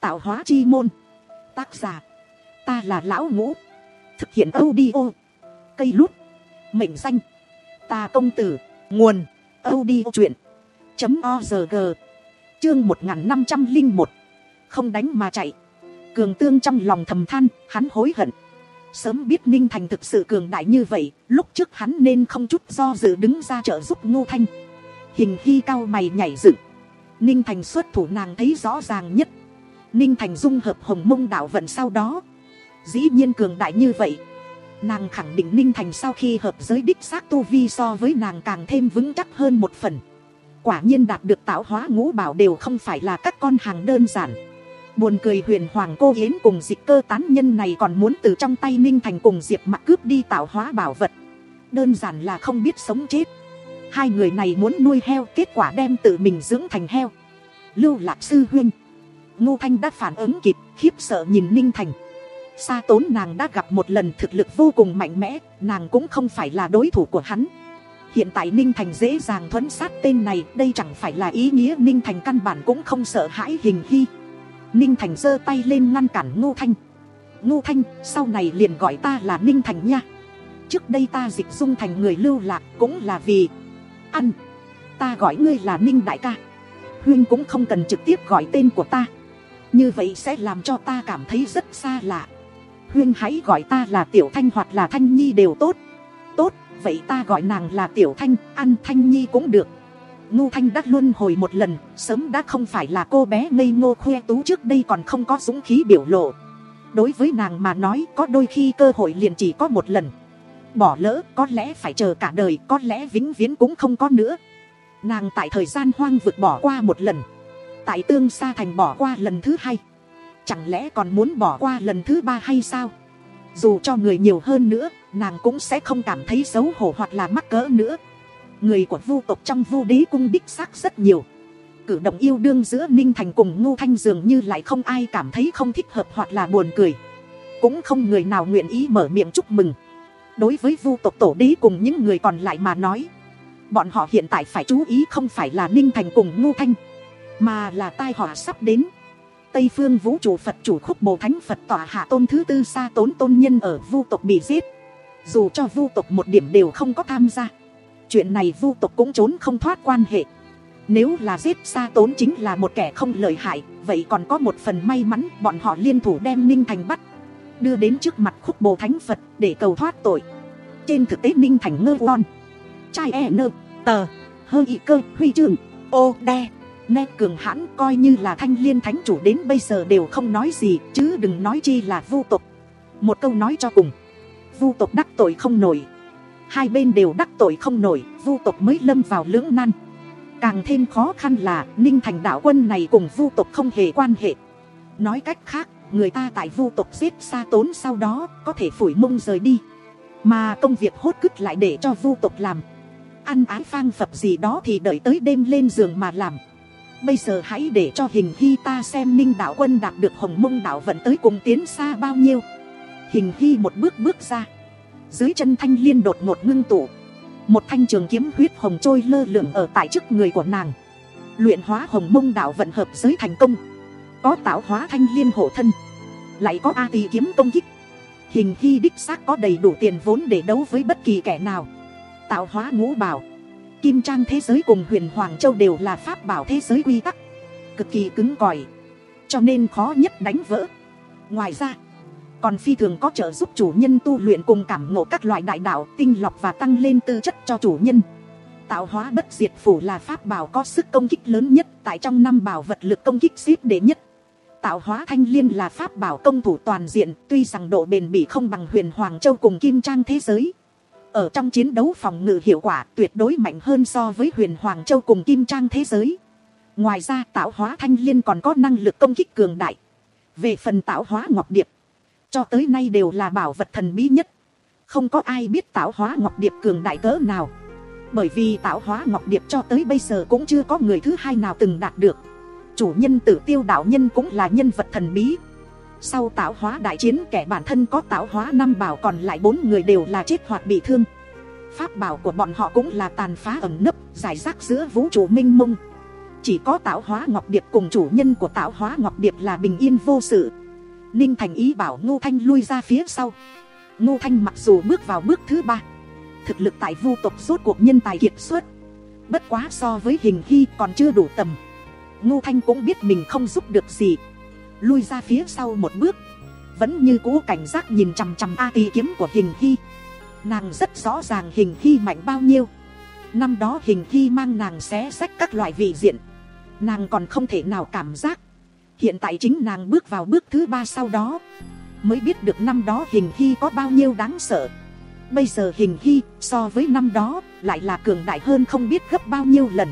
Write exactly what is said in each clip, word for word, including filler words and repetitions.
Tạo hóa chi môn. Tác giả, ta là Lão Ngũ. Thực hiện audio Cây Lút. Mệnh danh, ta công tử. Nguồn audio chuyện .org. Chương một nghìn năm trăm lẻ một. Không đánh mà chạy. Cường Tương trong lòng thầm than, hắn hối hận. Sớm biết Ninh Thành thực sự cường đại như vậy, lúc trước hắn nên không chút do dự đứng ra trợ giúp Ngô Thanh. Hình Hy cao mày nhảy dựng. Ninh Thành xuất thủ nàng thấy rõ ràng nhất. Ninh Thành dung hợp Hồng Mông đạo vận sau đó, dĩ nhiên cường đại như vậy. Nàng khẳng định Ninh Thành sau khi hợp giới đích xác tu vi so với nàng càng thêm vững chắc hơn một phần. Quả nhiên đạt được tạo hóa ngũ bảo đều không phải là các con hàng đơn giản. Buồn cười Huyền Hoàng cô Yến cùng Dịch Cơ tán nhân này còn muốn từ trong tay Ninh Thành cùng Diệp Mặc cướp đi tạo hóa bảo vật. Đơn giản là không biết sống chết. Hai người này muốn nuôi heo, kết quả đem tự mình dưỡng thành heo. Lưu Lạc sư huynh. Ngô Thanh đã phản ứng kịp, khiếp sợ nhìn Ninh Thành. Sa Tốn nàng đã gặp một lần, thực lực vô cùng mạnh mẽ, nàng cũng không phải là đối thủ của hắn. Hiện tại Ninh Thành dễ dàng thuẫn sát tên này, đây chẳng phải là ý nghĩa Ninh Thành căn bản cũng không sợ hãi Hình Hy. Ninh Thành giơ tay lên ngăn cản Ngô Thanh. Ngô Thanh, sau này liền gọi ta là Ninh Thành nha. Trước đây ta dịch dung thành người Lưu Lạc cũng là vì ăn. Ta gọi ngươi là Ninh đại ca. Huyên cũng không cần trực tiếp gọi tên của ta, như vậy sẽ làm cho ta cảm thấy rất xa lạ. Huyên hãy gọi ta là Tiểu Thanh hoặc là Thanh Nhi đều tốt. Tốt, vậy ta gọi nàng là Tiểu Thanh, ăn Thanh Nhi cũng được. Ngô Thanh đã luân hồi một lần, sớm đã không phải là cô bé ngây ngô khoe tú trước đây còn không có dũng khí biểu lộ. Đối với nàng mà nói, có đôi khi cơ hội liền chỉ có một lần. Bỏ lỡ có lẽ phải chờ cả đời, có lẽ vĩnh viễn cũng không có nữa. Nàng tại thời gian hoang vực bỏ qua một lần, tại Tương Sa Thành bỏ qua lần thứ hai, chẳng lẽ còn muốn bỏ qua lần thứ ba hay sao? Dù cho người nhiều hơn nữa, nàng cũng sẽ không cảm thấy xấu hổ hoặc là mắc cỡ nữa. Người của Vu tộc trong Vu Đế cung đích xác rất nhiều. Cử động yêu đương giữa Ninh Thành cùng Ngô Thanh dường như lại không ai cảm thấy không thích hợp hoặc là buồn cười. Cũng không người nào nguyện ý mở miệng chúc mừng. Đối với Vu tộc tổ đế cùng những người còn lại mà nói, bọn họ hiện tại phải chú ý không phải là Ninh Thành cùng Ngô Thanh, mà là tai họa sắp đến. Tây phương vũ trụ Phật chủ Khúc Bồ Thánh Phật tọa hạ tôn thứ tư Sa Tốn tôn nhân ở Vu tộc bị giết. Dù cho Vu tộc một điểm đều không có tham gia, chuyện này Vu tộc cũng trốn không thoát quan hệ. Nếu là giết Sa Tốn chính là một kẻ không lợi hại, vậy còn có một phần may mắn, bọn họ liên thủ đem Ninh Thành bắt, đưa đến trước mặt Khúc Bồ Thánh Phật để cầu thoát tội. Trên thực tế Ninh Thành ngơ con trai e nơ tờ hơi y cơ huy chương ô đe nét cường hãn, coi như là Thanh Liên thánh chủ đến bây giờ đều không nói gì, chứ đừng nói chi là Vu tộc. Một câu nói cho cùng, Vu tộc đắc tội không nổi. Hai bên đều đắc tội không nổi, Vu tộc mới lâm vào lưỡng nan. Càng thêm khó khăn là Ninh Thành đạo quân này cùng Vu tộc không hề quan hệ. Nói cách khác, người ta tại Vu tộc giết Sa Tốn sau đó có thể phủi mông rời đi, mà công việc hốt cứt lại để cho Vu tộc làm. Ăn ái phang phập gì đó thì đợi tới đêm lên giường mà làm. Bây giờ hãy để cho Hình Hy ta xem Ninh đạo quân đạt được Hồng Mông đạo vận tới cùng tiến xa bao nhiêu. Hình Hy một bước bước ra, dưới chân Thanh Liên đột ngột ngưng tụ. Một thanh trường kiếm huyết hồng trôi lơ lửng ở tại trước người của nàng. Luyện hóa Hồng Mông đạo vận hợp giới thành công, có tạo hóa Thanh Liên hộ thân, lại có A Tỳ kiếm công kích. Hình Hy đích xác có đầy đủ tiền vốn để đấu với bất kỳ kẻ nào. Tạo hóa ngũ bảo, Kim Trang thế giới cùng Huyền Hoàng Châu đều là pháp bảo thế giới quy tắc, cực kỳ cứng cỏi, cho nên khó nhất đánh vỡ. Ngoài ra còn phi thường có trợ giúp chủ nhân tu luyện cùng cảm ngộ các loại đại đạo, tinh lọc và tăng lên tư chất cho chủ nhân. Tạo hóa bất diệt phủ là pháp bảo có sức công kích lớn nhất, tại trong năm bảo vật lực công kích xếp đệ nhất. Tạo hóa Thanh Liên là pháp bảo công thủ toàn diện, tuy rằng độ bền bỉ không bằng Huyền Hoàng Châu cùng Kim Trang thế giới, ở trong chiến đấu phòng ngự hiệu quả tuyệt đối mạnh hơn so với Huyền Hoàng Châu cùng Kim Trang thế giới. Ngoài ra tạo hóa Thanh Liên còn có năng lực công kích cường đại. Về phần tạo hóa Ngọc Điệp, cho tới nay đều là bảo vật thần bí nhất. Không có ai biết tạo hóa Ngọc Điệp cường đại cỡ nào, bởi vì tạo hóa Ngọc Điệp cho tới bây giờ cũng chưa có người thứ hai nào từng đạt được. Chủ nhân Tử Tiêu đạo nhân cũng là nhân vật thần bí. Sau tạo hóa đại chiến, kẻ bản thân có tạo hóa năm bảo còn lại bốn người đều là chết hoặc bị thương. Pháp bảo của bọn họ cũng là tàn phá ẩn nấp, giải rác giữa vũ trụ mênh mông. Chỉ có Tạo Hóa Ngọc Điệp cùng chủ nhân của Tạo Hóa Ngọc Điệp là bình yên vô sự. Ninh Thành ý bảo Ngô Thanh lui ra phía sau. Ngô Thanh mặc dù bước vào bước thứ ba, thực lực tại vu tộc rốt cuộc nhân tài kiệt xuất, bất quá so với Hình Hy còn chưa đủ tầm. Ngô Thanh cũng biết mình không giúp được gì, lui ra phía sau một bước, vẫn như cũ cảnh giác nhìn chằm chằm A Tỳ kiếm của Hình Hy. Nàng rất rõ ràng Hình Hy mạnh bao nhiêu. Năm đó Hình Hy mang nàng xé xách các loại vị diện, nàng còn không thể nào cảm giác. Hiện tại chính nàng bước vào bước thứ ba sau đó mới biết được năm đó Hình Hy có bao nhiêu đáng sợ. Bây giờ Hình Hy so với năm đó lại là cường đại hơn không biết gấp bao nhiêu lần.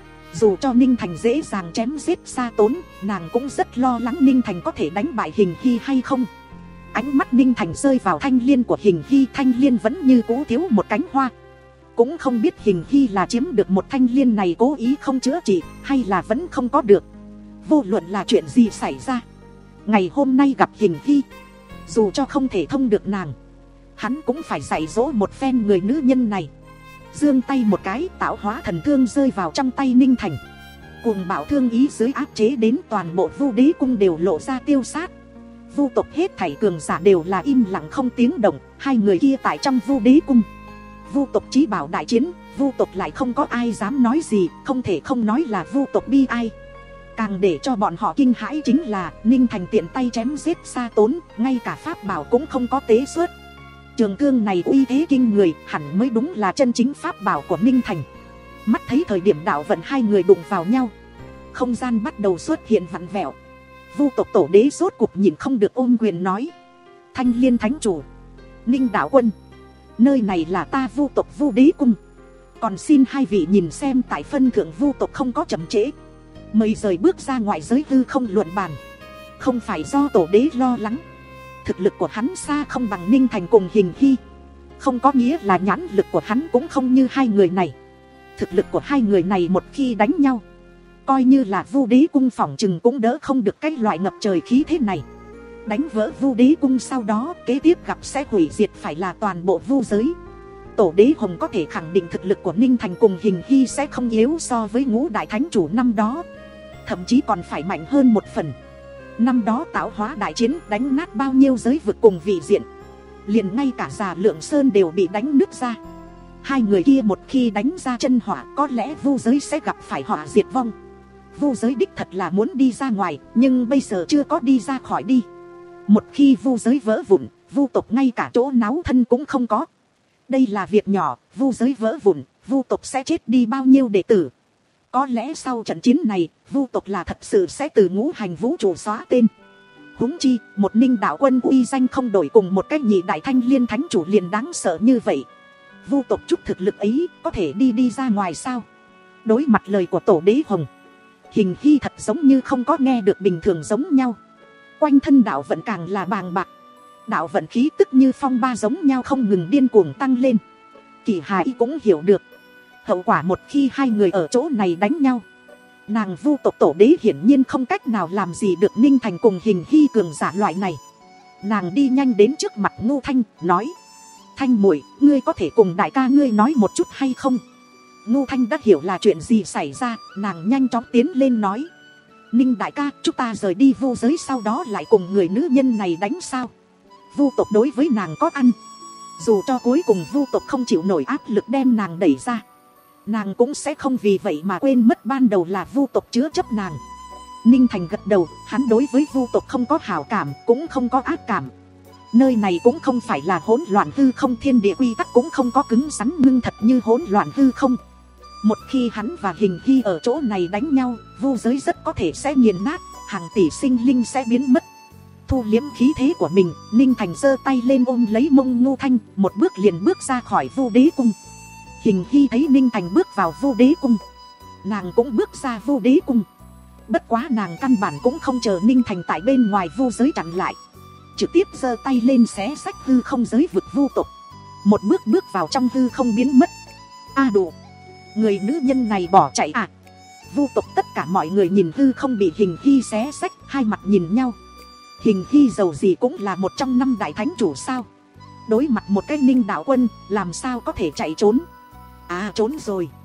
Dù cho Ninh Thành dễ dàng chém giết Sa Tốn, nàng cũng rất lo lắng Ninh Thành có thể đánh bại Hình Hy hay không. Ánh mắt Ninh Thành rơi vào thanh liên của Hình Hy, thanh liên vẫn như cũ thiếu một cánh hoa. Cũng không biết Hình Hy là chiếm được một thanh liên này cố ý không chữa trị, hay là vẫn không có được. Vô luận là chuyện gì xảy ra, ngày hôm nay gặp Hình Hy, dù cho không thể thông được nàng, hắn cũng phải dạy dỗ một phen người nữ nhân này. Giương tay một cái, Tạo Hóa thần thương rơi vào trong tay Ninh Thành. Cuồng bạo thương ý dưới áp chế đến toàn bộ Vu Đế cung đều lộ ra tiêu sát. Vu tộc hết thảy cường giả đều là im lặng không tiếng động. Hai người kia tại trong Vu Đế cung, Vu tộc chí bảo đại chiến, Vu tộc lại không có ai dám nói gì. Không thể không nói là Vu tộc bi ai. Càng để cho bọn họ kinh hãi chính là Ninh Thành tiện tay chém giết Sa Tốn, ngay cả pháp bảo cũng không có tế xuất. Trường cương này uy thế kinh người, hẳn mới đúng là chân chính pháp bảo của Ninh Thành. Mắt thấy thời điểm đạo vận hai người đụng vào nhau, không gian bắt đầu xuất hiện vặn vẹo. Vu tộc tổ đế rốt cuộc nhìn không được ôm quyền nói: Thanh Liên thánh chủ, Ninh đạo quân, nơi này là ta Vu tộc Vu Đế cung, còn xin hai vị nhìn xem tại phân thượng Vu tộc không có chậm trễ, mời rời bước ra ngoại giới hư không luận bàn. Không phải do tổ đế lo lắng, thực lực của hắn xa không bằng Ninh Thành cùng Hình Hy, không có nghĩa là nhãn lực của hắn cũng không như hai người này. Thực lực của hai người này một khi đánh nhau, coi như là Vu Đế cung phỏng chừng cũng đỡ không được cái loại ngập trời khí thế này. Đánh vỡ Vu Đế cung sau đó, kế tiếp gặp sẽ hủy diệt phải là toàn bộ Vu giới. Tổ đế Hồng có thể khẳng định thực lực của Ninh Thành cùng Hình Hy sẽ không yếu so với ngũ đại thánh chủ năm đó, thậm chí còn phải mạnh hơn một phần. Năm đó Tạo Hóa đại chiến đánh nát bao nhiêu giới vực cùng vị diện, liền ngay cả Già Lượng Sơn đều bị đánh nứt ra. Hai người kia một khi đánh ra chân hỏa, có lẽ Vu giới sẽ gặp phải hỏa diệt vong. Vu giới đích thật là muốn đi ra ngoài, nhưng bây giờ chưa có đi ra khỏi đi. Một khi Vu giới vỡ vụn, Vu tộc ngay cả chỗ náu thân cũng không có. Đây là việc nhỏ, Vu giới vỡ vụn, Vu tộc sẽ chết đi bao nhiêu đệ tử. Có lẽ sau trận chiến này, Vu tộc là thật sự sẽ từ ngũ hành vũ trụ xóa tên. Huống chi, một Ninh đạo quân uy danh không đổi cùng một cái nhị đại Thanh Liên thánh chủ liền đáng sợ như vậy. Vu tộc chút thực lực ấy có thể đi đi ra ngoài sao? Đối mặt lời của tổ đế Hồng, Hình Hy thật giống như không có nghe được bình thường giống nhau. Quanh thân đạo vận càng là bàng bạc, đạo vận khí tức như phong ba giống nhau không ngừng điên cuồng tăng lên. Kỳ Hà Y cũng hiểu được hậu quả một khi hai người ở chỗ này đánh nhau. Nàng Vu tộc tổ đế hiển nhiên không cách nào làm gì được Ninh Thành cùng Hình Hy cường giả loại này. Nàng đi nhanh đến trước mặt Ngô Thanh, nói: Thanh muội, ngươi có thể cùng đại ca ngươi nói một chút hay không? Ngô Thanh đã hiểu là chuyện gì xảy ra, nàng nhanh chóng tiến lên nói: Ninh đại ca, chúng ta rời đi Vu giới sau đó lại cùng người nữ nhân này đánh sao? Vu tộc đối với nàng có ăn, dù cho cuối cùng Vu tộc không chịu nổi áp lực đem nàng đẩy ra, nàng cũng sẽ không vì vậy mà quên mất ban đầu là Vu tộc chứa chấp nàng. Ninh Thành gật đầu, hắn đối với Vu tộc không có hảo cảm, cũng không có ác cảm. Nơi này cũng không phải là hỗn loạn hư không, thiên địa quy tắc cũng không có cứng rắn ngưng thật như hỗn loạn hư không. Một khi hắn và Hình Hy ở chỗ này đánh nhau, Vu giới rất có thể sẽ nghiền nát, hàng tỷ sinh linh sẽ biến mất. Thu liếm khí thế của mình, Ninh Thành giơ tay lên ôm lấy mông Ngô Thanh, một bước liền bước ra khỏi Vu Đế cung. Hình Hy thấy Ninh Thành bước vào Vu Đế cung, nàng cũng bước ra Vu Đế cung. Bất quá nàng căn bản cũng không chờ Ninh Thành tại bên ngoài Vu giới chặn lại, trực tiếp giơ tay lên xé xách hư không giới vực Vu tộc, một bước bước vào trong hư không biến mất. A đủ, người nữ nhân này bỏ chạy à? Vu tộc tất cả mọi người nhìn hư không bị Hình Hy xé xách, hai mặt nhìn nhau. Hình Hy dầu gì cũng là một trong năm đại thánh chủ sao, đối mặt một cái Ninh đạo quân làm sao có thể chạy trốn? À trốn rồi.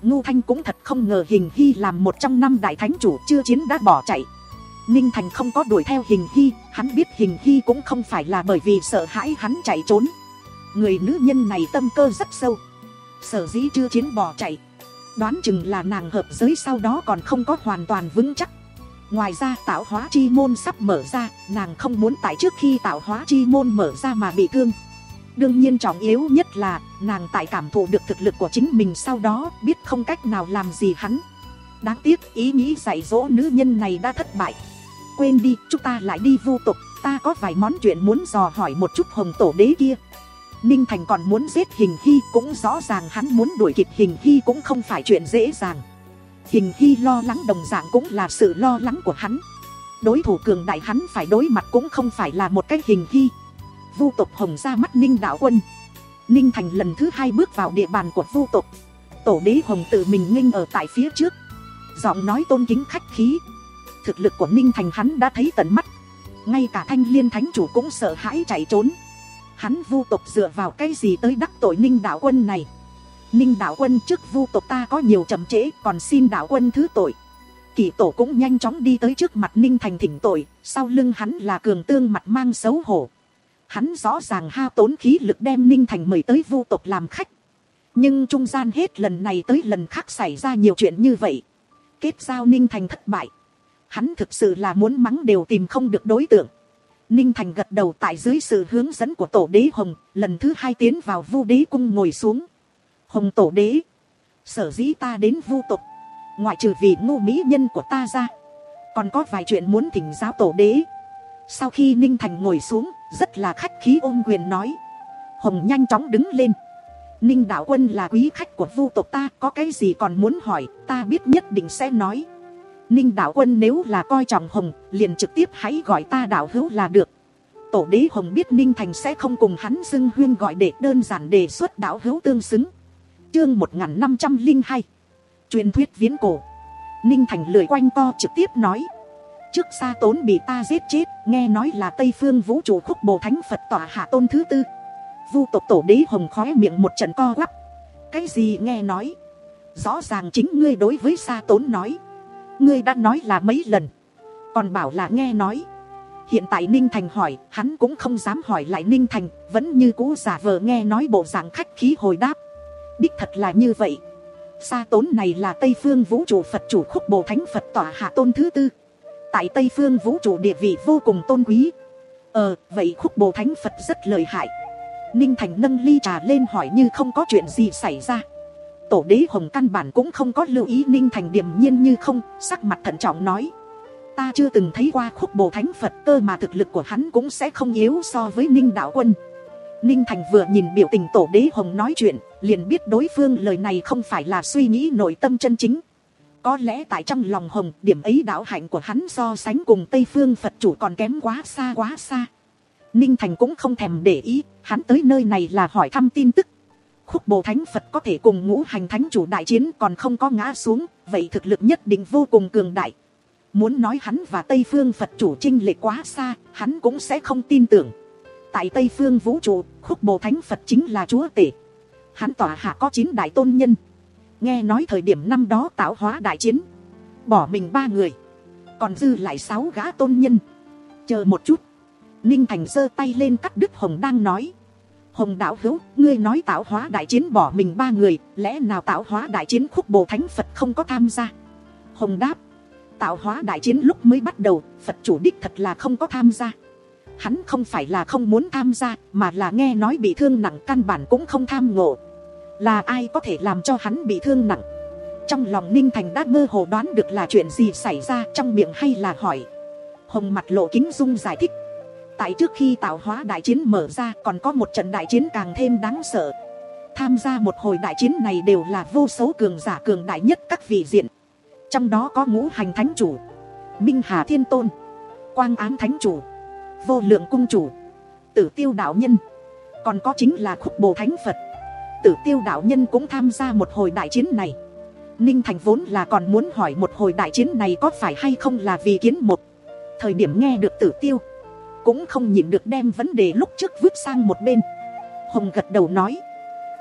Ngô Thanh cũng thật không ngờ Hình Hy làm một trong năm đại thánh chủ chưa chiến đã bỏ chạy. Ninh Thành không có đuổi theo Hình Hy, hắn biết Hình Hy cũng không phải là bởi vì sợ hãi hắn chạy trốn. Người nữ nhân này tâm cơ rất sâu, sở dĩ chưa chiến bỏ chạy, đoán chừng là nàng hợp giới sau đó còn không có hoàn toàn vững chắc. Ngoài ra tạo hóa chi môn sắp mở ra, nàng không muốn tại trước khi tạo hóa chi môn mở ra mà bị thương. Đương nhiên trọng yếu nhất là nàng tại cảm thụ được thực lực của chính mình sau đó biết không cách nào làm gì hắn. Đáng tiếc ý nghĩ dạy dỗ nữ nhân này đã thất bại. Quên đi, chúng ta lại đi vu tục, ta có vài món chuyện muốn dò hỏi một chút Hồng Tổ Đế kia. Ninh Thành còn muốn giết Hình Hy, cũng rõ ràng hắn muốn đuổi kịp Hình Hy cũng không phải chuyện dễ dàng. Hình Hy lo lắng đồng dạng cũng là sự lo lắng của hắn. Đối thủ cường đại hắn phải đối mặt cũng không phải là một cái Hình Hy. Vu tộc Hồng ra mắt Ninh đạo quân. Ninh Thành lần thứ hai bước vào địa bàn của vu tộc. Tổ đế Hồng tự mình nghênh ở tại phía trước, giọng nói tôn kính khách khí. Thực lực của Ninh Thành hắn đã thấy tận mắt, ngay cả Thanh Liên thánh chủ cũng sợ hãi chạy trốn. Hắn vu tộc dựa vào cái gì tới đắc tội Ninh đạo quân này? Ninh đạo quân, trước vu tộc ta có nhiều chậm trễ, còn xin đạo quân thứ tội. Kỷ tổ cũng nhanh chóng đi tới trước mặt Ninh Thành thỉnh tội, sau lưng hắn là Cường Tương mặt mang xấu hổ. Hắn rõ ràng hao tốn khí lực đem Ninh Thành mời tới vu tộc làm khách, nhưng trung gian hết lần này tới lần khác xảy ra nhiều chuyện như vậy, kết giao Ninh Thành thất bại. Hắn thực sự là muốn mắng đều tìm không được đối tượng. Ninh Thành gật đầu, tại dưới sự hướng dẫn của tổ đế Hồng, lần thứ hai tiến vào vu đế cung ngồi xuống. Hồng tổ đế, sở dĩ ta đến vu tộc, ngoại trừ vì ngu mỹ nhân của ta ra, còn có vài chuyện muốn thỉnh giáo tổ đế. Sau khi Ninh Thành ngồi xuống, rất là khách khí ôm quyền nói. Hồng nhanh chóng đứng lên. Ninh đạo quân là quý khách của vu tộc ta, có cái gì còn muốn hỏi, ta biết nhất định sẽ nói. Ninh đạo quân nếu là coi trọng Hồng, liền trực tiếp hãy gọi ta đạo hữu là được. Tổ đế Hồng biết Ninh Thành sẽ không cùng hắn xưng huyên gọi, để đơn giản đề xuất đạo hữu tương xứng. Chương một nghìn năm trăm lẻ hai, truyền thuyết viễn cổ. Ninh Thành lười quanh co, trực tiếp nói. Trước Sa Tốn bị ta giết chết, nghe nói là Tây Phương vũ trụ Khúc Bồ Thánh Phật tọa hạ tôn thứ tư. Vu tộc tổ đế Hồng khóe miệng một trận co quắp. Cái gì nghe nói? Rõ ràng chính ngươi đối với Sa Tốn nói. Ngươi đã nói là mấy lần, còn bảo là nghe nói. Hiện tại Ninh Thành hỏi, hắn cũng không dám hỏi lại. Ninh Thành vẫn như cũ giả vờ nghe nói, bộ dạng khách khí hồi đáp. Đích thật là như vậy. Sa Tốn này là Tây Phương vũ trụ Phật chủ Khúc Bồ Thánh Phật tọa hạ tôn thứ tư, tại Tây Phương vũ trụ địa vị vô cùng tôn quý. Ờ, vậy Khúc Bồ Thánh Phật rất lợi hại. Ninh Thành nâng ly trà lên hỏi như không có chuyện gì xảy ra. Tổ đế Hồng căn bản cũng không có lưu ý Ninh Thành điềm nhiên như không, sắc mặt thận trọng nói. Ta chưa từng thấy qua Khúc Bồ Thánh Phật, cơ mà thực lực của hắn cũng sẽ không yếu so với Ninh đạo quân. Ninh Thành vừa nhìn biểu tình tổ đế Hồng nói chuyện, liền biết đối phương lời này không phải là suy nghĩ nội tâm chân chính. Có lẽ tại trong lòng Hồng, điểm ấy đạo hạnh của hắn so sánh cùng Tây Phương Phật chủ còn kém quá xa quá xa. Ninh Thành cũng không thèm để ý, hắn tới nơi này là hỏi thăm tin tức. Khúc Bồ Thánh Phật có thể cùng ngũ hành thánh chủ đại chiến còn không có ngã xuống, vậy thực lực nhất định vô cùng cường đại. Muốn nói hắn và Tây Phương Phật chủ chênh lệch quá xa, hắn cũng sẽ không tin tưởng. Tại Tây Phương vũ trụ, Khúc Bồ Thánh Phật chính là chúa tể. Hắn tọa hạ có chín đại tôn nhân. Nghe nói thời điểm năm đó tạo hóa đại chiến, bỏ mình ba người, còn dư lại sáu gã tôn nhân. Chờ một chút. Ninh Thành giơ tay lên cắt đứt Hồng đang nói. Hồng đạo hữu, ngươi nói tạo hóa đại chiến bỏ mình ba người, lẽ nào tạo hóa đại chiến Khúc Bồ Thánh Phật không có tham gia? Hồng đáp. Tạo hóa đại chiến lúc mới bắt đầu, Phật chủ đích thật là không có tham gia. Hắn không phải là không muốn tham gia, mà là nghe nói bị thương nặng, căn bản cũng không tham ngộ. Là ai có thể làm cho hắn bị thương nặng? Trong lòng Ninh Thành đã mơ hồ đoán được là chuyện gì xảy ra, trong miệng hay là hỏi. Hồng mặt lộ kính dung giải thích. Tại trước khi tạo hóa đại chiến mở ra, còn có một trận đại chiến càng thêm đáng sợ. Tham gia một hồi đại chiến này đều là vô số cường giả cường đại nhất các vị diện. Trong đó có ngũ hành thánh chủ, Minh Hà Thiên Tôn, Quang Ám Thánh chủ, Vô Lượng Cung chủ, Tử Tiêu đạo nhân, còn có chính là Khúc Bồ Thánh Phật. Tử Tiêu đạo nhân cũng tham gia một hồi đại chiến này. Ninh Thành vốn là còn muốn hỏi một hồi đại chiến này có phải hay không là vì kiến một. Thời điểm nghe được Tử Tiêu, cũng không nhịn được đem vấn đề lúc trước vứt sang một bên. Hồng gật đầu nói.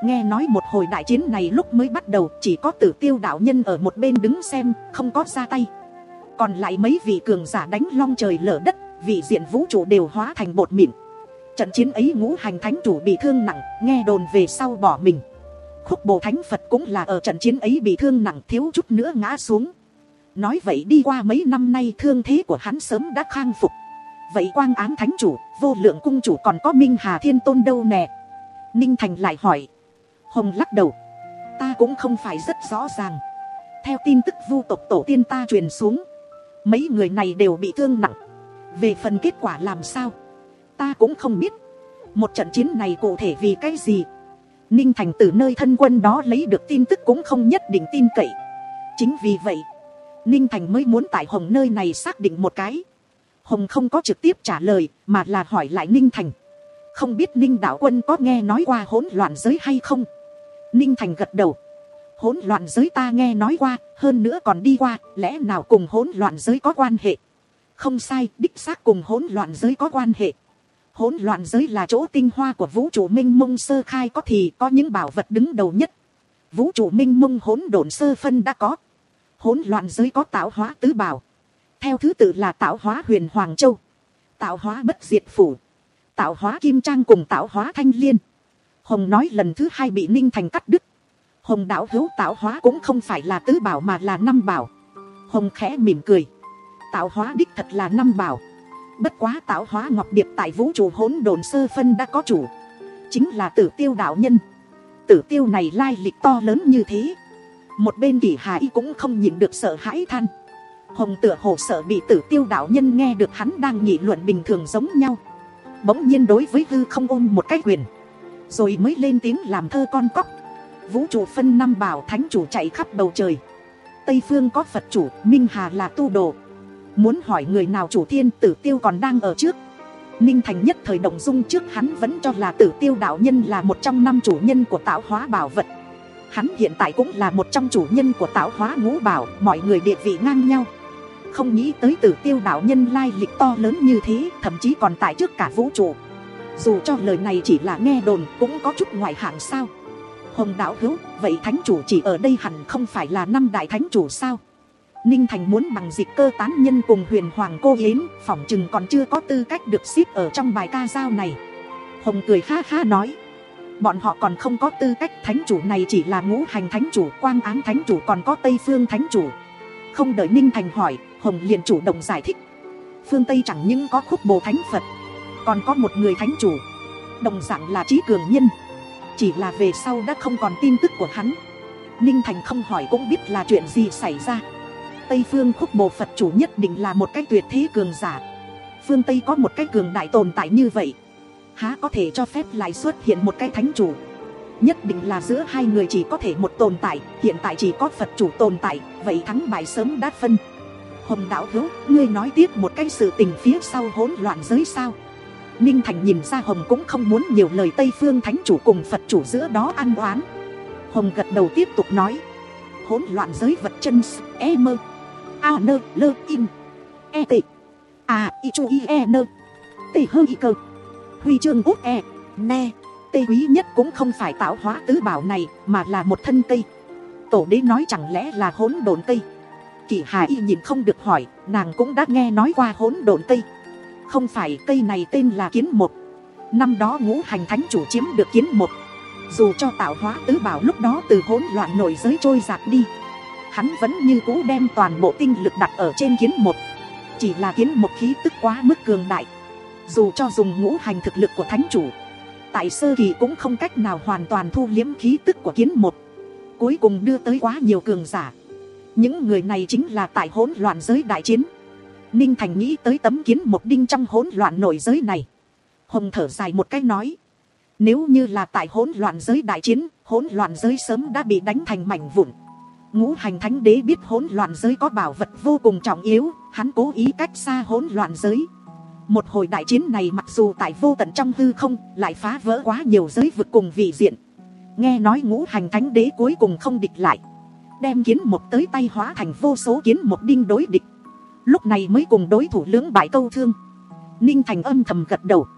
Nghe nói một hồi đại chiến này lúc mới bắt đầu chỉ có Tử Tiêu đạo nhân ở một bên đứng xem, không có ra tay. Còn lại mấy vị cường giả đánh long trời lở đất, vị diện vũ trụ đều hóa thành bột mịn. Trận chiến ấy Ngũ Hành Thánh Chủ bị thương nặng, nghe đồn về sau bỏ mình. Khúc Bồ Thánh Phật cũng là ở trận chiến ấy bị thương nặng, thiếu chút nữa ngã xuống. Nói vậy đi qua mấy năm nay thương thế của hắn sớm đã khang phục. Vậy Quang Ám Thánh Chủ, Vô Lượng Cung Chủ còn có Minh Hà Thiên Tôn đâu nè? Ninh Thành lại hỏi. Hồng lắc đầu. Ta cũng không phải rất rõ ràng. Theo tin tức vu tộc tổ tiên ta truyền xuống, mấy người này đều bị thương nặng. Về phần kết quả làm sao, ta cũng không biết. Một trận chiến này cụ thể vì cái gì, Ninh Thành từ nơi thân quân đó lấy được tin tức cũng không nhất định tin cậy. Chính vì vậy Ninh Thành mới muốn tại Hồng nơi này xác định một cái. Hồng không có trực tiếp trả lời, mà là hỏi lại Ninh Thành. Không biết Ninh đạo quân có nghe nói qua hỗn loạn giới hay không? Ninh Thành gật đầu. Hỗn loạn giới ta nghe nói qua, hơn nữa còn đi qua, lẽ nào cùng hỗn loạn giới có quan hệ? Không sai, đích xác cùng hỗn loạn giới có quan hệ. Hỗn loạn giới là chỗ tinh hoa của vũ trụ minh mông sơ khai, có thì có những bảo vật đứng đầu nhất. Vũ trụ minh mông hỗn độn sơ phân đã có. Hỗn loạn giới có tạo hóa tứ bảo. Theo thứ tự là tạo hóa huyền Hoàng Châu, tạo hóa bất diệt phủ, tạo hóa kim trang cùng tạo hóa thanh liên. Hồng nói lần thứ hai bị Ninh Thành cắt đứt. Hồng đạo hữu, tạo hóa cũng không phải là tứ bảo mà là năm bảo. Hồng khẽ mỉm cười. Tạo hóa đích thật là năm bảo. Bất quá tạo hóa ngọc điệp tại vũ trụ hỗn độn sơ phân đã có chủ, chính là Tử Tiêu đạo nhân. Tử Tiêu này lai lịch to lớn như thế, một bên Kỷ Hà Y cũng không nhịn được sợ hãi than. Hồng tựa hồ sợ bị Tử Tiêu đạo nhân nghe được hắn đang nghị luận bình thường giống nhau. Bỗng nhiên đối với hư không ôm một cái quyền, rồi mới lên tiếng làm thơ con cóc. Vũ trụ phân năm bảo, thánh chủ chạy khắp bầu trời. Tây phương có Phật chủ, Minh Hà là tu đồ. Muốn hỏi người nào chủ thiên, Tử Tiêu còn đang ở trước. Ninh Thành nhất thời động dung, trước hắn vẫn cho là Tử Tiêu đạo nhân là một trong năm chủ nhân của tạo hóa bảo vật. Hắn hiện tại cũng là một trong chủ nhân của tạo hóa ngũ bảo, mọi người địa vị ngang nhau. Không nghĩ tới Tử Tiêu đạo nhân lai lịch to lớn như thế, thậm chí còn tại trước cả vũ trụ. Dù cho lời này chỉ là nghe đồn, cũng có chút ngoại hạng sao? Hồng đạo hữu, vậy thánh chủ chỉ ở đây hẳn không phải là năm đại thánh chủ sao? Ninh Thành muốn bằng dịch cơ tán nhân cùng huyền hoàng cô yến, phỏng chừng còn chưa có tư cách được xếp ở trong bài ca dao này. Hồng cười ha ha nói. Bọn họ còn không có tư cách, thánh chủ này chỉ là Ngũ Hành Thánh Chủ, Quang Ám Thánh Chủ, còn có Tây Phương Thánh Chủ. Không đợi Ninh Thành hỏi, Hồng liền chủ động giải thích. Phương Tây chẳng những có Khúc Bồ Thánh Phật, còn có một người thánh chủ, đồng dạng là Trí Cường Nhân. Chỉ là về sau đã không còn tin tức của hắn. Ninh Thành không hỏi cũng biết là chuyện gì xảy ra. Tây phương Khúc Bồ Phật chủ nhất định là một cái tuyệt thế cường giả. Phương Tây có một cái cường đại tồn tại như vậy, há có thể cho phép lại xuất hiện một cái thánh chủ? Nhất định là giữa hai người chỉ có thể một tồn tại. Hiện tại chỉ có Phật chủ tồn tại, vậy thắng bại sớm đã phân. Hồng đạo hữu, ngươi nói tiếp một cái sự tình phía sau hỗn loạn giới sao? Ninh Thành nhìn ra Hồng cũng không muốn nhiều lời Tây phương thánh chủ cùng Phật chủ giữa đó ăn oán. Hồng gật đầu tiếp tục nói. Hỗn loạn giới vật chân e mơ a nơ lơ in e tị a i chu i e nơ tị hơ i cơ huy chương út e ne. Tê quý nhất cũng không phải tạo hóa tứ bảo này, mà là một thân cây. Tổ đế nói chẳng lẽ là hỗn độn cây? Kỷ Hà Y nhìn không được hỏi, nàng cũng đã nghe nói qua hỗn độn cây. Không phải, cây này tên là kiến một. Năm đó Ngũ Hành Thánh Chủ chiếm được kiến một. Dù cho tạo hóa tứ bảo lúc đó từ hỗn loạn nổi giới trôi giạt đi, hắn vẫn như cũ đem toàn bộ tinh lực đặt ở trên kiến một. Chỉ là kiến một khí tức quá mức cường đại, dù cho dùng ngũ hành thực lực của thánh chủ, tại sơ kỳ cũng không cách nào hoàn toàn thu liếm khí tức của kiến một. Cuối cùng đưa tới quá nhiều cường giả. Những người này chính là tại hỗn loạn giới đại chiến. Ninh Thành nghĩ tới tấm kiến một đinh trong hỗn loạn nổi giới này. Hồng thở dài một cái nói, nếu như là tại hỗn loạn giới đại chiến, hỗn loạn giới sớm đã bị đánh thành mảnh vụn. Ngũ Hành Thánh Đế biết hỗn loạn giới có bảo vật vô cùng trọng yếu, hắn cố ý cách xa hỗn loạn giới. Một hồi đại chiến này mặc dù tại vô tận trong hư không, lại phá vỡ quá nhiều giới vực cùng vị diện. Nghe nói Ngũ Hành Thánh Đế cuối cùng không địch lại, đem kiến một tới tay hóa thành vô số kiến một đinh đối địch. Lúc này mới cùng đối thủ lưỡng bại câu thương. Ninh Thành âm thầm gật đầu.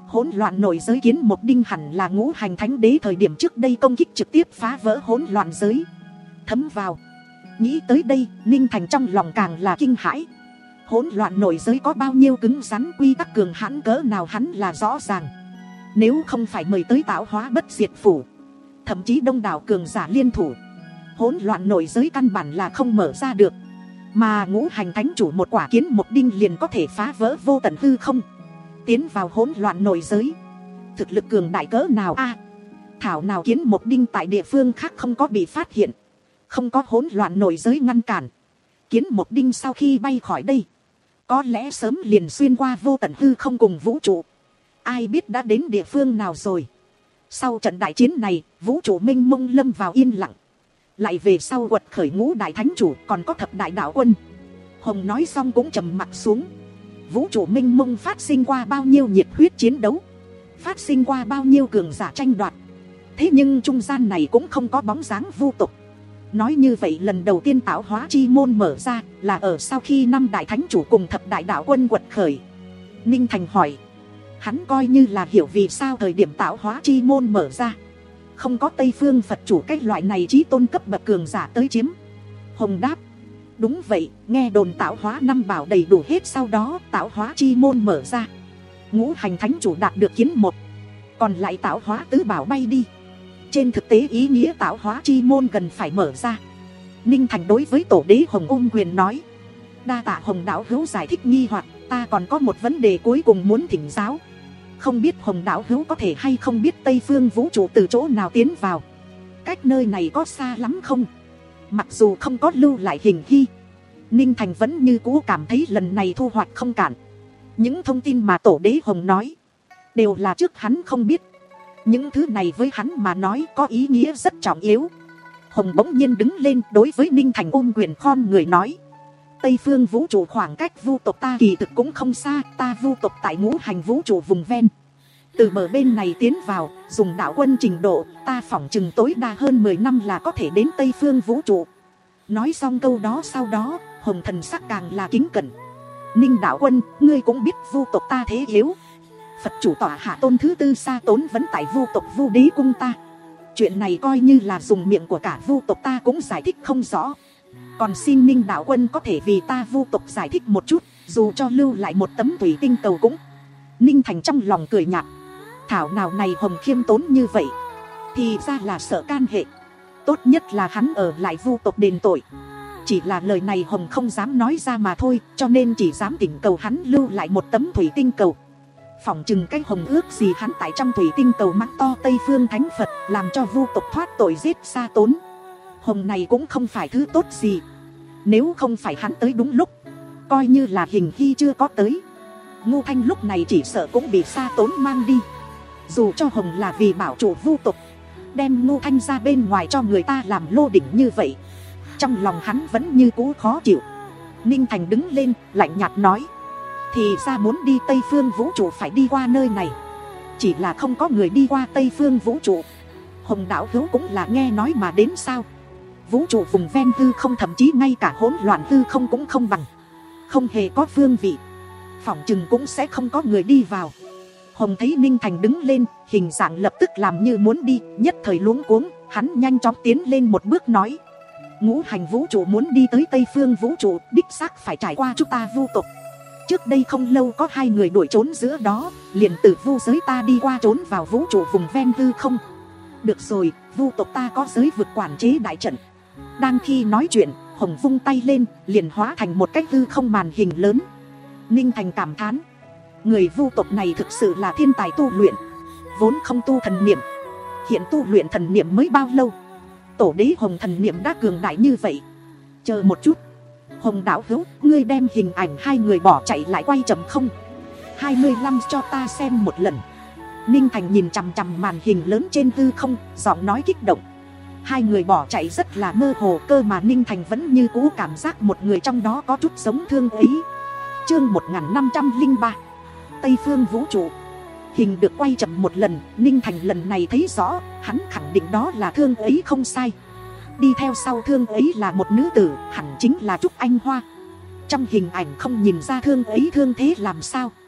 Hỗn loạn nội giới kiến một đinh hẳn là ngũ hành thánh đế thời điểm trước đây công kích trực tiếp phá vỡ hỗn loạn giới, thấm vào. Nghĩ tới đây, Ninh Thành trong lòng càng là kinh hãi. Hỗn loạn nội giới có bao nhiêu cứng rắn, quy tắc cường hãn cỡ nào hắn là rõ ràng. Nếu không phải mời tới tạo hóa bất diệt phủ, thậm chí đông đảo cường giả liên thủ, hỗn loạn nội giới căn bản là không mở ra được. Mà ngũ hành thánh chủ một quả kiến một đinh liền có thể phá vỡ vô tận hư không, tiến vào hỗn loạn nội giới. Thực lực cường đại cỡ nào a? Thảo nào kiến một đinh tại địa phương khác không có bị phát hiện, không có hỗn loạn nội giới ngăn cản. Kiến một đinh sau khi bay khỏi đây, có lẽ sớm liền xuyên qua vô tận hư không cùng vũ trụ. Ai biết đã đến địa phương nào rồi. Sau trận đại chiến này, vũ trụ mênh mông lâm vào yên lặng. Lại về sau quật khởi ngũ đại thánh chủ, còn có thập đại đạo quân. Hồng nói xong cũng trầm mặt xuống. Vũ trụ mênh mông phát sinh qua bao nhiêu nhiệt huyết chiến đấu, phát sinh qua bao nhiêu cường giả tranh đoạt. Thế nhưng trung gian này cũng không có bóng dáng vu tục. Nói như vậy lần đầu tiên tạo hóa chi môn mở ra là ở sau khi năm đại thánh chủ cùng thập đại đạo quân quật khởi. Ninh Thành hỏi. Hắn coi như là hiểu vì sao thời điểm tạo hóa chi môn mở ra, không có Tây Phương Phật chủ cái loại này chí tôn cấp bậc cường giả tới chiếm. Hồng đáp. Đúng vậy, nghe đồn tạo hóa năm bảo đầy đủ hết, sau đó tạo hóa chi môn mở ra, ngũ hành thánh chủ đạt được kiến một, còn lại tạo hóa tứ bảo bay đi. Trên thực tế ý nghĩa tạo hóa chi môn gần phải mở ra. Ninh Thành đối với tổ đế Hồng ôm quyền nói. Đa tạ Hồng đạo hữu giải thích nghi hoặc, ta còn có một vấn đề cuối cùng muốn thỉnh giáo. Không biết Hồng đạo hữu có thể hay không biết Tây Phương vũ trụ từ chỗ nào tiến vào, cách nơi này có xa lắm không? Mặc dù không có lưu lại hình ghi, Ninh Thành vẫn như cũ cảm thấy lần này thu hoạch không cản. Những thông tin mà tổ đế Hồng nói đều là trước hắn không biết. Những thứ này với hắn mà nói có ý nghĩa rất trọng yếu. Hồng bỗng nhiên đứng lên đối với Ninh Thành ôm quyền khom người nói. Tây Phương vũ trụ khoảng cách vu tộc ta kỳ thực cũng không xa. Ta vu tộc tại ngũ hành vũ trụ vùng ven, từ bờ bên này tiến vào, dùng đạo quân trình độ, ta phỏng chừng tối đa hơn mười năm là có thể đến Tây Phương vũ trụ. Nói xong câu đó sau đó, Hồng thần sắc càng là kính cẩn. Ninh đạo quân, ngươi cũng biết vu tộc ta thế yếu. Phật chủ tọa hạ tôn thứ tư Sa Tốn vẫn tại vu tộc Vu Đế cung ta. Chuyện này coi như là dùng miệng của cả vu tộc ta cũng giải thích không rõ. Còn xin Ninh đạo quân có thể vì ta vu tộc giải thích một chút, dù cho lưu lại một tấm thủy tinh cầu cũng. Ninh Thành trong lòng cười nhạt. Thảo nào này Hồng khiêm tốn như vậy, thì ra là sợ can hệ. Tốt nhất là hắn ở lại vu tộc đền tội. Chỉ là lời này Hồng không dám nói ra mà thôi, cho nên chỉ dám thỉnh cầu hắn lưu lại một tấm thủy tinh cầu. Phỏng chừng cái Hồng ước gì hắn tại trong thủy tinh cầu mắng to Tây Phương Thánh Phật, làm cho vu tộc thoát tội giết Sa Tốn. Hồng này cũng không phải thứ tốt gì. Nếu không phải hắn tới đúng lúc, coi như là hình khi chưa có tới, Ngô Thanh lúc này chỉ sợ cũng bị Sa Tốn mang đi. Dù cho Hồng là vì bảo chủ vu tộc, đem Ngô Thanh ra bên ngoài cho người ta làm lô đỉnh như vậy, trong lòng hắn vẫn như cũ khó chịu. Ninh Thành đứng lên lạnh nhạt nói. Thì ra muốn đi Tây Phương vũ trụ phải đi qua nơi này, chỉ là không có người đi qua Tây Phương vũ trụ. Hồng đạo hữu cũng là nghe nói mà đến sao? Vũ trụ vùng ven hư không, thậm chí ngay cả hỗn loạn hư không cũng không bằng, không hề có phương vị, phỏng chừng cũng sẽ không có người đi vào. Hồng thấy Ninh Thành đứng lên, hình dạng lập tức làm như muốn đi, nhất thời luống cuống. Hắn nhanh chóng tiến lên một bước nói. Ngũ hành vũ trụ muốn đi tới Tây Phương vũ trụ, đích xác phải trải qua chúng ta vu tộc. Trước đây không lâu có hai người đuổi trốn giữa đó, liền từ vu giới ta đi qua trốn vào vũ trụ vùng ven hư không. Được rồi, vu tộc ta có giới vực quản chế đại trận. Đang khi nói chuyện, Hồng vung tay lên, liền hóa thành một cái hư không màn hình lớn. Ninh Thành cảm thán. Người vu tộc này thực sự là thiên tài tu luyện, vốn không tu thần niệm, hiện tu luyện thần niệm mới bao lâu, tổ đế Hồng thần niệm đã cường đại như vậy. Chờ một chút, Hồng đạo hữu, ngươi đem hình ảnh hai người bỏ chạy lại quay chậm không hai mươi lăm cho ta xem một lần. Ninh Thành nhìn chằm chằm màn hình lớn trên hư không, giọng nói kích động. Hai người bỏ chạy rất là mơ hồ, cơ mà Ninh Thành vẫn như cũ cảm giác một người trong đó có chút giống Thương Ấy. Chương một nghìn năm trăm lẻ ba, Tây Phương vũ trụ. Hình được quay chậm một lần, Ninh Thành lần này thấy rõ, hắn khẳng định đó là Thương Ấy không sai. Đi theo sau Thương Ấy là một nữ tử, hẳn chính là Trúc Anh Hoa. Trong hình ảnh không nhìn ra Thương Ấy thương thế làm sao.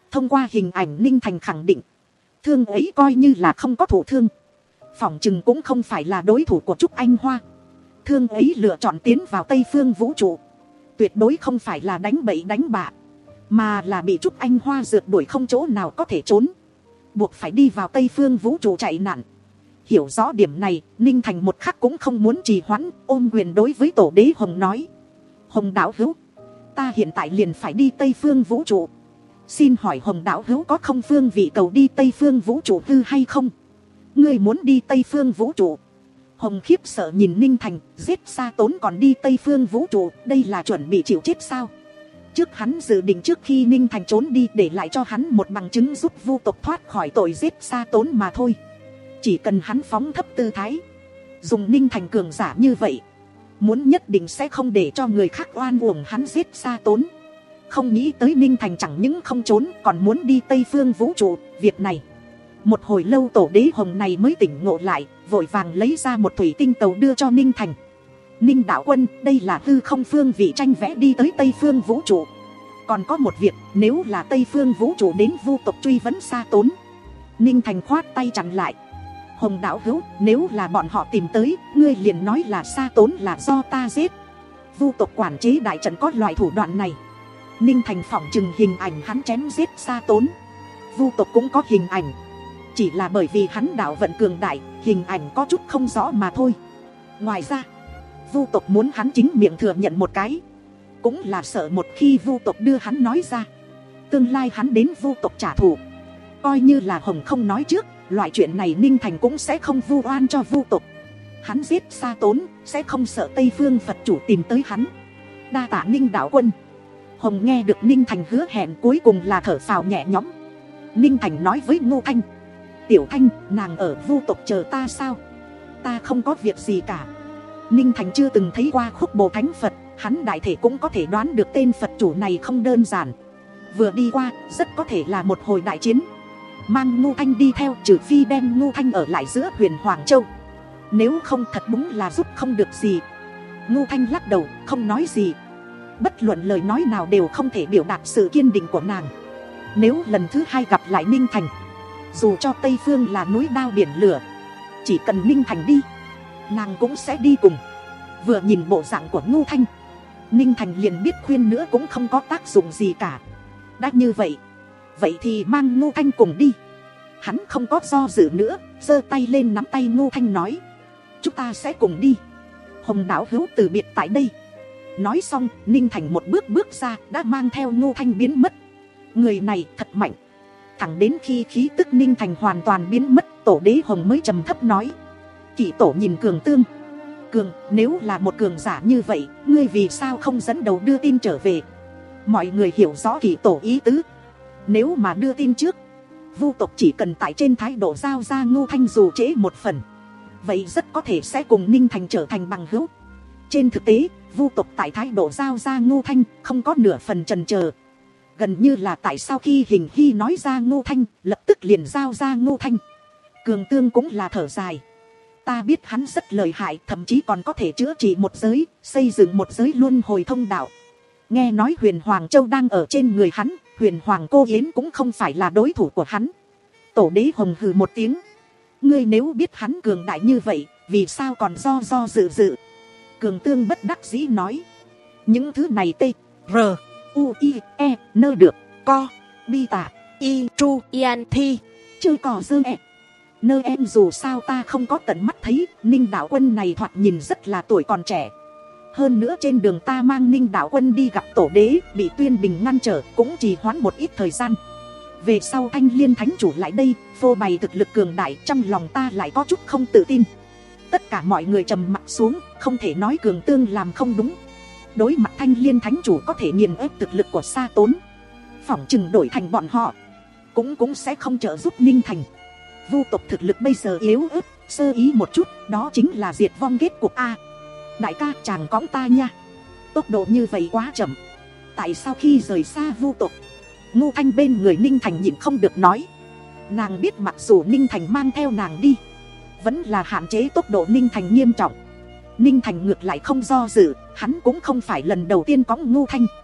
Thông qua hình ảnh Ninh Thành khẳng định, thương ấy coi như là không có thổ thương, phỏng chừng cũng không phải là đối thủ của Trúc Anh Hoa. Thương ấy lựa chọn tiến vào Tây Phương vũ trụ, tuyệt đối không phải là đánh bậy đánh bạ, mà là bị Trúc Anh Hoa rượt đuổi không chỗ nào có thể trốn, buộc phải đi vào Tây Phương vũ trụ chạy nạn. Hiểu rõ điểm này, Ninh Thành một khắc cũng không muốn trì hoãn, ôm quyền đối với Tổ Đế Hồng nói: Hồng đạo hữu, ta hiện tại liền phải đi Tây Phương vũ trụ, xin hỏi Hồng đạo hữu có không phương vị cầu đi Tây Phương vũ trụ hư hay không? Ngươi muốn đi Tây Phương vũ trụ? Hồng khiếp sợ nhìn Ninh Thành, giết Sa Tốn còn đi Tây Phương vũ trụ, đây là chuẩn bị chịu chết sao? Trước hắn dự định trước khi Ninh Thành trốn đi để lại cho hắn một bằng chứng giúp vu tộc thoát khỏi tội giết Sa Tốn mà thôi. Chỉ cần hắn phóng thấp tư thái, dùng Ninh Thành cường giả như vậy, muốn nhất định sẽ không để cho người khác oan uổng hắn giết Sa Tốn. Không nghĩ tới Ninh Thành chẳng những không trốn còn muốn đi Tây Phương vũ trụ. Việc này một hồi lâu Tổ Đế Hồng này mới tỉnh ngộ lại, vội vàng lấy ra một thủy tinh cầu đưa cho Ninh Thành. Ninh đạo quân, đây là hư không phương vị tranh vẽ đi tới Tây Phương vũ trụ. Còn có một việc, nếu là Tây Phương vũ trụ đến vu tộc truy vấn Sa Tốn. Ninh Thành khoát tay chặn lại: Hồng đạo hữu, nếu là bọn họ tìm tới, ngươi liền nói là Sa Tốn là do ta giết. Vu tộc quản chế đại trận có loại thủ đoạn này. Ninh Thành phỏng chừng hình ảnh hắn chém giết Sa Tốn, vu tộc cũng có hình ảnh, chỉ là bởi vì hắn đạo vận cường đại, hình ảnh có chút không rõ mà thôi. Ngoài ra, vu tộc muốn hắn chính miệng thừa nhận một cái, cũng là sợ một khi vu tộc đưa hắn nói ra, tương lai hắn đến vu tộc trả thù. Coi như là Hồng không nói trước, loại chuyện này Ninh Thành cũng sẽ không vu oan cho vu tộc. Hắn giết Sa Tốn, sẽ không sợ Tây Phương Phật chủ tìm tới hắn. Đa tạ Ninh đạo quân. Hồng nghe được Ninh Thành hứa hẹn, cuối cùng là thở phào nhẹ nhõm. Ninh Thành nói với Ngô Thanh: Tiểu Thanh, nàng ở vu tộc chờ ta sao? Ta không có việc gì cả. Ninh Thành chưa từng thấy qua khúc bồ thánh Phật, hắn đại thể cũng có thể đoán được tên Phật chủ này không đơn giản. Vừa đi qua, rất có thể là một hồi đại chiến. Mang Ngô Thanh đi theo, trừ phi đem Ngô Thanh ở lại giữa Huyền Hoàng Châu, nếu không thật đúng là giúp không được gì. Ngô Thanh lắc đầu, không nói gì. Bất luận lời nói nào đều không thể biểu đạt sự kiên định của nàng. Nếu lần thứ hai gặp lại Ninh Thành, dù cho Tây Phương là núi đao biển lửa, chỉ cần Ninh Thành đi, nàng cũng sẽ đi cùng. Vừa nhìn bộ dạng của Ngô Thanh, Ninh Thành liền biết khuyên nữa cũng không có tác dụng gì cả. Đã như vậy, vậy thì mang Ngô Thanh cùng đi. Hắn không có do dự nữa, giơ tay lên nắm tay Ngô Thanh nói: Chúng ta sẽ cùng đi. Hồng đạo hữu từ biệt tại đây. Nói xong, Ninh Thành một bước bước ra, đã mang theo Ngô Thanh biến mất. Người này thật mạnh. Thẳng đến khi khí tức Ninh Thành hoàn toàn biến mất, Tổ Đế Hồng mới trầm thấp nói: Kỷ tổ nhìn Cường Tương. Cường, nếu là một cường giả như vậy, ngươi vì sao không dẫn đầu đưa tin trở về? Mọi người hiểu rõ Kỷ tổ ý tứ. Nếu mà đưa tin trước, vu tộc chỉ cần tại trên thái độ giao ra Ngô Thanh dù trễ một phần, vậy rất có thể sẽ cùng Ninh Thành trở thành bằng hữu. Trên thực tế, vu tộc tại thái độ giao ra Ngô Thanh không có nửa phần chần chờ. Gần như là tại sau khi Hình Hy nói ra Ngô Thanh, lập tức liền giao ra Ngô Thanh. Cường Tương cũng là thở dài: Ta biết hắn rất lợi hại, thậm chí còn có thể chữa trị một giới, xây dựng một giới luân hồi thông đạo. Nghe nói Huyền Hoàng Châu đang ở trên người hắn, Huyền Hoàng Cô Yến cũng không phải là đối thủ của hắn. Tổ Đế Hồng hừ một tiếng: Ngươi nếu biết hắn cường đại như vậy, vì sao còn do do dự dự? Cường Tương bất đắc dĩ nói: Những thứ này t, r, u, i, e, nơ được, co, bi tả, y, tru, yan, thi, chơi cò dơ e. Nơ em dù sao ta không có tận mắt thấy, Ninh đạo quân này thoạt nhìn rất là tuổi còn trẻ. Hơn nữa trên đường ta mang Ninh đạo quân đi gặp tổ đế, bị Tuyên Bình ngăn trở, cũng trì hoãn một ít thời gian. Về sau Thanh Liên Thánh Chủ lại đây, phô bày thực lực cường đại, trong lòng ta lại có chút không tự tin. Tất cả mọi người trầm mặt xuống, không thể nói Cường Tương làm không đúng. Đối mặt Thanh Liên Thánh Chủ có thể nghiền ép thực lực của Sa Tốn, phỏng chừng đổi thành bọn họ cũng cũng sẽ không trợ giúp Ninh Thành. Vu tộc thực lực bây giờ yếu ớt, sơ ý một chút, đó chính là diệt vong kết cục a. Đại ca chàng cõng ta nha. Tốc độ như vậy quá chậm. Tại sao khi rời xa vu tộc, Ngô Thanh bên người Ninh Thành nhịn không được nói. Nàng biết mặc dù Ninh Thành mang theo nàng đi, vẫn là hạn chế tốc độ Ninh Thành nghiêm trọng. Ninh Thành ngược lại không do dự, hắn cũng không phải lần đầu tiên cõng Ngô Thanh.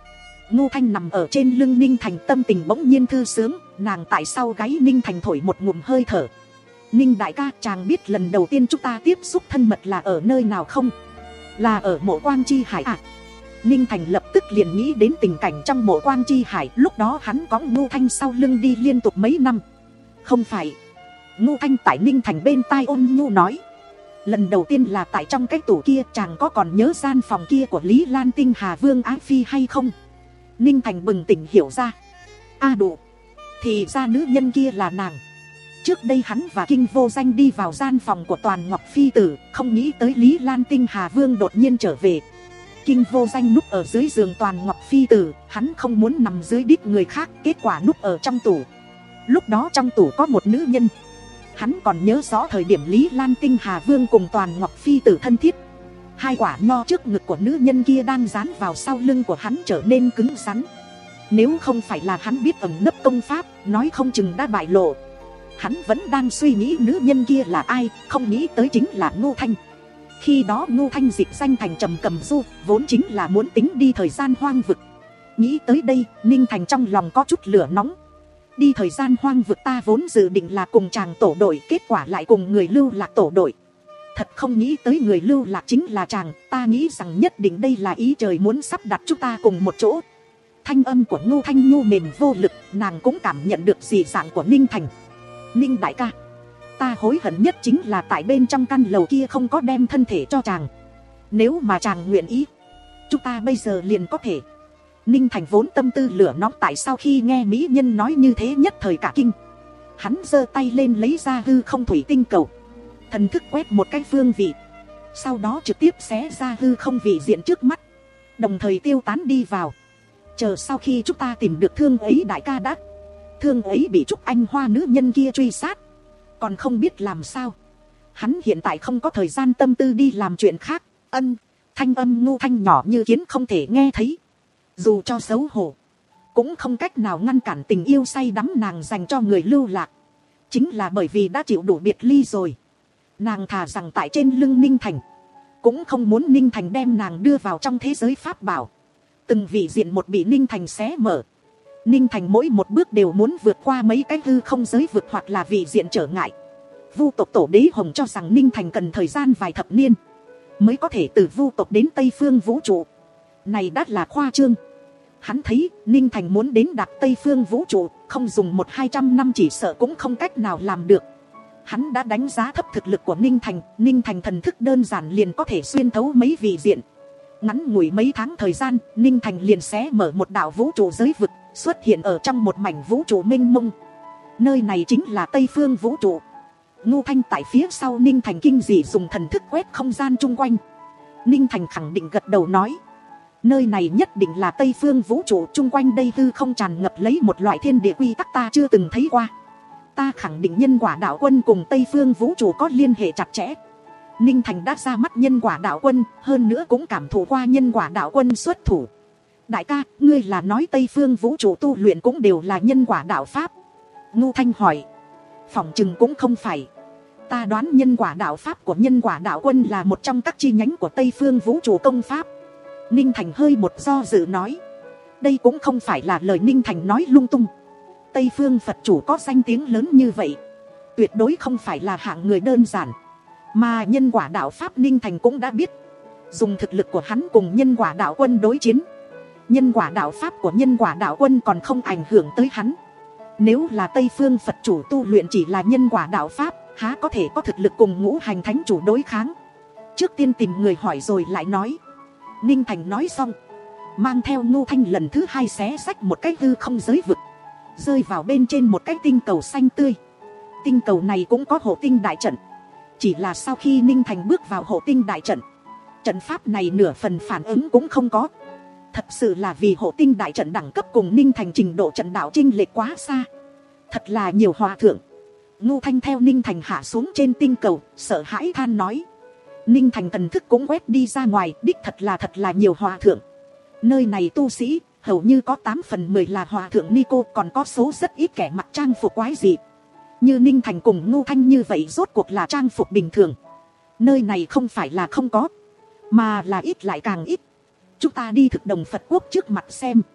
Ngô Thanh nằm ở trên lưng Ninh Thành, tâm tình bỗng nhiên thư sướng. Nàng tại sau gáy Ninh Thành thổi một ngụm hơi thở. Ninh đại ca, chàng biết lần đầu tiên chúng ta tiếp xúc thân mật là ở nơi nào không? Là ở mộ Quang Chi Hải à? Ninh Thành lập tức liền nghĩ đến tình cảnh trong mộ Quang Chi Hải. Lúc đó hắn có Ngô Thanh sau lưng đi liên tục mấy năm. Không phải. Ngô Thanh tại Ninh Thành bên tai ôn nhu nói. Lần đầu tiên là tại trong cái tủ kia. Chàng có còn nhớ gian phòng kia của Lý Lan Tinh Hà Vương Ái Phi hay không? Ninh Thành bừng tỉnh hiểu ra. A à đủ. Thì ra nữ nhân kia là nàng. Trước đây hắn và Kinh Vô Danh đi vào gian phòng của Toàn Ngọc Phi Tử. Không nghĩ tới Lý Lan Tinh Hà Vương đột nhiên trở về. Kinh Vô Danh núp ở dưới giường Toàn Ngọc Phi Tử. Hắn không muốn nằm dưới đít người khác. Kết quả núp ở trong tủ. Lúc đó trong tủ có một nữ nhân. Hắn còn nhớ rõ thời điểm Lý Lan Tinh Hà Vương cùng Toàn Ngọc Phi Tử thân thiết. Hai quả nho trước ngực của nữ nhân kia đang dán vào sau lưng của hắn trở nên cứng rắn. Nếu không phải là hắn biết ẩn nấp công pháp, nói không chừng đã bại lộ. Hắn vẫn đang suy nghĩ nữ nhân kia là ai, không nghĩ tới chính là Ngô Thanh. Khi đó Ngô Thanh dịch danh thành Trầm Cầm Du, vốn chính là muốn tính đi thời gian hoang vực. Nghĩ tới đây, Ninh Thành trong lòng có chút lửa nóng. Đi thời gian hoang vực ta vốn dự định là cùng chàng tổ đội, kết quả lại cùng người lưu lạc tổ đội. Thật không nghĩ tới người lưu lạc chính là chàng, ta nghĩ rằng nhất định đây là ý trời muốn sắp đặt chúng ta cùng một chỗ. Thanh âm của Ngô Thanh nhu mềm vô lực, nàng cũng cảm nhận được dị dạng của Ninh Thành. Ninh đại ca, ta hối hận nhất chính là tại bên trong căn lầu kia không có đem thân thể cho chàng. Nếu mà chàng nguyện ý, chúng ta bây giờ liền có thể. Ninh Thành vốn tâm tư lửa nóng, tại sau khi nghe mỹ nhân nói như thế nhất thời cả kinh. Hắn giơ tay lên lấy ra hư không thủy tinh cầu. Thần thức quét một cái phương vị. Sau đó trực tiếp xé ra hư không vị diện trước mắt. Đồng thời tiêu tán đi vào. Chờ sau khi chúng ta tìm được Thương ấy đại ca đã. Thương ấy bị Trúc Anh Hoa nữ nhân kia truy sát. Còn không biết làm sao. Hắn hiện tại không có thời gian tâm tư đi làm chuyện khác. Ân, thanh âm Ngô Thanh nhỏ như kiến không thể nghe thấy. Dù cho xấu hổ, cũng không cách nào ngăn cản tình yêu say đắm nàng dành cho người lưu lạc. Chính là bởi vì đã chịu đủ biệt ly rồi. Nàng thà rằng tại trên lưng Ninh Thành, cũng không muốn Ninh Thành đem nàng đưa vào trong thế giới pháp bảo. Từng vị diện một bị Ninh Thành xé mở. Ninh Thành mỗi một bước đều muốn vượt qua mấy cái hư không giới vực hoặc là vị diện trở ngại. Vu tộc tổ đế Hồng cho rằng Ninh Thành cần thời gian vài thập niên mới có thể từ vu tộc đến Tây Phương vũ trụ. Này đã là khoa trương. Hắn thấy Ninh Thành muốn đến đạt Tây Phương vũ trụ, không dùng một hai trăm năm chỉ sợ cũng không cách nào làm được. Hắn đã đánh giá thấp thực lực của Ninh Thành. Ninh Thành thần thức đơn giản liền có thể xuyên thấu mấy vị diện. Ngắn ngủi mấy tháng thời gian, Ninh Thành liền xé mở một đạo vũ trụ giới vực, xuất hiện ở trong một mảnh vũ trụ mênh mông. Nơi này chính là Tây Phương vũ trụ. Ngô Thanh tại phía sau Ninh Thành kinh dị dùng thần thức quét không gian chung quanh. Ninh Thành khẳng định gật đầu nói, nơi này nhất định là Tây Phương vũ trụ. Chung quanh đây hư không tràn ngập lấy một loại thiên địa quy tắc ta chưa từng thấy qua. Ta khẳng định Nhân Quả Đạo Quân cùng Tây Phương vũ trụ có liên hệ chặt chẽ. Ninh Thành đã ra mắt Nhân Quả Đạo Quân, hơn nữa cũng cảm thụ qua Nhân Quả Đạo Quân xuất thủ. Đại ca, ngươi là nói Tây Phương vũ trụ tu luyện cũng đều là nhân quả đạo pháp? Ngô Thanh hỏi. Phỏng chừng cũng không phải. Ta đoán nhân quả đạo pháp của Nhân Quả Đạo Quân là một trong các chi nhánh của Tây Phương vũ trụ công pháp. Ninh Thành hơi một do dự nói. Đây cũng không phải là lời Ninh Thành nói lung tung. Tây Phương Phật chủ có danh tiếng lớn như vậy, tuyệt đối không phải là hạng người đơn giản. Mà nhân quả đạo pháp Ninh Thành cũng đã biết. Dùng thực lực của hắn cùng Nhân Quả Đạo Quân đối chiến, nhân quả đạo pháp của Nhân Quả Đạo Quân còn không ảnh hưởng tới hắn. Nếu là Tây Phương Phật chủ tu luyện chỉ là nhân quả đạo pháp, há có thể có thực lực cùng Ngũ Hành Thánh chủ đối kháng. Trước tiên tìm người hỏi rồi lại nói. Ninh Thành nói xong, mang theo Ngô Thanh lần thứ hai xé xách một cái hư không giới vực, rơi vào bên trên một cái tinh cầu xanh tươi. Tinh cầu này cũng có hộ tinh đại trận. Chỉ là sau khi Ninh Thành bước vào hộ tinh đại trận, trận pháp này nửa phần phản ứng cũng không có. Thật sự là vì hộ tinh đại trận đẳng cấp cùng Ninh Thành trình độ trận đạo chênh lệch quá xa. Thật là nhiều hòa thượng. Ngô Thanh theo Ninh Thành hạ xuống trên tinh cầu, sợ hãi than nói. Ninh Thành thần thức cũng quét đi ra ngoài, đích thật là thật là nhiều hòa thượng. Nơi này tu sĩ hầu như có tám phần mười là hòa thượng Nico, còn có số rất ít kẻ mặc trang phục quái dị. Như Ninh Thành cùng Ngô Thanh như vậy rốt cuộc là trang phục bình thường. Nơi này không phải là không có, mà là ít lại càng ít. Chúng ta đi thực đồng Phật quốc trước mặt xem.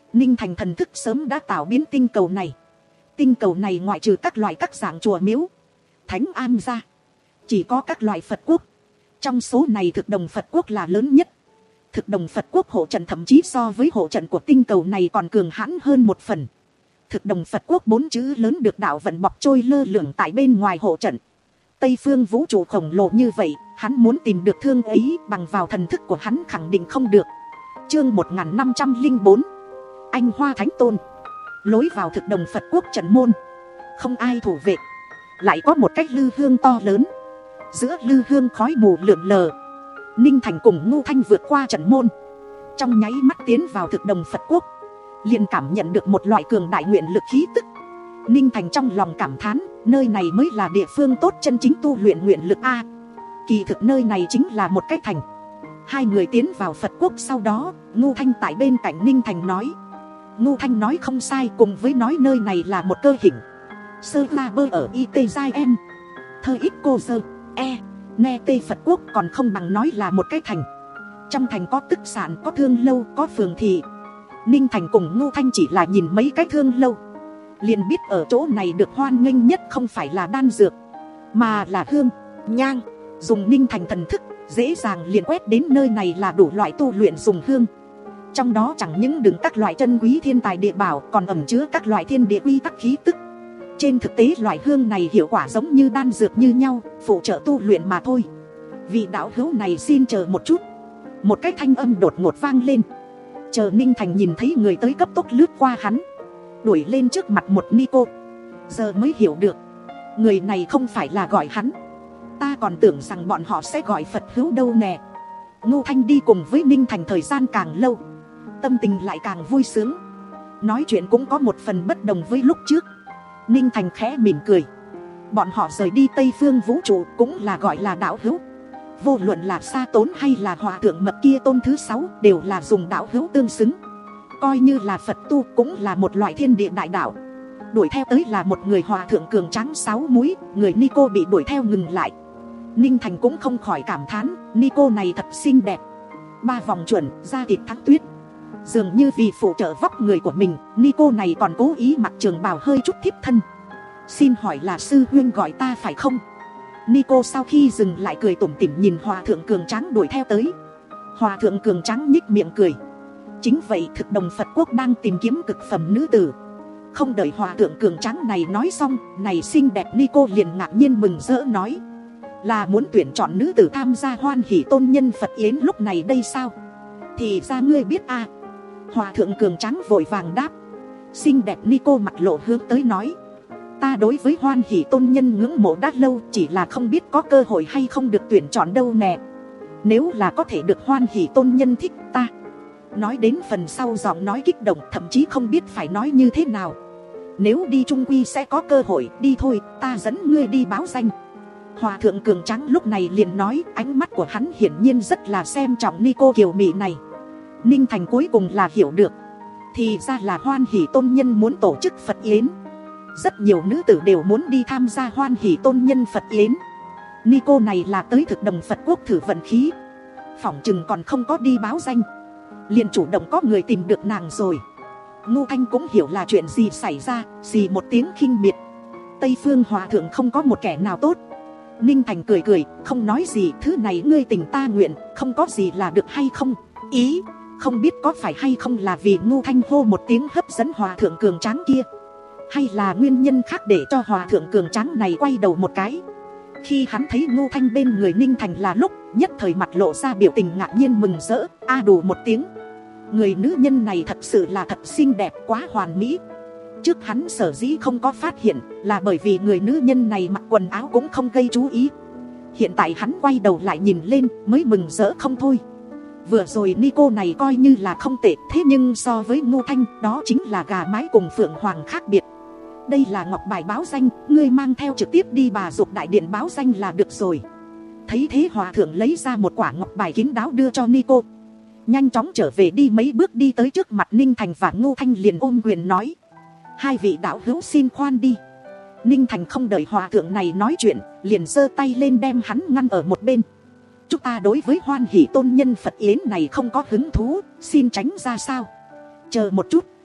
Ninh Thành thần thức sớm đã tạo biến tinh cầu này. Tinh cầu này ngoại trừ các loại các dạng chùa miếu, thánh am ra, chỉ có các loại Phật quốc. Trong số này thực đồng Phật quốc là lớn nhất. Thực đồng Phật quốc hộ trận thậm chí so với hộ trận của tinh cầu này còn cường hãn hơn một phần. Thực đồng Phật quốc bốn chữ lớn được đạo vận bọc trôi lơ lửng tại bên ngoài hộ trận. Tây phương vũ trụ khổng lồ như vậy, hắn muốn tìm được thương ấy bằng vào thần thức của hắn khẳng định không được. Chương một nghìn năm trăm lẻ bốn, Anh Hoa Thánh Tôn. Lối vào thực đồng Phật quốc trận môn, không ai thủ vệ, lại có một cái lư hương to lớn. Giữa lư hương khói mù lượn lờ. Ninh Thành cùng Ngô Thanh vượt qua trận môn, trong nháy mắt tiến vào thực đồng Phật quốc, liền cảm nhận được một loại cường đại nguyện lực khí tức. Ninh Thành trong lòng cảm thán, nơi này mới là địa phương tốt chân chính tu luyện nguyện lực a. Kỳ thực nơi này chính là một cái thành. Hai người tiến vào Phật quốc sau đó, Ngô Thanh tại bên cạnh Ninh Thành nói. Ngô Thanh nói không sai, cùng với nói nơi này là một cơ hình. Sơ la bơ ở i tê giai em, thơ ít cô sơ e nghe tê Phật quốc còn không bằng nói là một cái thành. Trong thành có tức sản, có thương lâu, có phường thị. Ninh Thành cùng Ngô Thanh chỉ là nhìn mấy cái thương lâu, liền biết ở chỗ này được hoan nghênh nhất không phải là đan dược, mà là hương, nhang. Dùng Ninh Thành thần thức, dễ dàng liền quét đến nơi này là đủ loại tu luyện dùng hương. Trong đó chẳng những đựng các loại chân quý thiên tài địa bảo, còn ẩn chứa các loại thiên địa quy tắc khí tức. Trên thực tế loại hương này hiệu quả giống như đan dược như nhau, phụ trợ tu luyện mà thôi. Vị đạo hữu này xin chờ một chút. Một cái thanh âm đột ngột vang lên. Chờ Ninh Thành nhìn thấy người tới cấp tốc lướt qua hắn, đuổi lên trước mặt một Nico. Giờ mới hiểu được, người này không phải là gọi hắn. Ta còn tưởng rằng bọn họ sẽ gọi Phật hữu đâu nè. Ngô Thanh đi cùng với Ninh Thành thời gian càng lâu, tâm tình lại càng vui sướng. Nói chuyện cũng có một phần bất đồng với lúc trước. Ninh Thành khẽ mỉm cười. Bọn họ rời đi Tây phương vũ trụ cũng là gọi là đạo hữu. Vô luận là Sa Tốn hay là Hòa Thượng Mập kia tôn thứ sáu, đều là dùng đạo hữu tương xứng. Coi như là Phật tu cũng là một loại thiên địa đại đạo. Đuổi theo tới là một người Hòa Thượng cường tráng sáu múi. Người Nico bị đuổi theo ngừng lại. Ninh Thành cũng không khỏi cảm thán, Nico này thật xinh đẹp. Ba vòng chuẩn, da thịt thắng tuyết. Dường như vì phụ trợ vóc người của mình, Nico này còn cố ý mặc trường bào hơi chút thiếp thân. Xin hỏi là sư huynh gọi ta phải không? Nico sau khi dừng lại cười tủm tỉm nhìn Hòa Thượng cường tráng đuổi theo tới. Hòa Thượng cường tráng nhích miệng cười. Chính vậy, thực đồng Phật quốc đang tìm kiếm cực phẩm nữ tử. Không đợi Hòa Thượng cường tráng này nói xong, này xinh đẹp Nico liền ngạc nhiên mừng rỡ nói. Là muốn tuyển chọn nữ tử tham gia hoan hỷ tôn nhân Phật yến lúc này đây sao? Thì ra ngươi biết à? Hòa Thượng cường tráng vội vàng đáp. Xinh đẹp Nico mặt lộ hướng tới nói. Ta đối với hoan hỷ tôn nhân ngưỡng mộ đã lâu, chỉ là không biết có cơ hội hay không được tuyển chọn đâu nè. Nếu là có thể được hoan hỷ tôn nhân thích ta. Nói đến phần sau giọng nói kích động, thậm chí không biết phải nói như thế nào. Nếu đi trung quy sẽ có cơ hội, đi thôi, ta dẫn ngươi đi báo danh. Hòa Thượng cường tráng lúc này liền nói, ánh mắt của hắn hiển nhiên rất là xem trọng Nico kiều mỹ này. Ninh Thành cuối cùng là hiểu được, thì ra là hoan hỷ tôn nhân muốn tổ chức Phật yến. Rất nhiều nữ tử đều muốn đi tham gia hoan hỷ tôn nhân Phật yến. Nico này là tới thực đồng Phật quốc thử vận khí, phỏng chừng còn không có đi báo danh, liền chủ động có người tìm được nàng rồi. Ngô Thanh cũng hiểu là chuyện gì xảy ra, xì một tiếng khinh miệt. Tây phương Hòa Thượng không có một kẻ nào tốt. Ninh Thành cười cười, không nói gì. Thứ này ngươi tình ta nguyện, không có gì là được hay không? Ý, không biết có phải hay không là vì Ngô Thanh hô một tiếng hấp dẫn Hòa Thượng cường tráng kia, hay là nguyên nhân khác để cho Hòa Thượng cường tráng này quay đầu một cái. Khi hắn thấy Ngô Thanh bên người Ninh Thành là lúc, nhất thời mặt lộ ra biểu tình ngạc nhiên mừng rỡ, a đủ một tiếng. Người nữ nhân này thật sự là thật xinh đẹp, quá hoàn mỹ. Trước hắn sở dĩ không có phát hiện, là bởi vì người nữ nhân này mặc quần áo cũng không gây chú ý. Hiện tại hắn quay đầu lại nhìn lên, mới mừng rỡ không thôi. Vừa rồi Nico này coi như là không tệ, thế nhưng so với Ngô Thanh, đó chính là gà mái cùng phượng hoàng khác biệt. Đây là ngọc bài báo danh, ngươi mang theo trực tiếp đi Bà Dục đại điện báo danh là được rồi. Thấy thế Hòa Thượng lấy ra một quả ngọc bài kín đáo đưa cho Nico. Nhanh chóng trở về đi mấy bước đi tới trước mặt Ninh Thành và Ngô Thanh liền ôm quyền nói. Hai vị đạo hữu xin khoan đi. Ninh Thành không đợi Hòa Thượng này nói chuyện, liền giơ tay lên đem hắn ngăn ở một bên. Chúng ta đối với hoan hỷ tôn nhân Phật yến này không có hứng thú, xin tránh ra sao. Chờ một chút,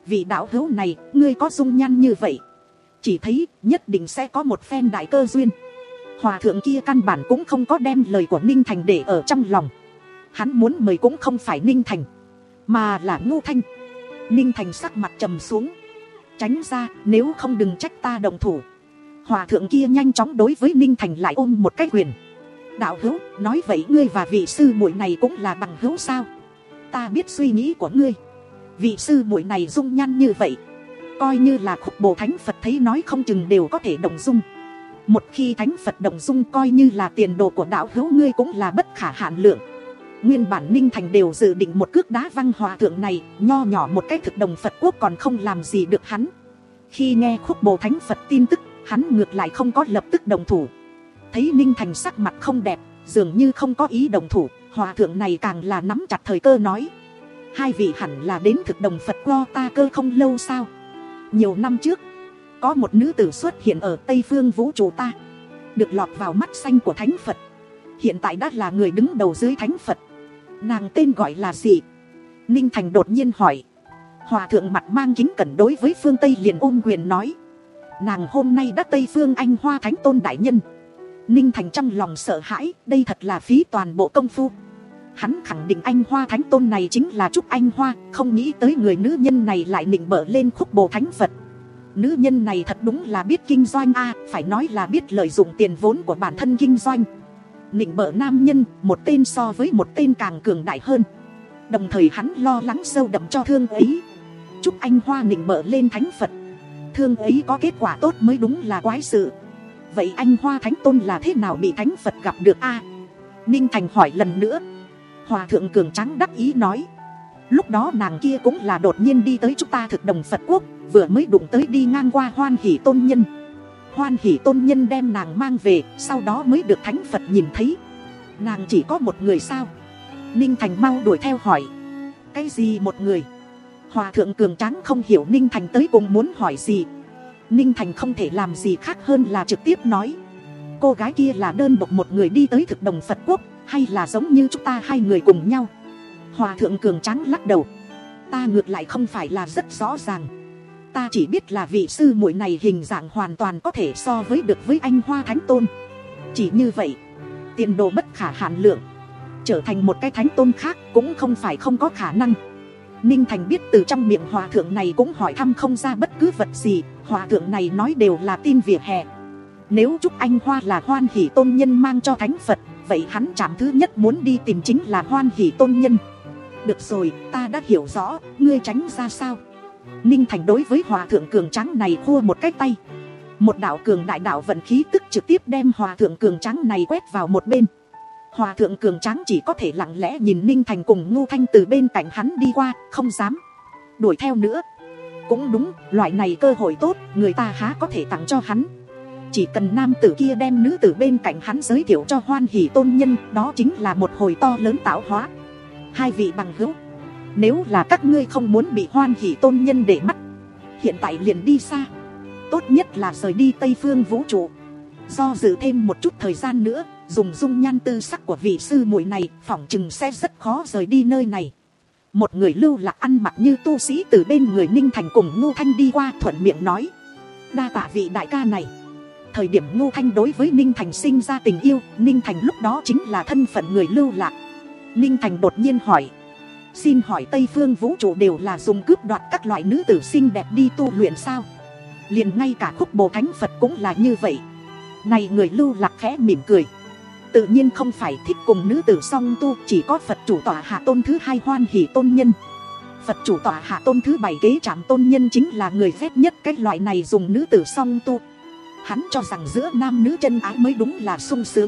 vị đạo hữu này, ngươi có dung nhan như vậy, chỉ thấy nhất định sẽ có một phen đại cơ duyên. Hòa thượng kia căn bản cũng không có đem lời của Ninh Thành để ở trong lòng. Hắn muốn mời cũng không phải Ninh Thành, mà là Ngô Thanh. Ninh Thành sắc mặt trầm xuống, tránh ra, nếu không đừng trách ta động thủ. Hòa thượng kia nhanh chóng đối với Ninh Thành lại ôm một cái quyền. Đạo hữu, nói vậy ngươi và vị sư muội này cũng là bằng hữu sao? Ta biết suy nghĩ của ngươi. Vị sư muội này dung nhan như vậy, coi như là Khúc Bồ Thánh Phật thấy nói không chừng đều có thể động dung. Một khi Thánh Phật động dung, coi như là tiền đồ của đạo hữu ngươi cũng là bất khả hạn lượng. Nguyên bản Ninh Thành đều dự định một cước đá văng hòa thượng này, nho nhỏ một cái thực đồng Phật quốc còn không làm gì được hắn. Khi nghe Khúc Bồ Thánh Phật tin tức, hắn ngược lại không có lập tức đồng thủ. Thấy Ninh Thành sắc mặt không đẹp, dường như không có ý đồng thủ, hòa thượng này càng là nắm chặt thời cơ nói: hai vị hẳn là đến thực đồng Phật Go Ta Cơ không lâu sao? Nhiều năm trước, có một nữ tử xuất hiện ở Tây Phương vũ trụ ta, được lọt vào mắt xanh của Thánh Phật. Hiện tại đã là người đứng đầu dưới Thánh Phật. Nàng tên gọi là gì? Ninh Thành đột nhiên hỏi. Hòa thượng mặt mang kính cẩn đối với phương Tây liền ôm quyền nói: nàng hôm nay đã Tây Phương Anh Hoa Thánh Tôn đại nhân. Ninh Thành trong lòng sợ hãi, đây thật là phí toàn bộ công phu. Hắn khẳng định Anh Hoa Thánh Tôn này chính là Trúc Anh Hoa, không nghĩ tới người nữ nhân này lại nịnh bợ lên Khúc Bồ Thánh Phật. Nữ nhân này thật đúng là biết kinh doanh a, à, phải nói là biết lợi dụng tiền vốn của bản thân kinh doanh. Nịnh bợ nam nhân, một tên so với một tên càng cường đại hơn. Đồng thời hắn lo lắng sâu đậm cho thương ấy. Trúc Anh Hoa nịnh bợ lên Thánh Phật, thương ấy có kết quả tốt mới đúng là quái sự. Vậy Anh Hoa Thánh Tôn là thế nào bị Thánh Phật gặp được a? À, Ninh Thành hỏi lần nữa. Hòa thượng cường tráng đắc ý nói: lúc đó nàng kia cũng là đột nhiên đi tới chúng ta thực đồng Phật quốc, vừa mới đụng tới đi ngang qua Hoan Hỷ Tôn Nhân. Hoan Hỷ Tôn Nhân đem nàng mang về, sau đó mới được Thánh Phật nhìn thấy. Nàng chỉ có một người sao? Ninh Thành mau đuổi theo hỏi. Cái gì một người? Hòa thượng cường tráng không hiểu Ninh Thành tới cùng muốn hỏi gì. Ninh Thành không thể làm gì khác hơn là trực tiếp nói: cô gái kia là đơn độc một người đi tới thực đồng Phật quốc, hay là giống như chúng ta hai người cùng nhau? Hòa thượng cường tráng lắc đầu: ta ngược lại không phải là rất rõ ràng. Ta chỉ biết là vị sư muội này hình dạng hoàn toàn có thể so với được với Anh Hoa Thánh Tôn. Chỉ như vậy, tiền đồ bất khả hạn lượng. Trở thành một cái Thánh Tôn khác cũng không phải không có khả năng. Ninh Thành biết từ trong miệng hòa thượng này cũng hỏi thăm không ra bất cứ vật gì. Hòa thượng này nói đều là tin vỉa hè. Nếu Trúc Anh Hoa là Hoan Hỷ Tôn Nhân mang cho Thánh Phật, vậy hắn chạm thứ nhất muốn đi tìm chính là Hoan Hỷ Tôn Nhân. Được rồi, ta đã hiểu rõ, ngươi tránh ra sao? Ninh Thành đối với hòa thượng cường tráng này khua một cái tay. Một đạo cường đại đạo vận khí tức trực tiếp đem hòa thượng cường tráng này quét vào một bên. Hòa thượng cường tráng chỉ có thể lặng lẽ nhìn Ninh Thành cùng Ngô Thanh từ bên cạnh hắn đi qua, không dám đuổi theo nữa. Cũng đúng, loại này cơ hội tốt, người ta há có thể tặng cho hắn. Chỉ cần nam tử kia đem nữ tử bên cạnh hắn giới thiệu cho Hoan Hỷ Tôn Nhân, đó chính là một hồi to lớn tạo hóa. Hai vị bằng hữu, nếu là các ngươi không muốn bị Hoan Hỷ Tôn Nhân để mắt, hiện tại liền đi xa. Tốt nhất là rời đi Tây Phương vũ trụ. Do dự thêm một chút thời gian nữa, dùng dung nhan tư sắc của vị sư muội này, phỏng chừng sẽ rất khó rời đi nơi này. Một người lưu lạc ăn mặc như tu sĩ từ bên người Ninh Thành cùng Ngô Thanh đi qua, thuận miệng nói: đa tạ vị đại ca này. Thời điểm Ngô Thanh đối với Ninh Thành sinh ra tình yêu, Ninh Thành lúc đó chính là thân phận người lưu lạc. Ninh Thành đột nhiên hỏi: xin hỏi Tây Phương vũ trụ đều là dùng cướp đoạt các loại nữ tử xinh đẹp đi tu luyện sao? Liền ngay cả Khúc Bồ Thánh Phật cũng là như vậy. Này người lưu lạc khẽ mỉm cười: tự nhiên không phải thích cùng nữ tử song tu, chỉ có Phật chủ tọa hạ tôn thứ hai Hoan Hỷ Tôn Nhân. Phật chủ tọa hạ tôn thứ bảy Kế Trạm Tôn Nhân chính là người phép nhất cái loại này dùng nữ tử song tu. Hắn cho rằng giữa nam nữ chân ái mới đúng là sung sướng,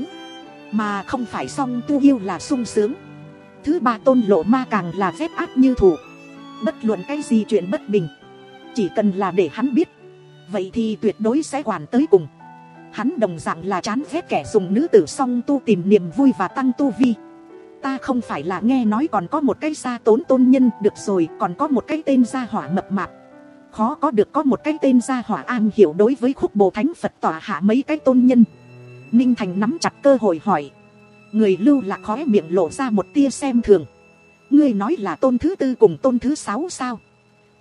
mà không phải song tu yêu là sung sướng. Thứ ba Tôn Lộ Ma càng là phép ác như thù. Bất luận cái gì chuyện bất bình, chỉ cần là để hắn biết, vậy thì tuyệt đối sẽ quản tới cùng. Hắn đồng dạng là chán ghét kẻ dùng nữ tử song tu tìm niềm vui và tăng tu vi. Ta không phải là nghe nói còn có một cái Sa Tốn Tôn Nhân. Được rồi, còn có một cái tên gia hỏa mập mạp. Khó có được có một cái tên gia hỏa am hiểu đối với Khúc Bồ Thánh Phật tọa hạ mấy cái tôn nhân. Ninh Thành nắm chặt cơ hội hỏi. Người lưu lạc khóe miệng lộ ra một tia xem thường. Ngươi nói là tôn thứ tư cùng tôn thứ sáu sao?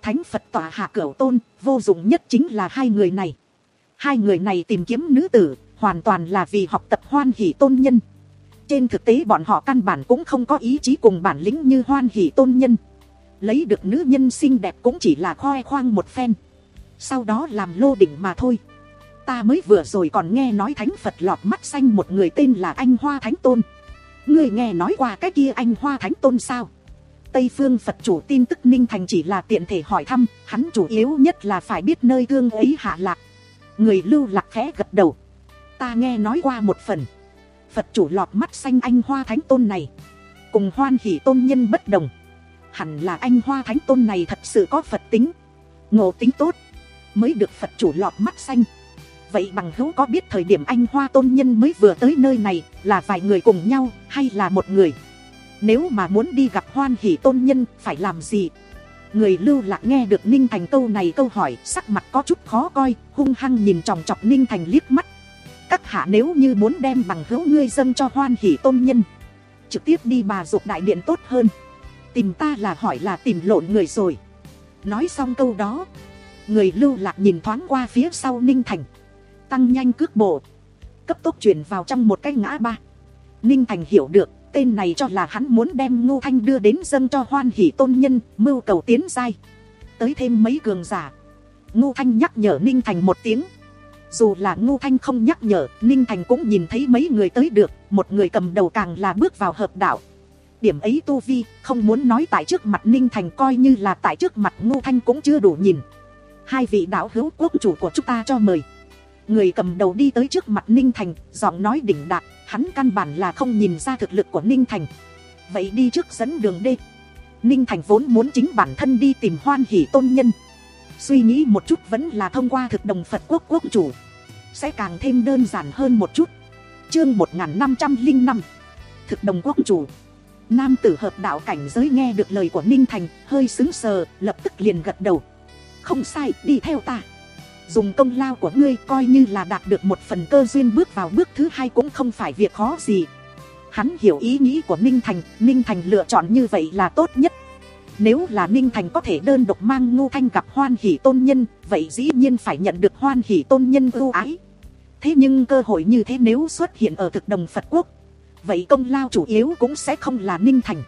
thánh Phật tọa hạ cửu tôn, vô dụng nhất chính là hai người này. Hai người này tìm kiếm nữ tử, hoàn toàn là vì học tập Hoan Hỷ Tôn Nhân. Trên thực tế bọn họ căn bản cũng không có ý chí cùng bản lĩnh như Hoan Hỷ Tôn Nhân. Lấy được nữ nhân xinh đẹp cũng chỉ là khoe khoang một phen, sau đó làm lô đỉnh mà thôi. Ta mới vừa rồi còn nghe nói thánh Phật lọt mắt xanh một người tên là Anh Hoa Thánh Tôn. Ngươi nghe nói qua cái kia Anh Hoa Thánh Tôn sao? Tây phương Phật chủ tin tức Ninh Thành chỉ là tiện thể hỏi thăm, hắn chủ yếu nhất là phải biết nơi thương ấy hạ lạc. Người Lưu Lạc khẽ gật đầu. Ta nghe nói qua một phần. Phật chủ lọt mắt xanh Anh Hoa Thánh Tôn này cùng Hoan Hỷ Tôn Nhân bất đồng. Hẳn là Anh Hoa Thánh Tôn này thật sự có Phật tính, ngộ tính tốt, mới được Phật chủ lọt mắt xanh. Vậy bằng hữu có biết thời điểm Anh Hoa Tôn Nhân mới vừa tới nơi này là vài người cùng nhau hay là một người? Nếu mà muốn đi gặp Hoan Hỷ Tôn Nhân phải làm gì? Người Lưu Lạc nghe được Ninh Thành câu này câu hỏi, sắc mặt có chút khó coi, hung hăng nhìn chòng chọc Ninh Thành liếc mắt. Các hạ nếu như muốn đem bằng hữu ngươi dâng cho Hoan Hỷ Tôn Nhân, trực tiếp đi Bà Dục Đại Điện tốt hơn. Tìm ta là hỏi là tìm lộn người rồi. Nói xong câu đó, người Lưu Lạc nhìn thoáng qua phía sau Ninh Thành, tăng nhanh cước bộ, cấp tốc chuyển vào trong một cái ngã ba. Ninh Thành hiểu được tên này cho là hắn muốn đem Ngô Thanh đưa đến dâng cho Hoan Hỷ Tôn Nhân, mưu cầu tiến giai, tới thêm mấy cường giả. Ngô Thanh nhắc nhở Ninh Thành một tiếng. Dù là Ngô Thanh không nhắc nhở, Ninh Thành cũng nhìn thấy mấy người tới được. Một người cầm đầu càng là bước vào hợp đạo. Điểm ấy tu vi không muốn nói tại trước mặt Ninh Thành, coi như là tại trước mặt Ngô Thanh cũng chưa đủ nhìn. Hai vị đạo hữu quốc chủ của chúng ta cho mời. Người cầm đầu đi tới trước mặt Ninh Thành, giọng nói đỉnh đạt. Hắn căn bản là không nhìn ra thực lực của Ninh Thành. Vậy đi trước dẫn đường đi. Ninh Thành vốn muốn chính bản thân đi tìm Hoan Hỷ Tôn Nhân, suy nghĩ một chút vẫn là thông qua thực đồng Phật quốc quốc chủ sẽ càng thêm đơn giản hơn một chút. Chương một nghìn năm trăm lẻ năm, thực đồng quốc chủ. Nam tử hợp đạo cảnh giới nghe được lời của Ninh Thành hơi sững sờ, lập tức liền gật đầu. Không sai, đi theo ta. Dùng công lao của ngươi coi như là đạt được một phần cơ duyên, bước vào bước thứ hai cũng không phải việc khó gì. Hắn hiểu ý nghĩ của Ninh Thành, Ninh Thành lựa chọn như vậy là tốt nhất. Nếu là Ninh Thành có thể đơn độc mang Ngô Thanh gặp Hoan Hỷ Tôn Nhân, vậy dĩ nhiên phải nhận được Hoan Hỷ Tôn Nhân ưu ái. Thế nhưng cơ hội như thế nếu xuất hiện ở thực đồng Phật quốc, vậy công lao chủ yếu cũng sẽ không là Ninh Thành,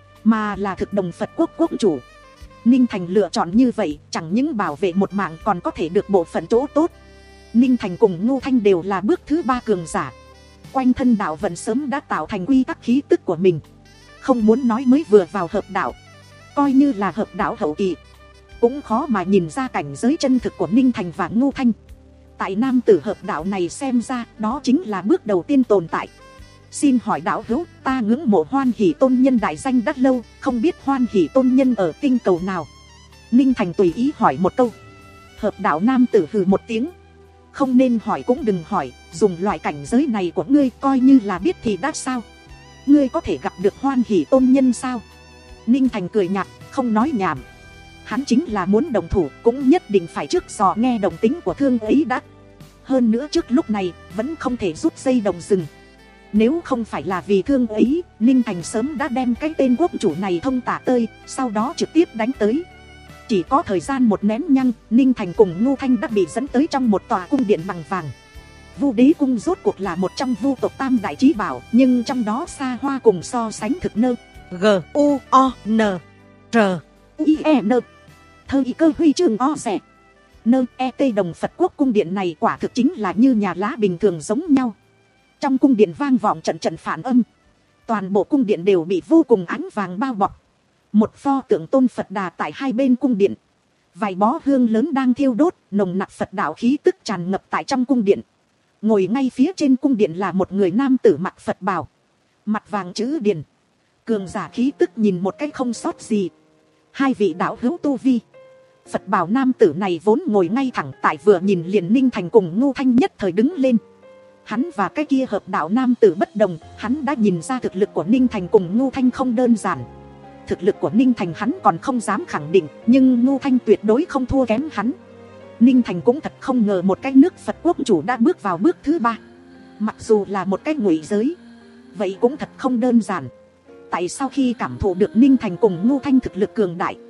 mà là thực đồng Phật quốc quốc chủ. Ninh Thành lựa chọn như vậy chẳng những bảo vệ một mạng còn có thể được bộ phận chỗ tốt. Ninh Thành cùng Ngô Thanh đều là bước thứ ba cường giả, quanh thân đạo vận sớm đã tạo thành quy tắc khí tức của mình. Không muốn nói mới vừa vào hợp đạo, coi như là hợp đạo hậu kỳ cũng khó mà nhìn ra cảnh giới chân thực của Ninh Thành và Ngô Thanh. Tại nam tử hợp đạo này xem ra đó chính là bước đầu tiên tồn tại. Xin hỏi đạo hữu, ta ngưỡng mộ Hoan Hỷ Tôn Nhân đại danh đắt lâu, không biết Hoan Hỷ Tôn Nhân ở tinh cầu nào? Ninh Thành tùy ý hỏi một câu. Hợp đạo nam tử hừ một tiếng. Không nên hỏi cũng đừng hỏi, dùng loại cảnh giới này của ngươi coi như là biết thì đã sao? Ngươi có thể gặp được Hoan Hỷ Tôn Nhân sao? Ninh Thành cười nhạt, không nói nhảm. Hắn chính là muốn đồng thủ cũng nhất định phải trước dò nghe đồng tính của thương ấy đã. Hơn nữa trước lúc này vẫn không thể rút dây đồng rừng. Nếu không phải là vì thương ấy, Ninh Thành sớm đã đem cái tên quốc chủ này thông tả tơi, sau đó trực tiếp đánh tới. Chỉ có thời gian một nén nhăng, Ninh Thành cùng Ngô Thanh đã bị dẫn tới trong một tòa cung điện bằng vàng. Vu Đế Cung rốt cuộc là một trong vu tộc tam đại trí bảo, nhưng trong đó xa hoa cùng so sánh thực nơ G U O N R I E N thơ y cơ huy chương o rẻ nơ e t đồng Phật quốc cung điện này quả thực chính là như nhà lá bình thường giống nhau. Trong cung điện vang vọng trận trận phản âm, toàn bộ cung điện đều bị vô cùng ánh vàng bao bọc. Một pho tượng tôn Phật Đà tại hai bên cung điện, vài bó hương lớn đang thiêu đốt, nồng nặc Phật đạo khí tức tràn ngập tại trong cung điện. Ngồi ngay phía trên cung điện là một người nam tử mặc Phật bào, mặt vàng chữ điền, cường giả khí tức nhìn một cách không sót gì. Hai vị đạo hữu tu vi. Phật bào nam tử này vốn ngồi ngay thẳng tại, vừa nhìn liền Ninh Thành cùng Ngô Thanh nhất thời đứng lên. Hắn và cái kia hợp đạo nam tử bất đồng, hắn đã nhìn ra thực lực của Ninh Thành cùng Ngô Thanh không đơn giản. Thực lực của Ninh Thành hắn còn không dám khẳng định, nhưng Ngô Thanh tuyệt đối không thua kém hắn. Ninh Thành cũng thật không ngờ một cái nước Phật quốc chủ đã bước vào bước thứ ba. Mặc dù là một cái ngụy giới, vậy cũng thật không đơn giản. Tại sau khi cảm thụ được Ninh Thành cùng Ngô Thanh thực lực cường đại,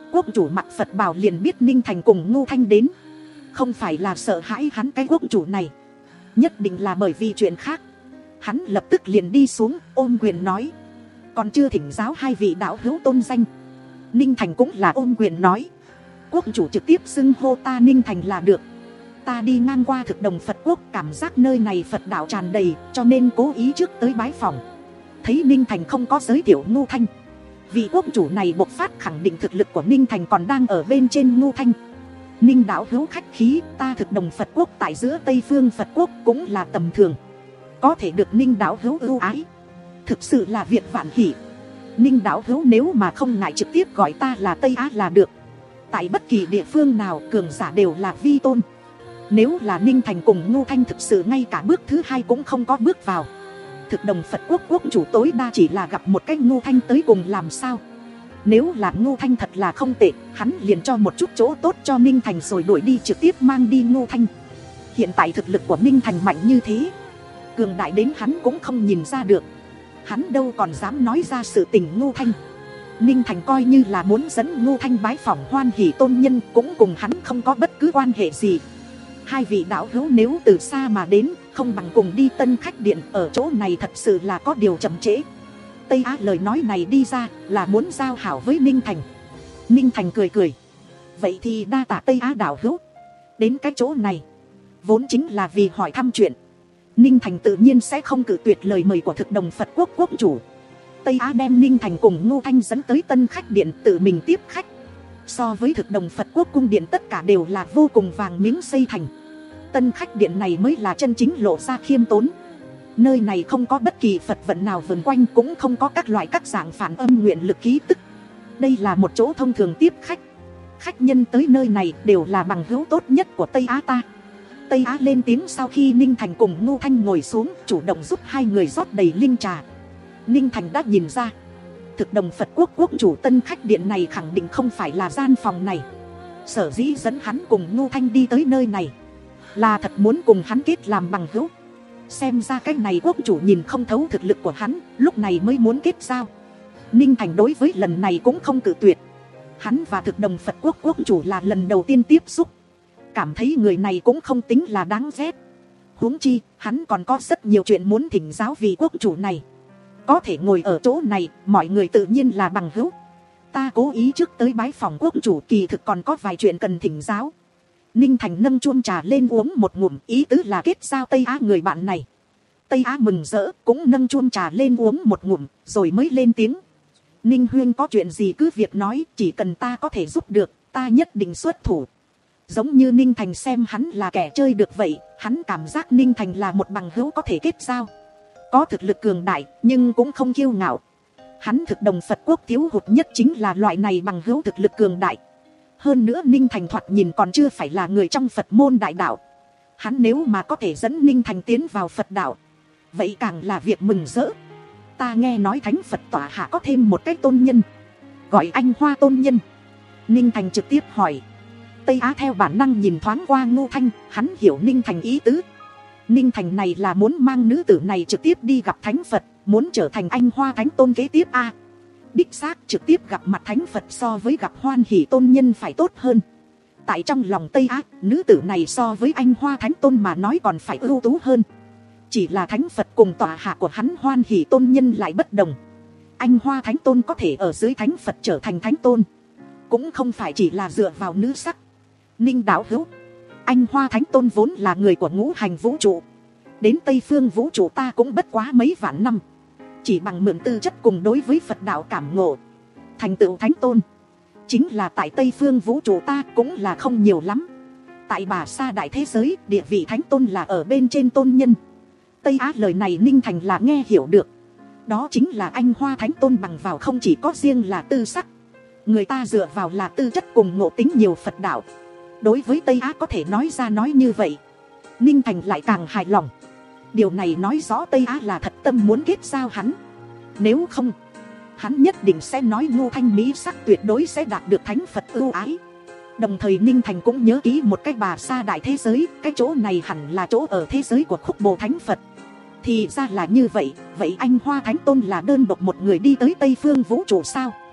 Quốc chủ mặc Phật bào liền biết Ninh Thành cùng Ngô Thanh đến. Không phải là sợ hãi hắn cái quốc chủ này, nhất định là bởi vì chuyện khác. Hắn lập tức liền đi xuống ôm quyền nói, còn chưa thỉnh giáo hai vị đạo hữu tôn danh. Ninh Thành cũng là ôm quyền nói, quốc chủ trực tiếp xưng hô ta Ninh Thành là được. Ta đi ngang qua Thực Đồng Phật Quốc, cảm giác nơi này Phật đạo tràn đầy, cho nên cố ý trước tới bái phỏng. Thấy Ninh Thành không có giới thiệu Ngô Thanh, vị quốc chủ này bộc phát khẳng định thực lực của Ninh Thành còn đang ở bên trên Ngô Thanh. Ninh đạo hữu khách khí, ta Thực Đồng Phật Quốc tại giữa Tây Phương Phật Quốc cũng là tầm thường, có thể được Ninh đạo hữu ưu ái, thực sự là việc vạn hỷ. Ninh đạo hữu nếu mà không ngại trực tiếp gọi ta là Tây Á là được. Tại bất kỳ địa phương nào cường giả đều là vi tôn. Nếu là Ninh Thành cùng Ngô Thanh thực sự ngay cả bước thứ hai cũng không có bước vào, Thực Đồng Phật Quốc quốc chủ tối đa chỉ là gặp một cái Ngô Thanh tới cùng làm sao. Nếu là Ngô Thanh thật là không tệ, hắn liền cho một chút chỗ tốt cho Ninh Thành rồi đuổi đi, trực tiếp mang đi Ngô Thanh. Hiện tại thực lực của Ninh Thành mạnh như thế, cường đại đến hắn cũng không nhìn ra được, hắn đâu còn dám nói ra sự tình Ngô Thanh. Ninh Thành coi như là muốn dẫn Ngô Thanh bái phỏng Hoan Hỷ tôn nhân, cũng cùng hắn không có bất cứ quan hệ gì. Hai vị đạo hữu nếu từ xa mà đến, không bằng cùng đi Tân Khách Điện, ở chỗ này thật sự là có điều chậm trễ. Tây Á lời nói này đi ra là muốn giao hảo với Ninh Thành. Ninh Thành cười cười, vậy thì đa tạ Tây Á đạo hữu. Đến cái chỗ này vốn chính là vì hỏi thăm chuyện, Ninh Thành tự nhiên sẽ không cự tuyệt lời mời của Thực Đồng Phật Quốc quốc chủ. Tây Á đem Ninh Thành cùng Ngô Thanh dẫn tới Tân Khách Điện tự mình tiếp khách. So với Thực Đồng Phật Quốc cung điện tất cả đều là vô cùng vàng miếng xây thành, Tân Khách Điện này mới là chân chính lộ ra khiêm tốn. Nơi này không có bất kỳ Phật vận nào vần quanh, cũng không có các loại các dạng phản âm nguyện lực khí tức. Đây là một chỗ thông thường tiếp khách. Khách nhân tới nơi này đều là bằng hữu tốt nhất của Tây Á ta. Tây Á lên tiếng sau khi Ninh Thành cùng Ngô Thanh ngồi xuống, chủ động giúp hai người rót đầy linh trà. Ninh Thành đã nhìn ra, Thực Đồng Phật Quốc quốc chủ Tân Khách Điện này khẳng định không phải là gian phòng này. Sở dĩ dẫn hắn cùng Ngô Thanh đi tới nơi này là thật muốn cùng hắn kết làm bằng hữu. Xem ra cái này quốc chủ nhìn không thấu thực lực của hắn, lúc này mới muốn kết giao. Ninh Thành đối với lần này cũng không cự tuyệt. Hắn và Thực Đồng Phật Quốc quốc chủ là lần đầu tiên tiếp xúc, cảm thấy người này cũng không tính là đáng ghét. Huống chi hắn còn có rất nhiều chuyện muốn thỉnh giáo vị quốc chủ này. Có thể ngồi ở chỗ này, mọi người tự nhiên là bằng hữu. Ta cố ý trước tới bái phòng quốc chủ, kỳ thực còn có vài chuyện cần thỉnh giáo. Ninh Thành nâng chuông trà lên uống một ngụm, ý tứ là kết giao Tây Á người bạn này. Tây Á mừng rỡ cũng nâng chuông trà lên uống một ngụm, rồi mới lên tiếng. Ninh huynh có chuyện gì cứ việc nói, chỉ cần ta có thể giúp được, ta nhất định xuất thủ. Giống như Ninh Thành xem hắn là kẻ chơi được vậy, hắn cảm giác Ninh Thành là một bằng hữu có thể kết giao. Có thực lực cường đại, nhưng cũng không kiêu ngạo. Hắn Thực Đồng Phật Quốc thiếu hụt nhất chính là loại này bằng hữu thực lực cường đại. Hơn nữa Ninh Thành thoạt nhìn còn chưa phải là người trong Phật môn đại đạo. Hắn nếu mà có thể dẫn Ninh Thành tiến vào Phật đạo, vậy càng là việc mừng rỡ. Ta nghe nói Thánh Phật tọa hạ có thêm một cái tôn nhân, gọi Anh Hoa tôn nhân. Ninh Thành trực tiếp hỏi. Tây Á theo bản năng nhìn thoáng qua Ngô Thanh, hắn hiểu Ninh Thành ý tứ. Ninh Thành này là muốn mang nữ tử này trực tiếp đi gặp Thánh Phật, muốn trở thành Anh Hoa Thánh Tôn kế tiếp a. Đích xác trực tiếp gặp mặt Thánh Phật so với gặp Hoan Hỷ tôn nhân phải tốt hơn. Tại trong lòng Tây Á, nữ tử này so với Anh Hoa Thánh Tôn mà nói còn phải ưu tú hơn. Chỉ là Thánh Phật cùng tọa hạ của hắn Hoan Hỷ tôn nhân lại bất đồng. Anh Hoa Thánh Tôn có thể ở dưới Thánh Phật trở thành Thánh Tôn, cũng không phải chỉ là dựa vào nữ sắc. Ninh đạo hữu, Anh Hoa Thánh Tôn vốn là người của ngũ hành vũ trụ, đến Tây Phương vũ trụ ta cũng bất quá mấy vạn năm, chỉ bằng mượn tư chất cùng đối với Phật đạo cảm ngộ, thành tựu Thánh Tôn. Chính là tại Tây Phương vũ trụ ta cũng là không nhiều lắm. Tại Bà Sa đại thế giới, địa vị Thánh Tôn là ở bên trên tôn nhân. Tây Á lời này Ninh Thành là nghe hiểu được. Đó chính là Anh Hoa Thánh Tôn bằng vào không chỉ có riêng là tư sắc, người ta dựa vào là tư chất cùng ngộ tính nhiều Phật đạo. Đối với Tây Á có thể nói ra nói như vậy, Ninh Thành lại càng hài lòng. Điều này nói rõ Tây Á là thật tâm muốn kết giao hắn. Nếu không, hắn nhất định sẽ nói Ngô Thanh mỹ sắc tuyệt đối sẽ đạt được Thánh Phật ưu ái. Đồng thời Ninh Thành cũng nhớ kỹ một cái Bà Sa đại thế giới, cái chỗ này hẳn là chỗ ở thế giới của Khúc Bồ Thánh Phật. Thì ra là như vậy, vậy Anh Hoa Thánh Tôn là đơn độc một người đi tới Tây Phương vũ trụ sao?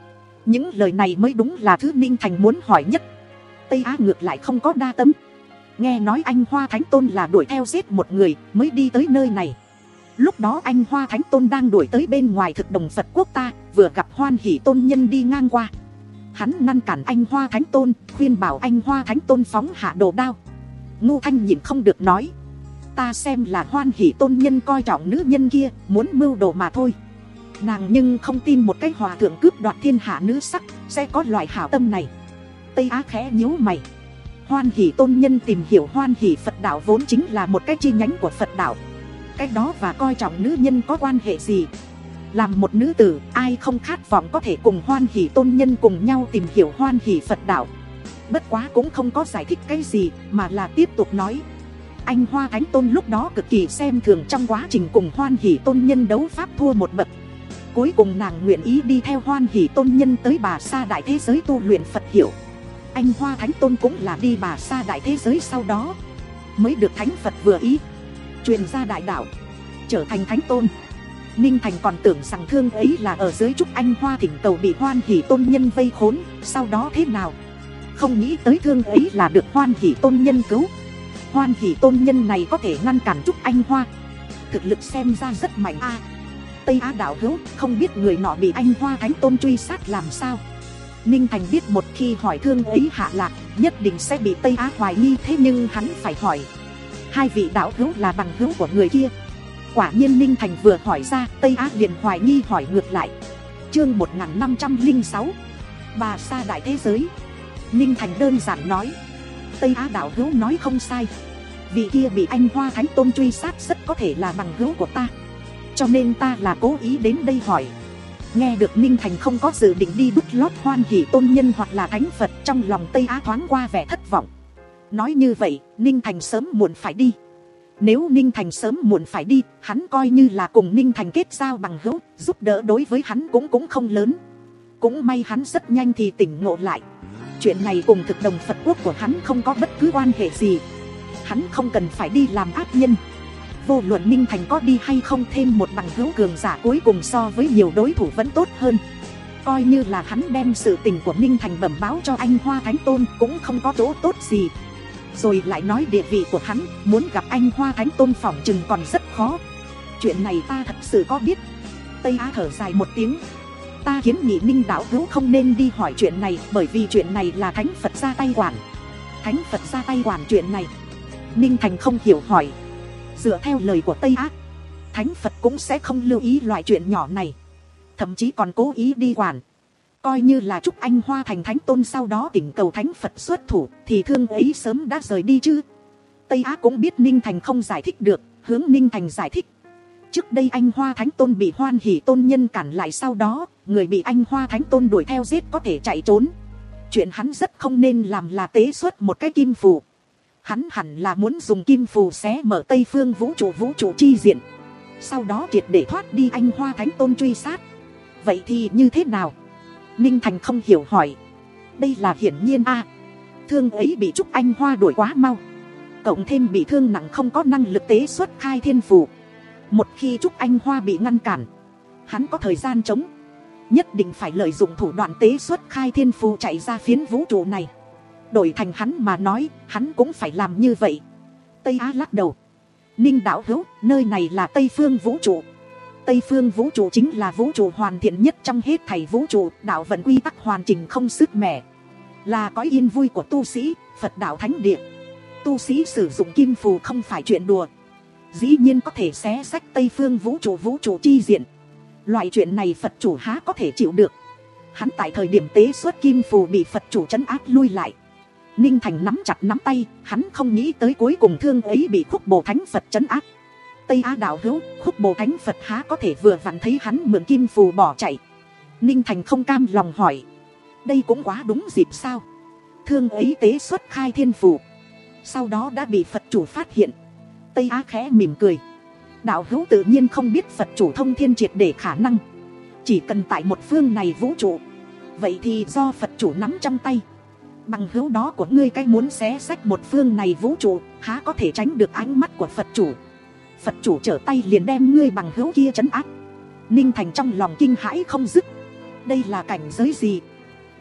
Những lời này mới đúng là thứ Ninh Thành muốn hỏi nhất. Tây Á ngược lại không có đa tâm. Nghe nói anh Hoa Thánh Tôn là đuổi theo giết một người mới đi tới nơi này. Lúc đó anh Hoa Thánh Tôn đang đuổi tới bên ngoài thực đồng Phật quốc ta, vừa gặp Hoan Hỷ Tôn nhân đi ngang qua. Hắn ngăn cản anh Hoa Thánh Tôn, khuyên bảo anh Hoa Thánh Tôn phóng hạ đồ đao. Ngô Thanh nhìn không được nói, ta xem là Hoan Hỷ Tôn nhân coi trọng nữ nhân kia, muốn mưu đồ mà thôi. Nàng nhưng không tin một cái hòa thượng cướp đoạt thiên hạ nữ sắc sẽ có loại hảo tâm này. Tây Á khẽ nhíu mày. Hoan Hỷ Tôn nhân tìm hiểu Hoan Hỷ Phật đạo vốn chính là một cái chi nhánh của Phật đạo. Cái đó và coi trọng nữ nhân có quan hệ gì? Làm một nữ tử, ai không khát vọng có thể cùng Hoan Hỷ Tôn nhân cùng nhau tìm hiểu Hoan Hỷ Phật đạo. Bất quá cũng không có giải thích cái gì, mà là tiếp tục nói, anh Hoa Thánh Tôn lúc đó cực kỳ xem thường trong quá trình cùng Hoan Hỷ Tôn nhân đấu pháp thua một bậc. Cuối cùng nàng nguyện ý đi theo Hoan Hỷ Tôn nhân tới Bà Sa đại thế giới tu luyện Phật hiệu. Anh Hoa Thánh Tôn cũng là đi Bà Sa đại thế giới sau đó mới được Thánh Phật vừa ý, truyền ra đại đạo, trở thành Thánh Tôn. Ninh Thành còn tưởng rằng thương ấy là ở dưới trúc anh Hoa thỉnh cầu bị Hoan Hỷ Tôn nhân vây khốn, sau đó thế nào. Không nghĩ tới thương ấy là được Hoan Hỷ Tôn nhân cứu. Hoan Hỷ Tôn nhân này có thể ngăn cản trúc anh Hoa, thực lực xem ra rất mạnh a. À, Tây Á đạo hữu, không biết người nọ bị anh Hoa Thánh Tôn truy sát làm sao. Ninh Thành biết một khi hỏi thương ấy hạ lạc, nhất định sẽ bị Tây Á hoài nghi, thế nhưng hắn phải hỏi. Hai vị đạo hữu là bằng hữu của người kia. Quả nhiên Ninh Thành vừa hỏi ra, Tây Á liền hoài nghi hỏi ngược lại. Chương một nghìn năm trăm lẻ sáu, Bà Sa đại thế giới. Ninh Thành đơn giản nói, Tây Á đạo hữu nói không sai. Vị kia bị anh Hoa Thánh Tôn truy sát rất có thể là bằng hữu của ta, cho nên ta là cố ý đến đây hỏi. Nghe được Ninh Thành không có dự định đi đút lót Hoan Hỷ Tôn nhân hoặc là Thánh Phật, trong lòng Tây Á thoáng qua vẻ thất vọng. Nói như vậy, Ninh Thành sớm muộn phải đi. Nếu Ninh Thành sớm muộn phải đi, hắn coi như là cùng Ninh Thành kết giao bằng hữu, giúp đỡ đối với hắn cũng cũng không lớn. Cũng may hắn rất nhanh thì tỉnh ngộ lại. Chuyện này cùng thực đồng Phật quốc của hắn không có bất cứ quan hệ gì. Hắn không cần phải đi làm ác nhân. Vô luận Ninh Thành có đi hay không, thêm một bằng hữu cường giả cuối cùng so với nhiều đối thủ vẫn tốt hơn. Coi như là hắn đem sự tình của Ninh Thành bẩm báo cho anh Hoa Thánh Tôn cũng không có chỗ tốt gì. Rồi lại nói địa vị của hắn, muốn gặp anh Hoa Thánh Tôn phỏng chừng còn rất khó. Chuyện này ta thật sự có biết. Tây Á thở dài một tiếng. Ta kiến nghị Ninh đạo hữu không nên đi hỏi chuyện này, bởi vì chuyện này là Thánh Phật ra tay quản. Thánh Phật ra tay quản chuyện này? Ninh Thành không hiểu hỏi. Dựa theo lời của Tây Á, Thánh Phật cũng sẽ không lưu ý loại chuyện nhỏ này, thậm chí còn cố ý đi quản. Coi như là chúc anh Hoa thành Thánh Tôn sau đó thỉnh cầu Thánh Phật xuất thủ, thì thương ấy sớm đã rời đi chứ. Tây Á cũng biết Ninh Thành không giải thích được, hướng Ninh Thành giải thích. Trước đây anh Hoa Thánh Tôn bị Hoan Hỷ Tôn nhân cản lại, sau đó người bị anh Hoa Thánh Tôn đuổi theo giết có thể chạy trốn. Chuyện hắn rất không nên làm là tế xuất một cái kim phù. Hắn hẳn là muốn dùng kim phù xé mở Tây phương vũ trụ vũ trụ chi diện, sau đó triệt để thoát đi anh Hoa Thánh Tôn truy sát. Vậy thì như thế nào? Ninh Thành không hiểu hỏi. Đây là hiển nhiên a. À, thương ấy bị Trúc Anh Hoa đuổi quá mau, cộng thêm bị thương nặng không có năng lực tế xuất khai thiên phù. Một khi Trúc Anh Hoa bị ngăn cản, hắn có thời gian chống, nhất định phải lợi dụng thủ đoạn tế xuất khai thiên phù chạy ra phiến vũ trụ này. Đổi thành hắn mà nói, hắn cũng phải làm như vậy. Tây Á lắc đầu. Ninh đạo hữu, nơi này là Tây phương vũ trụ. Tây phương vũ trụ chính là vũ trụ hoàn thiện nhất trong hết thảy vũ trụ, đạo vận quy tắc hoàn chỉnh không sứt mẻ, là cõi yên vui của tu sĩ, Phật đạo thánh địa. Tu sĩ sử dụng kim phù không phải chuyện đùa, dĩ nhiên có thể xé xách Tây phương vũ trụ vũ trụ chi diện. Loại chuyện này Phật chủ há có thể chịu được. Hắn tại thời điểm tế xuất kim phù bị Phật chủ trấn áp lui lại. Ninh Thành nắm chặt nắm tay, hắn không nghĩ tới cuối cùng thương ấy bị Khúc Bồ Thánh Phật trấn áp. Tây Á đạo hữu, Khúc Bồ Thánh Phật há có thể vừa vặn thấy hắn mượn kim phù bỏ chạy. Ninh Thành không cam lòng hỏi. Đây cũng quá đúng dịp sao? Thương ấy tế xuất khai thiên phù, sau đó đã bị Phật chủ phát hiện. Tây Á khẽ mỉm cười. Đạo hữu tự nhiên không biết Phật chủ thông thiên triệt để khả năng. Chỉ cần tại một phương này vũ trụ, vậy thì do Phật chủ nắm trong tay. Bằng hữu đó của ngươi cái muốn xé xách một phương này vũ trụ, há có thể tránh được ánh mắt của Phật chủ. Phật chủ trở tay liền đem ngươi bằng hữu kia trấn áp. Ninh Thành trong lòng kinh hãi không dứt. Đây là cảnh giới gì?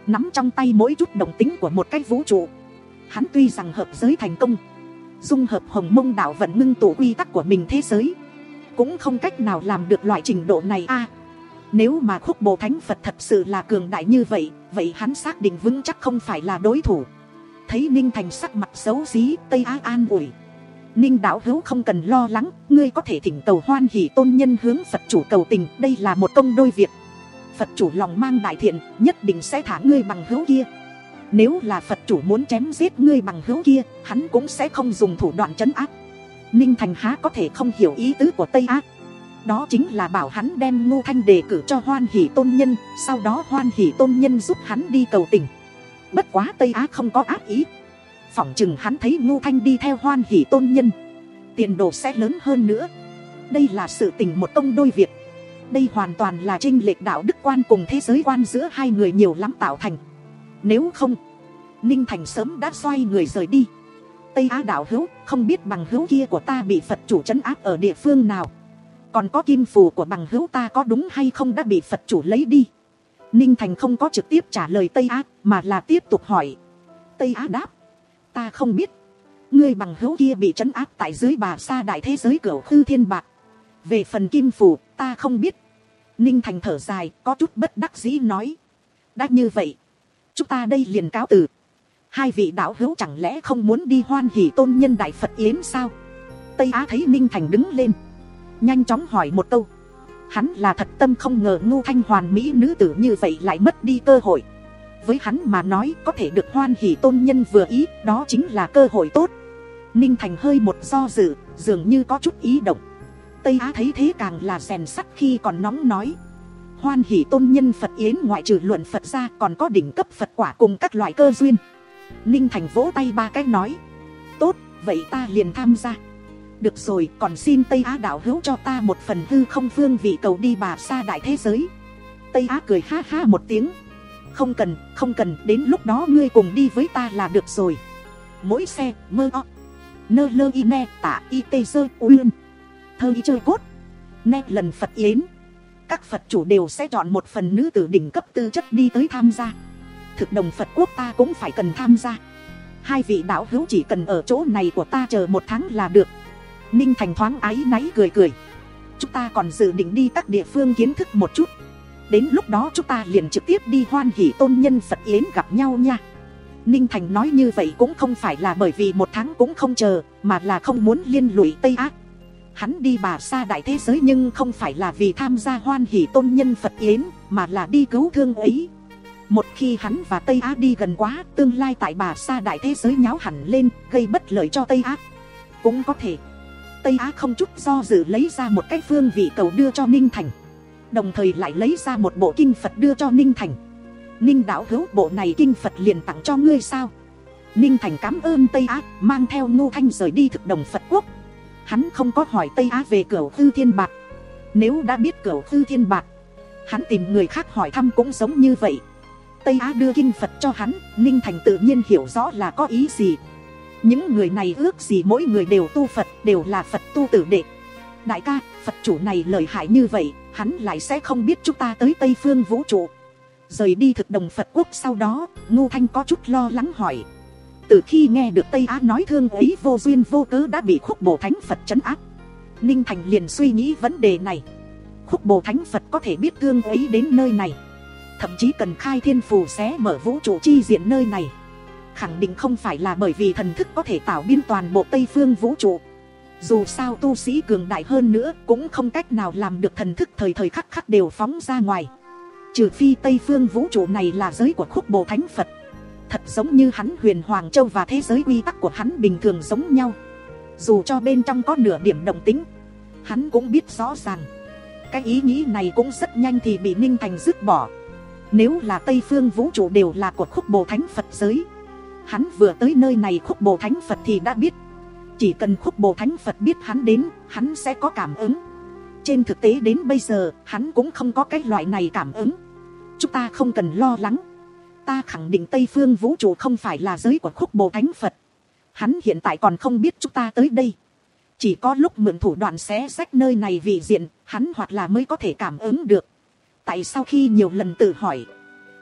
nắm trong tay mỗi chút động tính của một cái vũ trụ. Hắn tuy rằng hợp giới thành công, dung hợp hồng mông đạo vận ngưng tụ quy tắc của mình thế giới, cũng không cách nào làm được loại trình độ này a. Nếu mà Khúc Bồ Thánh Phật thật sự là cường đại như vậy, vậy hắn xác định vững chắc không phải là đối thủ. Thấy Ninh Thành sắc mặt xấu xí, Tây Á an ủi: Ninh đạo hữu không cần lo lắng, ngươi có thể thỉnh cầu Hoan Hỷ Tôn Nhân hướng Phật chủ cầu tình, đây là một công đôi việc. Phật chủ lòng mang đại thiện, nhất định sẽ thả ngươi bằng hữu kia. Nếu là Phật chủ muốn chém giết ngươi bằng hữu kia, hắn cũng sẽ không dùng thủ đoạn trấn áp. Ninh Thành há có thể không hiểu ý tứ của Tây Á. Đó chính là bảo hắn đem Ngô Thanh đề cử cho Hoan Hỷ Tôn Nhân, sau đó Hoan Hỷ Tôn Nhân giúp hắn đi cầu tình. Bất quá Tây Á không có ác ý, phỏng chừng hắn thấy Ngô Thanh đi theo Hoan Hỷ Tôn Nhân, tiền đồ sẽ lớn hơn nữa. Đây là sự tình một công đôi việc. Đây hoàn toàn là chênh lệch đạo đức quan cùng thế giới quan giữa hai người nhiều lắm tạo thành. Nếu không, Ninh Thành sớm đã xoay người rời đi. Tây Á đạo hữu, không biết bằng hữu kia của ta bị Phật chủ trấn áp ở địa phương nào? Còn có kim phù của bằng hữu ta có đúng hay không đã bị Phật chủ lấy đi? Ninh Thành không có trực tiếp trả lời Tây Á, mà là tiếp tục hỏi. Tây Á đáp: Ta không biết. Ngươi bằng hữu kia bị trấn áp tại dưới Bà Sa đại thế giới Cửu Khư Thiên Bạc. Về phần kim phù, ta không biết. Ninh Thành thở dài, có chút bất đắc dĩ nói: Đã như vậy, chúng ta đây liền cáo từ. Hai vị đạo hữu chẳng lẽ không muốn đi Hoan Hỷ Tôn Nhân đại Phật yến sao? Tây Á thấy Ninh Thành đứng lên, nhanh chóng hỏi một câu. Hắn là thật tâm không ngờ Ngô Thanh hoàn mỹ nữ tử như vậy lại mất đi cơ hội. Với hắn mà nói, có thể được Hoan Hỷ Tôn Nhân vừa ý, đó chính là cơ hội tốt. Ninh Thành hơi một do dự, dường như có chút ý động. Tây Á thấy thế càng là rèn sắt khi còn nóng, nói: Hoan Hỷ Tôn Nhân Phật yến ngoại trừ luận Phật ra, còn có đỉnh cấp Phật quả cùng các loại cơ duyên. Ninh Thành vỗ tay ba cái nói: Tốt, vậy ta liền tham gia. Được rồi, còn xin Tây Á đạo hữu cho ta một phần hư không phương vị cầu đi Bà Sa đại thế giới. Tây Á cười ha ha một tiếng: Không cần, không cần, đến lúc đó ngươi cùng đi với ta là được rồi. Mỗi xe, mơ o nơ lơ y ne tả y tê sơ uyên thơ y chơi cốt ne lần Phật yến, các Phật chủ đều sẽ chọn một phần nữ tử đỉnh cấp tư chất đi tới tham gia. Thực đồng Phật quốc ta cũng phải cần tham gia. Hai vị đạo hữu chỉ cần ở chỗ này của ta chờ một tháng là được. Ninh Thành thoáng áy náy cười cười: Chúng ta còn dự định đi các địa phương kiến thức một chút. Đến lúc đó chúng ta liền trực tiếp đi Hoan Hỷ Tôn Nhân Phật yến gặp nhau nha. Ninh Thành nói như vậy cũng không phải là bởi vì một tháng cũng không chờ, mà là không muốn liên lụy Tây Á. Hắn đi Bà Sa đại thế giới nhưng không phải là vì tham gia Hoan Hỷ Tôn Nhân Phật yến, mà là đi cứu thương ấy. Một khi hắn và Tây Á đi gần quá, tương lai tại Bà Sa đại thế giới nháo hẳn lên, gây bất lợi cho Tây Á. Cũng có thể Tây Á không chút do dự lấy ra một cái phương vị cầu đưa cho Ninh Thành, đồng thời lại lấy ra một bộ kinh Phật đưa cho Ninh Thành. Ninh đạo hữu, bộ này kinh Phật liền tặng cho ngươi sao? Ninh Thành cảm ơn Tây Á, mang theo Ngô Thanh rời đi thực đồng Phật quốc. Hắn không có hỏi Tây Á về Cửu Khư Thiên Bạc. Nếu đã biết Cửu Khư Thiên Bạc, hắn tìm người khác hỏi thăm cũng giống như vậy. Tây Á đưa kinh Phật cho hắn, Ninh Thành tự nhiên hiểu rõ là có ý gì. Những người này ước gì mỗi người đều tu Phật, đều là Phật tu tử đệ. Đại ca, Phật chủ này lợi hại như vậy, hắn lại sẽ không biết chúng ta tới Tây Phương vũ trụ. Rời đi thực đồng Phật quốc sau đó, Ngô Thanh có chút lo lắng hỏi. Từ khi nghe được Tây Á nói thương ấy vô duyên vô cớ đã bị Khúc Bồ Thánh Phật trấn áp, Ninh Thành liền suy nghĩ vấn đề này. Khúc Bồ Thánh Phật có thể biết thương ấy đến nơi này, thậm chí cần khai thiên phù xé mở vũ trụ chi diện nơi này, khẳng định không phải là bởi vì thần thức có thể tạo biên toàn bộ Tây Phương vũ trụ. Dù sao tu sĩ cường đại hơn nữa cũng không cách nào làm được thần thức thời thời khắc khắc đều phóng ra ngoài. Trừ phi Tây Phương vũ trụ này là giới của Khúc Bồ Thánh Phật, thật giống như hắn Huyền Hoàng Châu và thế giới quy tắc của hắn bình thường giống nhau. Dù cho bên trong có nửa điểm động tính, hắn cũng biết rõ ràng. Cái ý nghĩ này cũng rất nhanh thì bị Ninh Thành dứt bỏ. Nếu là Tây Phương vũ trụ đều là của Khúc Bồ Thánh Phật giới, hắn vừa tới nơi này Khúc Bồ Thánh Phật thì đã biết. Chỉ cần Khúc Bồ Thánh Phật biết hắn đến, hắn sẽ có cảm ứng. Trên thực tế đến bây giờ, hắn cũng không có cái loại này cảm ứng. Chúng ta không cần lo lắng. Ta khẳng định Tây Phương vũ trụ không phải là giới của Khúc Bồ Thánh Phật. Hắn hiện tại còn không biết chúng ta tới đây. Chỉ có lúc mượn thủ đoạn xé rách nơi này vị diện, hắn hoặc là mới có thể cảm ứng được. Tại sau khi nhiều lần tự hỏi,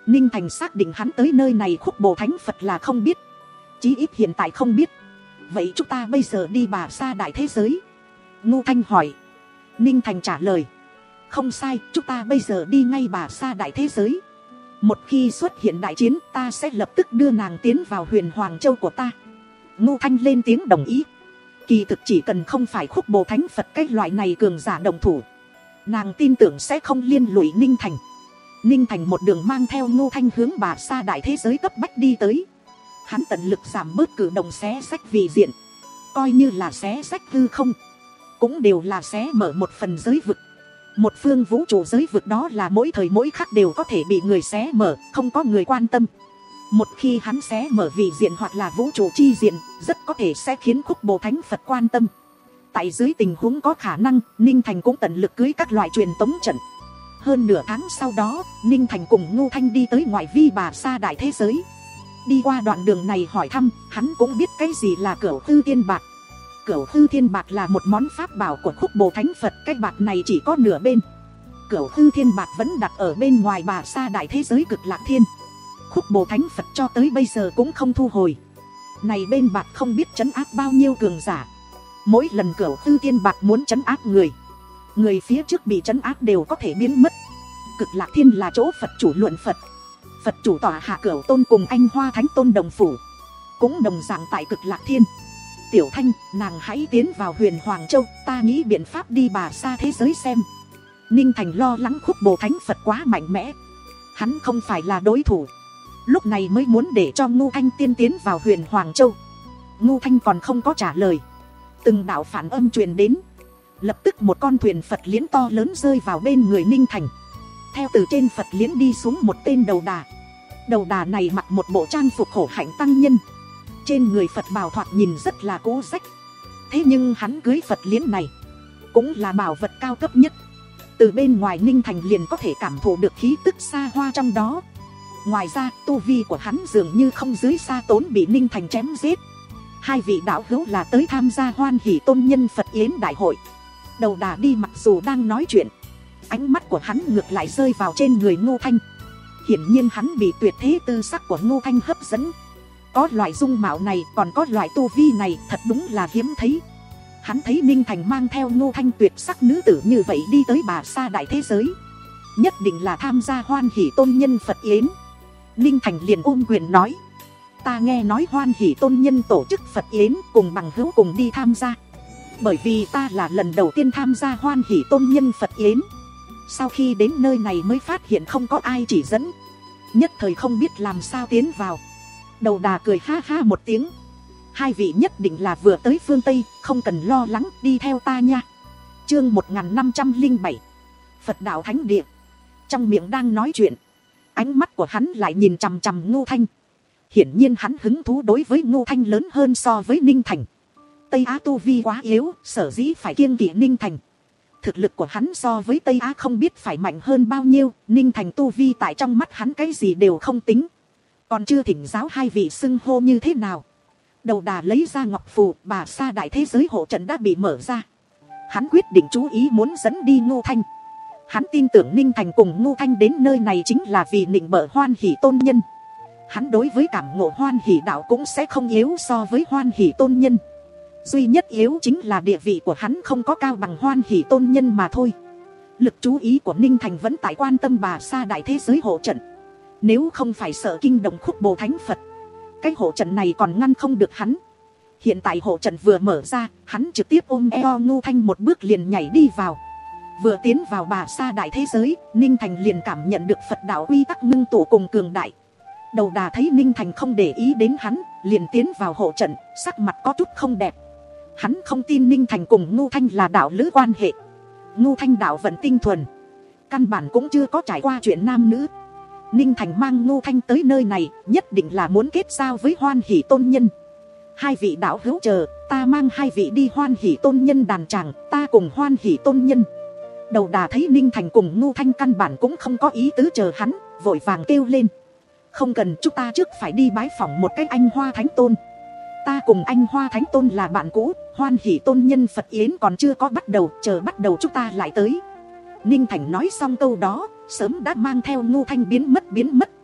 Ninh Thành xác định hắn tới nơi này khúc bồ thánh Phật là không biết, chí ít hiện tại không biết. Vậy chúng ta bây giờ đi Bà Sa đại thế giới? Ngô Thanh hỏi. Ninh Thành trả lời. Không sai, chúng ta bây giờ đi ngay Bà Sa đại thế giới. Một khi xuất hiện đại chiến, ta sẽ lập tức đưa nàng tiến vào huyền Hoàng Châu của ta. Ngô Thanh lên tiếng đồng ý. Kỳ thực chỉ cần không phải khúc bồ thánh Phật cái loại này cường giả đồng thủ, nàng tin tưởng sẽ không liên lụy Ninh Thành. Ninh Thành một đường mang theo Ngô Thanh hướng Bà Sa đại thế giới cấp bách đi tới. Hắn tận lực giảm bớt cử động xé sách vị diện, coi như là xé sách hư không, cũng đều là xé mở một phần giới vực. Một phương vũ trụ giới vực đó là mỗi thời mỗi khắc đều có thể bị người xé mở, không có người quan tâm. Một khi hắn xé mở vị diện hoặc là vũ trụ chi diện, rất có thể sẽ khiến khúc bồ thánh Phật quan tâm. Tại dưới tình huống có khả năng, Ninh Thành cũng tận lực cưới các loại truyền tống trận. Hơn nửa tháng sau đó, Ninh Thành cùng Ngô Thanh đi tới ngoại vi Bà Sa đại thế giới. Đi qua đoạn đường này hỏi thăm, hắn cũng biết cái gì là Cửu Tư Thiên Bạc. Cửu Tư Thiên Bạc là một món pháp bảo của khúc bồ thánh Phật. Cái bạc này chỉ có nửa bên. Cửu Tư Thiên Bạc vẫn đặt ở bên ngoài Bà Sa đại thế giới Cực Lạc Thiên. Khúc bồ thánh Phật cho tới bây giờ cũng không thu hồi. Này bên bạc không biết trấn áp bao nhiêu cường giả. Mỗi lần Cửu Tư Thiên Bạc muốn trấn áp người, người phía trước bị trấn áp đều có thể biến mất. Cực Lạc Thiên là chỗ Phật chủ luận Phật. Phật chủ tọa hạ Cửu Tôn cùng Anh Hoa Thánh Tôn đồng phủ, cũng đồng dạng tại Cực Lạc Thiên. Tiểu Thanh, nàng hãy tiến vào huyền Hoàng Châu, ta nghĩ biện pháp đi Bà Sa thế giới xem. Ninh Thành lo lắng khúc bồ thánh Phật quá mạnh mẽ, hắn không phải là đối thủ. Lúc này mới muốn để cho Ngô Thanh tiên tiến vào huyền Hoàng Châu. Ngô Thanh còn không có trả lời, từng đạo phản âm truyền đến. Lập tức một con thuyền Phật liễn to lớn rơi vào bên người Ninh Thành. Theo từ trên Phật liễn đi xuống một tên đầu đà. Đầu đà này mặc một bộ trang phục khổ hạnh tăng nhân. Trên người Phật bào thoạt nhìn rất là cố rách. Thế nhưng hắn cưới Phật liễn này cũng là bảo vật cao cấp nhất. Từ bên ngoài Ninh Thành liền có thể cảm thụ được khí tức xa hoa trong đó. Ngoài ra tu vi của hắn dường như không dưới Sa Tốn bị Ninh Thành chém giết. Hai vị đạo hữu là tới tham gia Hoan Hỷ Tôn Nhân Phật Yến đại hội. Đầu đà đi mặc dù đang nói chuyện, ánh mắt của hắn ngược lại rơi vào trên người Ngô Thanh. Hiển nhiên hắn bị tuyệt thế tư sắc của Ngô Thanh hấp dẫn. Có loại dung mạo này, còn có loại tu vi này, thật đúng là hiếm thấy. Hắn thấy Ninh Thành mang theo Ngô Thanh tuyệt sắc nữ tử như vậy đi tới Bà Sa đại thế giới, nhất định là tham gia Hoan Hỷ Tôn Nhân Phật Yến. Ninh Thành liền ôm quyền nói, ta nghe nói Hoan Hỷ Tôn Nhân tổ chức Phật Yến, cùng bằng hữu cùng đi tham gia. Bởi vì ta là lần đầu tiên tham gia Hoan Hỷ Tôn Nhân Phật Yến. Sau khi đến nơi này mới phát hiện không có ai chỉ dẫn, nhất thời không biết làm sao tiến vào. Đầu đà cười ha ha một tiếng, hai vị nhất định là vừa tới phương Tây, không cần lo lắng, đi theo ta nha. Chương một nghìn năm trăm lẻ bảy, Phật đạo thánh địa. Trong miệng đang nói chuyện, ánh mắt của hắn lại nhìn chằm chằm Ngô Thanh. Hiển nhiên hắn hứng thú đối với Ngô Thanh lớn hơn so với Ninh Thành. Tây Á tu vi quá yếu, sở dĩ phải kiêng kỵ Ninh Thành. Thực lực của hắn so với Tây Á không biết phải mạnh hơn bao nhiêu. Ninh Thành tu vi tại trong mắt hắn cái gì đều không tính. Còn chưa thỉnh giáo hai vị xưng hô như thế nào. Đầu đà lấy ra ngọc phù, Bà Sa đại thế giới hộ trận đã bị mở ra. Hắn quyết định chú ý muốn dẫn đi Ngô Thanh. Hắn tin tưởng Ninh Thành cùng Ngô Thanh đến nơi này chính là vì nịnh bợ Hoan Hỷ Tôn Nhân. Hắn đối với cảm ngộ Hoan Hỷ đạo cũng sẽ không yếu so với Hoan Hỷ Tôn Nhân. Duy nhất yếu chính là địa vị của hắn không có cao bằng Hoan Hỷ Tôn Nhân mà thôi. Lực chú ý của Ninh Thành vẫn tại quan tâm Bà Sa đại thế giới hộ trận. Nếu không phải sợ kinh động khúc bồ thánh Phật, cái hộ trận này còn ngăn không được hắn. Hiện tại hộ trận vừa mở ra, hắn trực tiếp ôm eo Ngô Thanh một bước liền nhảy đi vào. Vừa tiến vào Bà Sa đại thế giới, Ninh Thành liền cảm nhận được Phật đạo quy tắc ngưng tụ cùng cường đại. Đầu đà thấy Ninh Thành không để ý đến hắn, liền tiến vào hộ trận, sắc mặt có chút không đẹp. Hắn không tin Ninh Thành cùng Ngô Thanh là đạo lữ quan hệ. Ngô Thanh đạo vận tinh thuần, căn bản cũng chưa có trải qua chuyện nam nữ. Ninh Thành mang Ngô Thanh tới nơi này, nhất định là muốn kết giao với Hoan Hỷ Tôn Nhân. Hai vị đạo hữu chờ, ta mang hai vị đi Hoan Hỷ Tôn Nhân đàn tràng, ta cùng Hoan Hỷ Tôn Nhân. Đầu đà thấy Ninh Thành cùng Ngô Thanh căn bản cũng không có ý tứ chờ hắn, vội vàng kêu lên, không cần, chúng ta trước phải đi bái phỏng một cái Anh Hoa Thánh Tôn. Ta cùng Anh Hoa Thánh Tôn là bạn cũ, Hoan Hỷ Tôn Nhân Phật Yến còn chưa có bắt đầu, chờ bắt đầu chúng ta lại tới. Ninh Thành nói xong câu đó, sớm đã mang theo Ngô Thanh biến mất biến mất.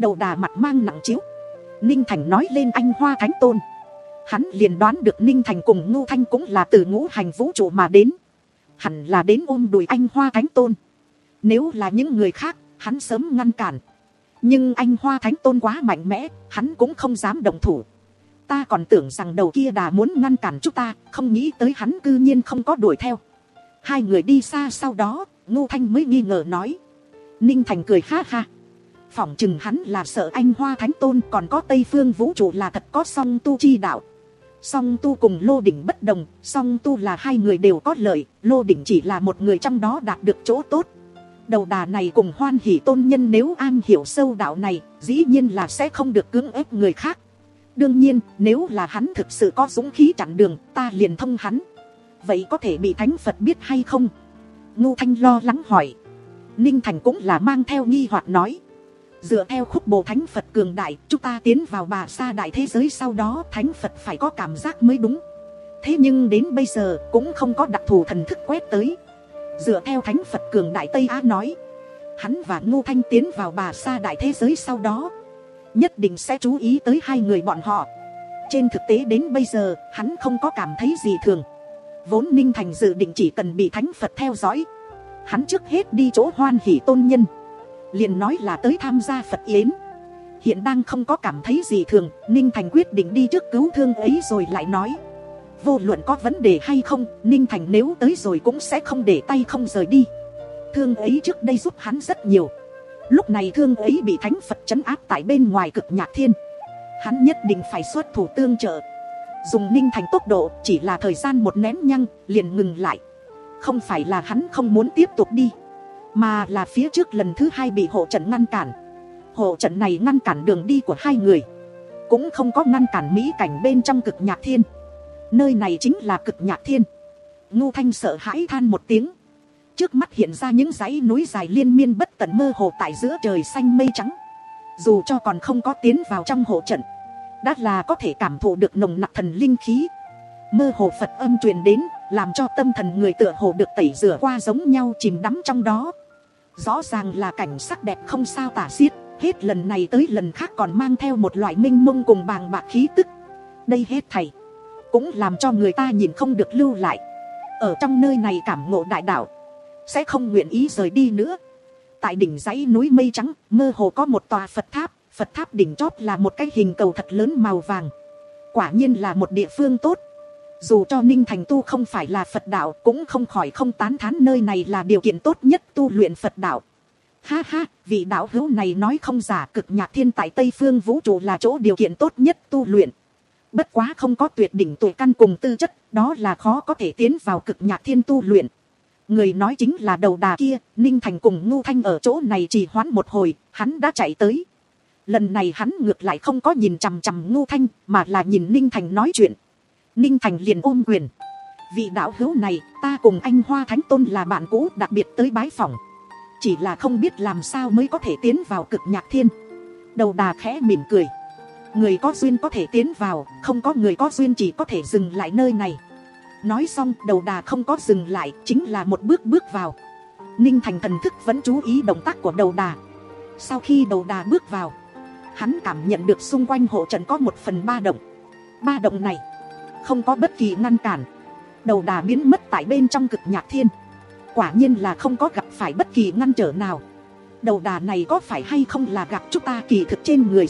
Đầu đà mặt mang nặng chiếu. Ninh Thành nói lên anh Hoa Thánh Tôn, hắn liền đoán được Ninh Thành cùng Ngưu Thanh cũng là từ ngũ hành vũ trụ mà đến, hẳn là đến ôm đùi anh Hoa Thánh Tôn. Nếu là những người khác, hắn sớm ngăn cản, nhưng anh Hoa Thánh Tôn quá mạnh mẽ, hắn cũng không dám động thủ. Ta còn tưởng rằng đầu kia đà muốn ngăn cản chúng ta, không nghĩ tới hắn cư nhiên không có đuổi theo. Hai người đi xa sau đó, Ngưu Thanh mới nghi ngờ nói. Ninh Thành cười ha ha, phỏng chừng hắn là sợ anh Hoa Thánh Tôn, còn có Tây Phương vũ trụ là thật có song tu chi đạo. Song tu cùng Lô Đỉnh bất đồng, song tu là hai người đều có lợi, Lô Đỉnh chỉ là một người trong đó đạt được chỗ tốt. Đầu đà này cùng Hoan Hỷ Tôn nhân nếu an hiểu sâu đạo này, dĩ nhiên là sẽ không được cưỡng ép người khác. Đương nhiên, nếu là hắn thực sự có dũng khí chặn đường, ta liền thông hắn. Vậy có thể bị Thánh Phật biết hay không? Ngưu Thanh lo lắng hỏi. Ninh Thành cũng là mang theo nghi hoặc nói. Dựa theo khúc bộ Thánh Phật cường đại, chúng ta tiến vào Bà Sa đại thế giới sau đó Thánh Phật phải có cảm giác mới đúng. Thế nhưng đến bây giờ cũng không có đặc thù thần thức quét tới. Dựa theo Thánh Phật cường đại Tây Á nói, hắn và Ngưu Thanh tiến vào Bà Sa đại thế giới sau đó nhất định sẽ chú ý tới hai người bọn họ. Trên thực tế đến bây giờ hắn không có cảm thấy gì thường. Vốn Ninh Thành dự định chỉ cần bị Thánh Phật theo dõi, hắn trước hết đi chỗ Hoan Hỷ Tôn nhân, liền nói là tới tham gia Phật yến. Hiện đang không có cảm thấy gì thường, Ninh Thành quyết định đi trước cứu thương ấy rồi lại nói. Vô luận có vấn đề hay không, Ninh Thành nếu tới rồi cũng sẽ không để tay không rời đi. Thương ấy trước đây giúp hắn rất nhiều. Lúc này thương ấy bị Thánh Phật trấn áp tại bên ngoài Cực Nhạc Thiên, hắn nhất định phải xuất thủ tương trợ. Dùng Ninh Thành tốc độ, chỉ là thời gian một nén nhăng liền ngừng lại. Không phải là hắn không muốn tiếp tục đi, mà là phía trước lần thứ hai bị hộ trận ngăn cản. Hộ trận này ngăn cản đường đi của hai người, cũng không có ngăn cản mỹ cảnh bên trong Cực Nhạc Thiên. Nơi này chính là Cực Nhạc Thiên. Ngưu Thanh sợ hãi than một tiếng. Trước mắt hiện ra những dãy núi dài liên miên bất tận mơ hồ tại giữa trời xanh mây trắng. Dù cho còn không có tiến vào trong hộ trận, đã là có thể cảm thụ được nồng nặc thần linh khí. Mơ hồ Phật âm truyền đến, làm cho tâm thần người tựa hồ được tẩy rửa qua giống nhau, chìm đắm trong đó. Rõ ràng là cảnh sắc đẹp không sao tả xiết, hết lần này tới lần khác còn mang theo một loại mênh mông cùng bàng bạc khí tức. Đây hết thảy cũng làm cho người ta nhìn không được lưu lại. Ở trong nơi này cảm ngộ đại đạo, sẽ không nguyện ý rời đi nữa. Tại đỉnh dãy núi mây trắng, mơ hồ có một tòa Phật tháp. Phật tháp đỉnh chóp là một cái hình cầu thật lớn màu vàng. Quả nhiên là một địa phương tốt. Dù cho Ninh Thành tu không phải là Phật đạo, cũng không khỏi không tán thán nơi này là điều kiện tốt nhất tu luyện Phật đạo. Ha ha, vị đạo hữu này nói không giả, Cực Nhạc Thiên tại Tây Phương vũ trụ là chỗ điều kiện tốt nhất tu luyện. Bất quá không có tuyệt đỉnh tuổi căn cùng tư chất, đó là khó có thể tiến vào Cực Nhạc Thiên tu luyện. Người nói chính là đầu đà kia. Ninh Thành cùng Ngưu Thanh ở chỗ này trì hoãn một hồi, hắn đã chạy tới. Lần này hắn ngược lại không có nhìn chằm chằm Ngưu Thanh, mà là nhìn Ninh Thành nói chuyện. Ninh Thành liền ôm quyền. Vị đạo hữu này, ta cùng anh Hoa Thánh Tôn là bạn cũ đặc biệt tới bái phỏng. Chỉ là không biết làm sao mới có thể tiến vào Cực Nhạc Thiên. Đầu đà khẽ mỉm cười. Người có duyên có thể tiến vào, không có người có duyên chỉ có thể dừng lại nơi này. Nói xong, đầu đà không có dừng lại, chính là một bước bước vào. Ninh Thành thần thức vẫn chú ý động tác của đầu đà. Sau khi đầu đà bước vào, hắn cảm nhận được xung quanh hộ trận có một phần ba động. Ba động này không có bất kỳ ngăn cản. Đầu đà biến mất tại bên trong Cực Nhạc Thiên. Quả nhiên là không có gặp phải bất kỳ ngăn trở nào. Đầu đà này có phải hay không là gặp chúng ta kỳ thực trên người.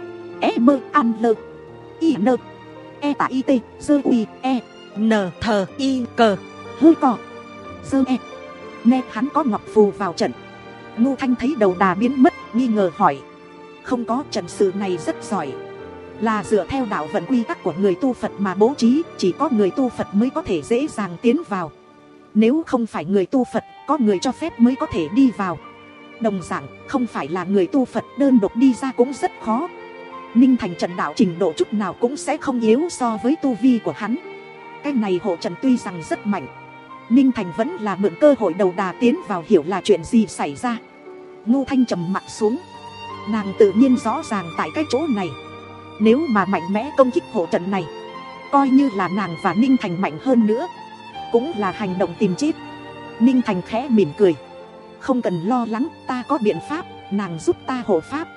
E mơ an lơ I nơ E tả y tê dơ uy e n thờ y cờ hơi cò dơ e. Nè hắn có ngọc phù vào trận. Ngưu Thanh thấy đầu đà biến mất, nghi ngờ hỏi. Không có, trận sự này rất giỏi, là dựa theo đạo vận quy tắc của người tu Phật mà bố trí. Chỉ có người tu Phật mới có thể dễ dàng tiến vào. Nếu không phải người tu Phật, có người cho phép mới có thể đi vào. Đồng dạng, không phải là người tu Phật đơn độc đi ra cũng rất khó. Ninh Thành trận đạo trình độ chút nào cũng sẽ không yếu so với tu vi của hắn. Cái này hộ trận tuy rằng rất mạnh, Ninh Thành vẫn là mượn cơ hội đầu đà tiến vào hiểu là chuyện gì xảy ra. Ngưu Thanh trầm mặt xuống. Nàng tự nhiên rõ ràng tại cái chỗ này, nếu mà mạnh mẽ công kích hộ trận này, coi như là nàng và Ninh Thành mạnh hơn nữa, cũng là hành động tìm chết. Ninh Thành khẽ mỉm cười. Không cần lo lắng, ta có biện pháp, nàng giúp ta hộ pháp.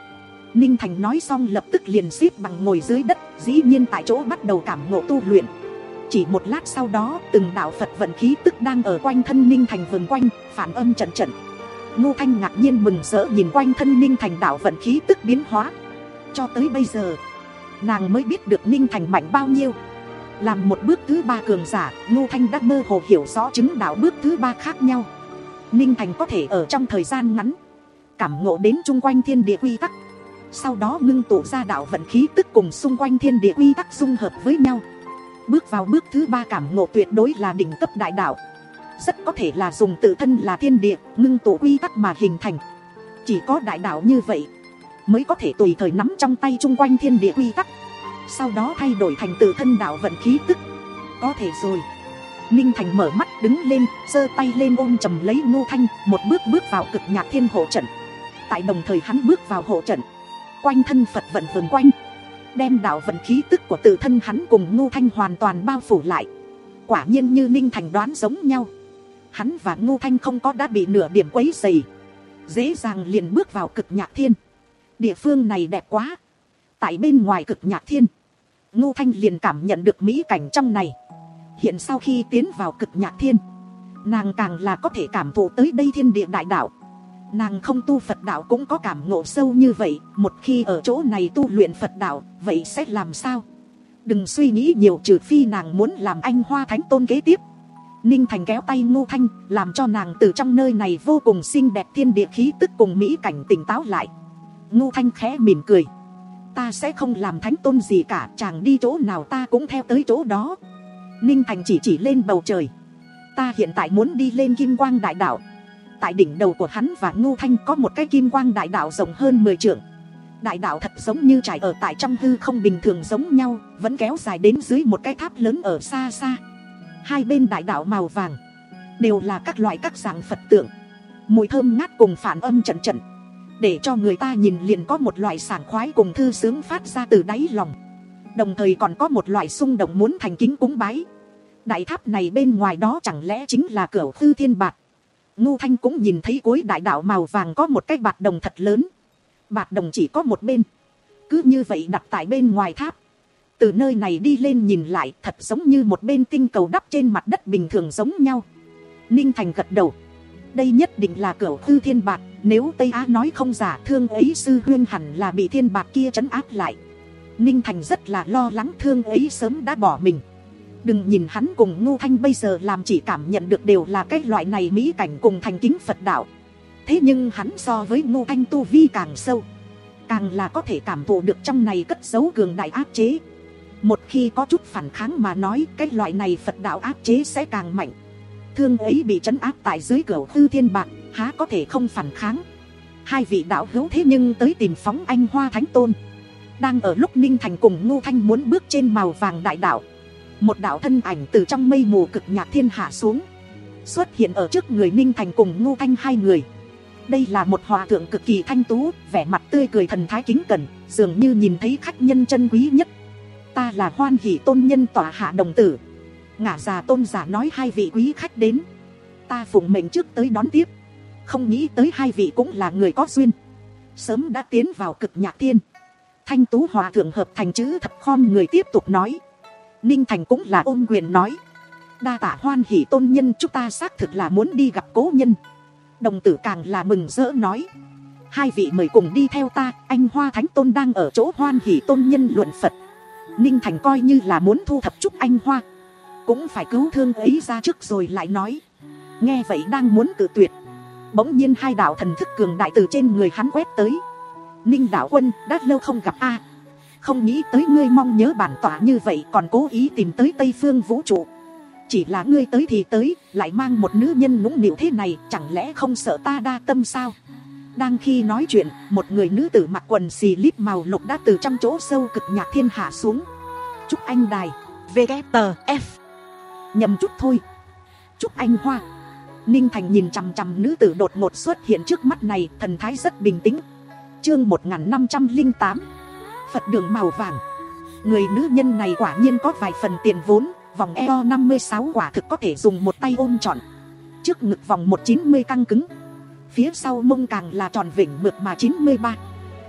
Ninh Thành nói xong lập tức liền xếp bằng ngồi dưới đất, dĩ nhiên tại chỗ bắt đầu cảm ngộ tu luyện. Chỉ một lát sau đó, từng đạo Phật vận khí tức đang ở quanh thân Ninh Thành vần quanh, phản âm trận trận. Ngô Thanh ngạc nhiên mừng rỡ nhìn quanh thân Ninh Thành đạo vận khí tức biến hóa. Cho tới bây giờ, nàng mới biết được Ninh Thành mạnh bao nhiêu. Làm một bước thứ ba cường giả, Ngô Thanh đã mơ hồ hiểu rõ chứng đạo bước thứ ba khác nhau. Ninh Thành có thể ở trong thời gian ngắn cảm ngộ đến chung quanh thiên địa quy tắc, sau đó ngưng tụ ra đạo vận khí tức cùng xung quanh thiên địa quy tắc dung hợp với nhau. Bước vào bước thứ ba cảm ngộ tuyệt đối là đỉnh cấp đại đạo, rất có thể là dùng tự thân là thiên địa ngưng tụ quy tắc mà hình thành. Chỉ có đại đạo như vậy mới có thể tùy thời nắm trong tay chung quanh thiên địa quy tắc, sau đó thay đổi thành tự thân đạo vận khí tức. Có thể rồi. Ninh Thành mở mắt đứng lên, giơ tay lên ôm chầm lấy Ngô Thanh, một bước bước vào cực nhạc thiên hộ trận. Tại đồng thời hắn bước vào hộ trận, quanh thân Phật vận vần quanh, đem đạo vận khí tức của tự thân hắn cùng Ngô Thanh hoàn toàn bao phủ lại. Quả nhiên như Ninh Thành đoán giống nhau, hắn và Ngô Thanh không có đã bị nửa điểm quấy dày, dễ dàng liền bước vào cực nhạc thiên. Địa phương này đẹp quá. Tại bên ngoài cực nhạc thiên, Ngô Thanh liền cảm nhận được mỹ cảnh trong này. Hiện sau khi tiến vào cực nhạc thiên, nàng càng là có thể cảm thụ tới đây thiên địa đại đạo. Nàng không tu Phật đạo cũng có cảm ngộ sâu như vậy. Một khi ở chỗ này tu luyện Phật đạo, vậy sẽ làm sao? Đừng suy nghĩ nhiều, trừ phi nàng muốn làm Anh Hoa Thánh Tôn kế tiếp. Ninh Thành kéo tay Ngô Thanh, làm cho nàng từ trong nơi này vô cùng xinh đẹp thiên địa khí tức cùng mỹ cảnh tỉnh táo lại. Ngô Thanh khẽ mỉm cười. Ta sẽ không làm Thánh Tôn gì cả, chàng đi chỗ nào ta cũng theo tới chỗ đó. Ninh Thành chỉ chỉ lên bầu trời. Ta hiện tại muốn đi lên Kim Quang Đại Đạo. Tại đỉnh đầu của hắn và Ngô Thanh có một cái Kim Quang Đại Đạo rộng hơn mười trượng. Đại đạo thật giống như trải ở tại trong hư không bình thường giống nhau, vẫn kéo dài đến dưới một cái tháp lớn ở xa xa. Hai bên đại đạo màu vàng đều là các loại các dạng Phật tượng, mùi thơm ngát cùng phản âm trận trận, để cho người ta nhìn liền có một loại sảng khoái cùng thư sướng phát ra từ đáy lòng. Đồng thời còn có một loại xung động muốn thành kính cúng bái. Đại tháp này bên ngoài đó chẳng lẽ chính là Cửu Tư Thiên Bạt? Ngô Thanh cũng nhìn thấy cuối đại đạo màu vàng có một cái bạt đồng thật lớn. Bạt đồng chỉ có một bên, cứ như vậy đặt tại bên ngoài tháp. Từ nơi này đi lên nhìn lại, thật giống như một bên tinh cầu đắp trên mặt đất bình thường giống nhau. Ninh Thành gật đầu. Đây nhất định là Cửu Tư Thiên Bạt. Nếu Tây Á nói không giả, Thương ấy sư huyên hẳn là bị thiên bạt kia trấn áp lại. Ninh Thành rất là lo lắng Thương ấy sớm đã bỏ mình. Đừng nhìn hắn cùng Ngô Thanh bây giờ làm chỉ cảm nhận được đều là cái loại này mỹ cảnh cùng thành kính Phật đạo. Thế nhưng hắn so với Ngô Thanh tu vi càng sâu, càng là có thể cảm thụ được trong này cất giấu cường đại áp chế. Một khi có chút phản kháng mà nói, cái loại này Phật đạo áp chế sẽ càng mạnh. Thương ấy bị trấn áp tại dưới Cửu Tư Thiên Bạt, há có thể không phản kháng. Hai vị đạo hữu thế nhưng tới tìm phóng Anh Hoa Thánh Tôn. Đang ở lúc Ninh Thành cùng Ngô Thanh muốn bước trên màu vàng đại đạo, một đạo thân ảnh từ trong mây mù cực nhạc thiên hạ xuống, xuất hiện ở trước người Ninh Thành cùng Ngô Thanh hai người. Đây là một hòa thượng cực kỳ thanh tú, vẻ mặt tươi cười thần thái kính cẩn, dường như nhìn thấy khách nhân chân quý nhất. Ta là Hoan Hỷ Tôn nhân tọa hạ đồng tử. Ngả già tôn giả nói hai vị quý khách đến, ta phụng mệnh trước tới đón tiếp. Không nghĩ tới hai vị cũng là người có duyên, sớm đã tiến vào cực nhạc thiên. Thanh tú hòa thượng hợp thành chữ thập khom người tiếp tục nói. Ninh Thành cũng là ôm quyền nói. Đa tạ Hoan Hỷ Tôn nhân, chúng ta xác thực là muốn đi gặp cố nhân. Đồng tử càng là mừng rỡ nói. Hai vị mời cùng đi theo ta, Anh Hoa Thánh Tôn đang ở chỗ Hoan Hỷ Tôn nhân luận Phật. Ninh Thành coi như là muốn thu thập chút Anh Hoa, cũng phải cứu Thương ấy ra trước rồi lại nói. Nghe vậy đang muốn tự tuyệt, bỗng nhiên hai đạo thần thức cường đại từ trên người hắn quét tới. Ninh đạo quân, đã lâu không gặp a. Không nghĩ tới ngươi mong nhớ bản tỏa như vậy, còn cố ý tìm tới Tây Phương vũ trụ. Chỉ là ngươi tới thì tới, lại mang một nữ nhân nũng nịu thế này, chẳng lẽ không sợ ta đa tâm sao? Đang khi nói chuyện, một người nữ tử mặc quần xì lít màu lục đã từ trong chỗ sâu cực nhạc thiên hạ xuống. Chúc anh đài vê kép tờ ép. Nhầm chút thôi. Chúc anh Hoa. Ninh Thành nhìn chằm chằm nữ tử đột ngột xuất hiện trước mắt này, thần thái rất bình tĩnh. Chương một nghìn năm trăm lẻ tám. Phật đường màu vàng. Người nữ nhân này quả nhiên có vài phần tiền vốn. Vòng eo năm mươi sáu quả thực có thể dùng một tay ôm trọn. Trước ngực vòng một trăm chín mươi căng cứng, phía sau mông càng là tròn vỉnh mượt mà chín mươi ba.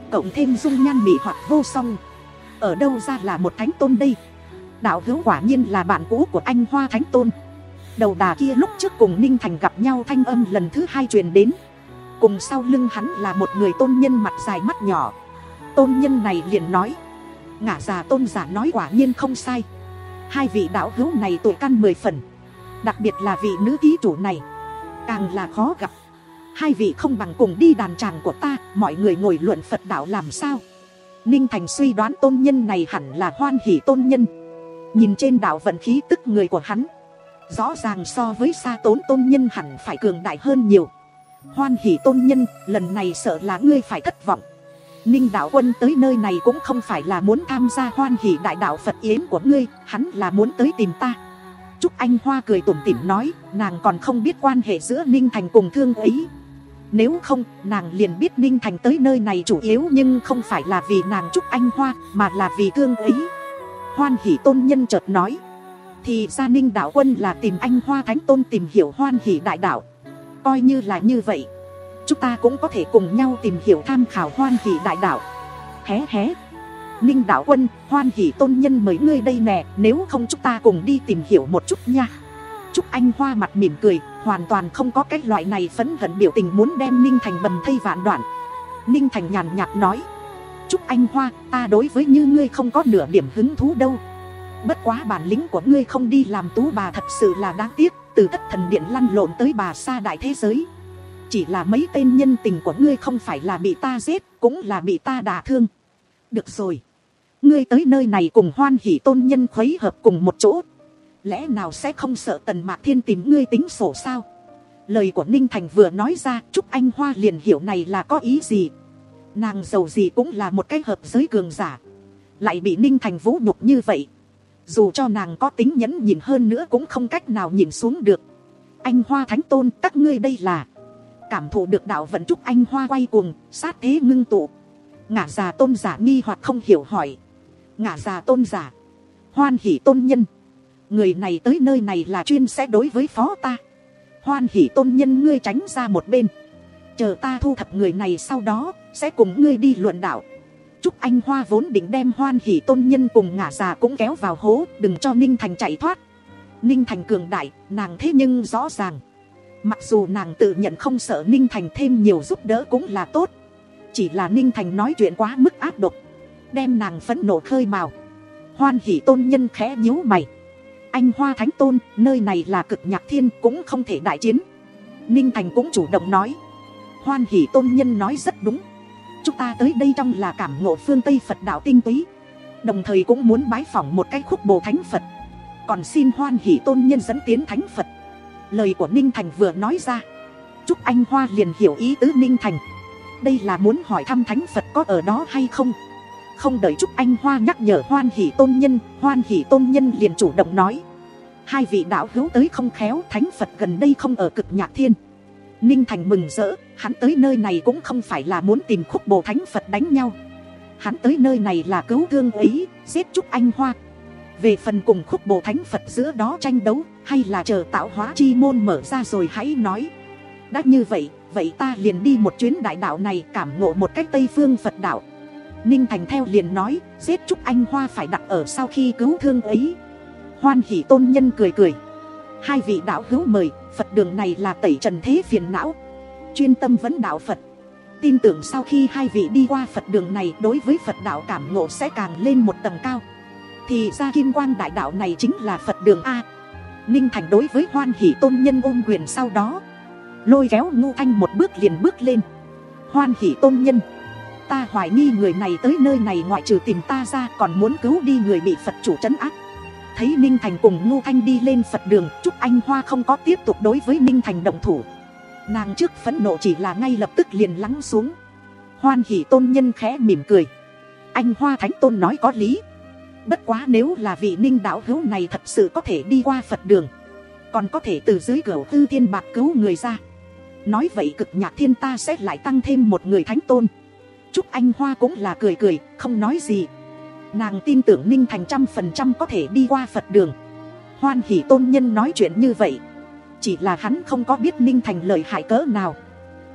cộng thêm dung nhan mị hoặc vô song, ở đâu ra là một thánh tôn đây. Đạo hữu quả nhiên là bạn cũ của anh Hoa Thánh Tôn. Đầu đà kia lúc trước cùng Ninh Thành gặp nhau thanh âm lần thứ hai truyền đến. Cùng sau lưng hắn là một người tôn nhân mặt dài mắt nhỏ. Tôn nhân này liền nói: ngả già tôn giả nói quả nhiên không sai. Hai vị đạo hữu này tuổi căn mười phần, đặc biệt là vị nữ ký chủ này càng là khó gặp. Hai vị không bằng cùng đi đàn tràng của ta, mọi người ngồi luận Phật đạo làm sao? Ninh Thành suy đoán tôn nhân này hẳn là Hoan Hỷ tôn nhân. Nhìn trên đạo vận khí tức người của hắn, rõ ràng so với Sa Tốn tôn nhân hẳn phải cường đại hơn nhiều. Hoan Hỷ tôn nhân, lần này sợ là ngươi phải thất vọng. Ninh đạo quân tới nơi này cũng không phải là muốn tham gia Hoan Hỷ đại đạo Phật yến của ngươi, hắn là muốn tới tìm ta. Trúc Anh Hoa cười tủm tỉm nói, nàng còn không biết quan hệ giữa Ninh Thành cùng Thương ấy. Nếu không, nàng liền biết Ninh Thành tới nơi này chủ yếu nhưng không phải là vì nàng Trúc Anh Hoa, mà là vì Thương ấy. Hoan Hỷ tôn nhân chợt nói, thì ra Ninh đạo quân là tìm anh Hoa Thánh Tôn tìm hiểu Hoan Hỷ đại đạo. Coi như là như vậy, chúng ta cũng có thể cùng nhau tìm hiểu tham khảo Hoan Hỷ đại đạo. Hé hé, Ninh đạo quân, Hoan Hỷ tôn nhân mời ngươi đây nè, nếu không chúng ta cùng đi tìm hiểu một chút nha. Trúc Anh Hoa mặt mỉm cười, hoàn toàn không có cái loại này phẫn hận biểu tình muốn đem Ninh Thành bầm thây vạn đoạn. Ninh Thành nhàn nhạt nói, Trúc Anh Hoa, ta đối với như ngươi không có nửa điểm hứng thú đâu. Bất quá bản lĩnh của ngươi không đi làm tú bà thật sự là đáng tiếc. Từ Thất Thần Điện lăn lộn tới bà xa đại thế giới, chỉ là mấy tên nhân tình của ngươi không phải là bị ta giết, cũng là bị ta đả thương. Được rồi, ngươi tới nơi này cùng Hoan Hỷ tôn nhân khuấy hợp cùng một chỗ, lẽ nào sẽ không sợ Tần Mạc Thiên tìm ngươi tính sổ sao? Lời của Ninh Thành vừa nói ra, Trúc Anh Hoa liền hiểu này là có ý gì. Nàng giàu gì cũng là một cái hợp giới cường giả, lại bị Ninh Thành vũ nhục như vậy, dù cho nàng có tính nhẫn nhịn hơn nữa cũng không cách nào nhìn xuống được. Anh Hoa Thánh Tôn, các ngươi đây là? Cảm thụ được đạo vận, Trúc Anh Hoa quay cuồng, sát thế ngưng tụ. Ngả già tôn giả nghi hoặc không hiểu hỏi, ngả già tôn giả, Hoan Hỷ tôn nhân, người này tới nơi này là chuyên sẽ đối với phó ta. Hoan Hỷ tôn nhân, ngươi tránh ra một bên, chờ ta thu thập người này, sau đó sẽ cùng ngươi đi luận đạo. Trúc Anh Hoa vốn định đem Hoan Hỷ tôn nhân cùng ngả già cũng kéo vào hố, đừng cho Ninh Thành chạy thoát. Ninh Thành cường đại, nàng thế nhưng rõ ràng. Mặc dù nàng tự nhận không sợ Ninh Thành thêm nhiều giúp đỡ cũng là tốt, chỉ là Ninh Thành nói chuyện quá mức ác độc, đem nàng phẫn nộ khơi mào. Hoan Hỷ tôn nhân khẽ nhíu mày, anh Hoa Thánh Tôn, nơi này là Cực Nhạc Thiên, cũng không thể đại chiến. Ninh Thành cũng chủ động nói, Hoan Hỷ tôn nhân nói rất đúng, chúng ta tới đây trong là cảm ngộ phương Tây Phật đạo tinh túy, đồng thời cũng muốn bái phỏng một cái khúc bồ thánh Phật, còn xin Hoan Hỷ tôn nhân dẫn tiến thánh Phật. Lời của Ninh Thành vừa nói ra, Trúc Anh Hoa liền hiểu ý tứ Ninh Thành, đây là muốn hỏi thăm thánh Phật có ở đó hay không. Không đợi Trúc Anh Hoa nhắc nhở Hoan Hỷ tôn nhân, Hoan Hỷ tôn nhân liền chủ động nói, hai vị đạo hữu tới không khéo, thánh Phật gần đây không ở Cực Nhạc Thiên. Ninh Thành mừng rỡ, hắn tới nơi này cũng không phải là muốn tìm khúc bồ thánh Phật đánh nhau, hắn tới nơi này là cứu Thương ấy, giết Trúc Anh Hoa. Về phần cùng khúc bồ thánh Phật giữa đó tranh đấu, hay là chờ tạo hóa chi môn mở ra rồi hãy nói. Đã như vậy, vậy ta liền đi một chuyến đại đạo này, cảm ngộ một cách Tây phương Phật đạo. Ninh Thành theo liền nói, giết Trúc Anh Hoa phải đặt ở sau khi cứu Thương ấy. Hoan Hỷ tôn nhân cười cười, hai vị đạo hữu mời, Phật đường này là tẩy trần thế phiền não, chuyên tâm vấn đạo Phật. Tin tưởng sau khi hai vị đi qua Phật đường này, đối với Phật đạo cảm ngộ sẽ càng lên một tầng cao. Thì ra Kim Quang đại đạo này chính là Phật đường A. Ninh Thành đối với Hoan Hỷ tôn nhân ôm quyền, sau đó lôi kéo Ngô Thanh một bước liền bước lên. Hoan Hỷ tôn nhân, ta hoài nghi người này tới nơi này ngoại trừ tìm ta ra, còn muốn cứu đi người bị Phật chủ trấn áp. Thấy Ninh Thành cùng Ngô Thanh đi lên Phật đường, Trúc Anh Hoa không có tiếp tục đối với Ninh Thành động thủ. Nàng trước phẫn nộ chỉ là ngay lập tức liền lắng xuống. Hoan Hỷ tôn nhân khẽ mỉm cười, anh Hoa Thánh Tôn nói có lý. Bất quá nếu là vị Ninh đạo hữu này thật sự có thể đi qua Phật đường, còn có thể từ dưới Cửu Tư Thiên bạc cứu người ra, nói vậy Cực Nhạc Thiên ta sẽ lại tăng thêm một người Thánh Tôn. Trúc Anh Hoa cũng là cười cười, không nói gì. Nàng tin tưởng Ninh Thành trăm phần trăm có thể đi qua Phật đường. Hoan Hỷ tôn nhân nói chuyện như vậy, chỉ là hắn không có biết Ninh Thành lợi hại cỡ nào.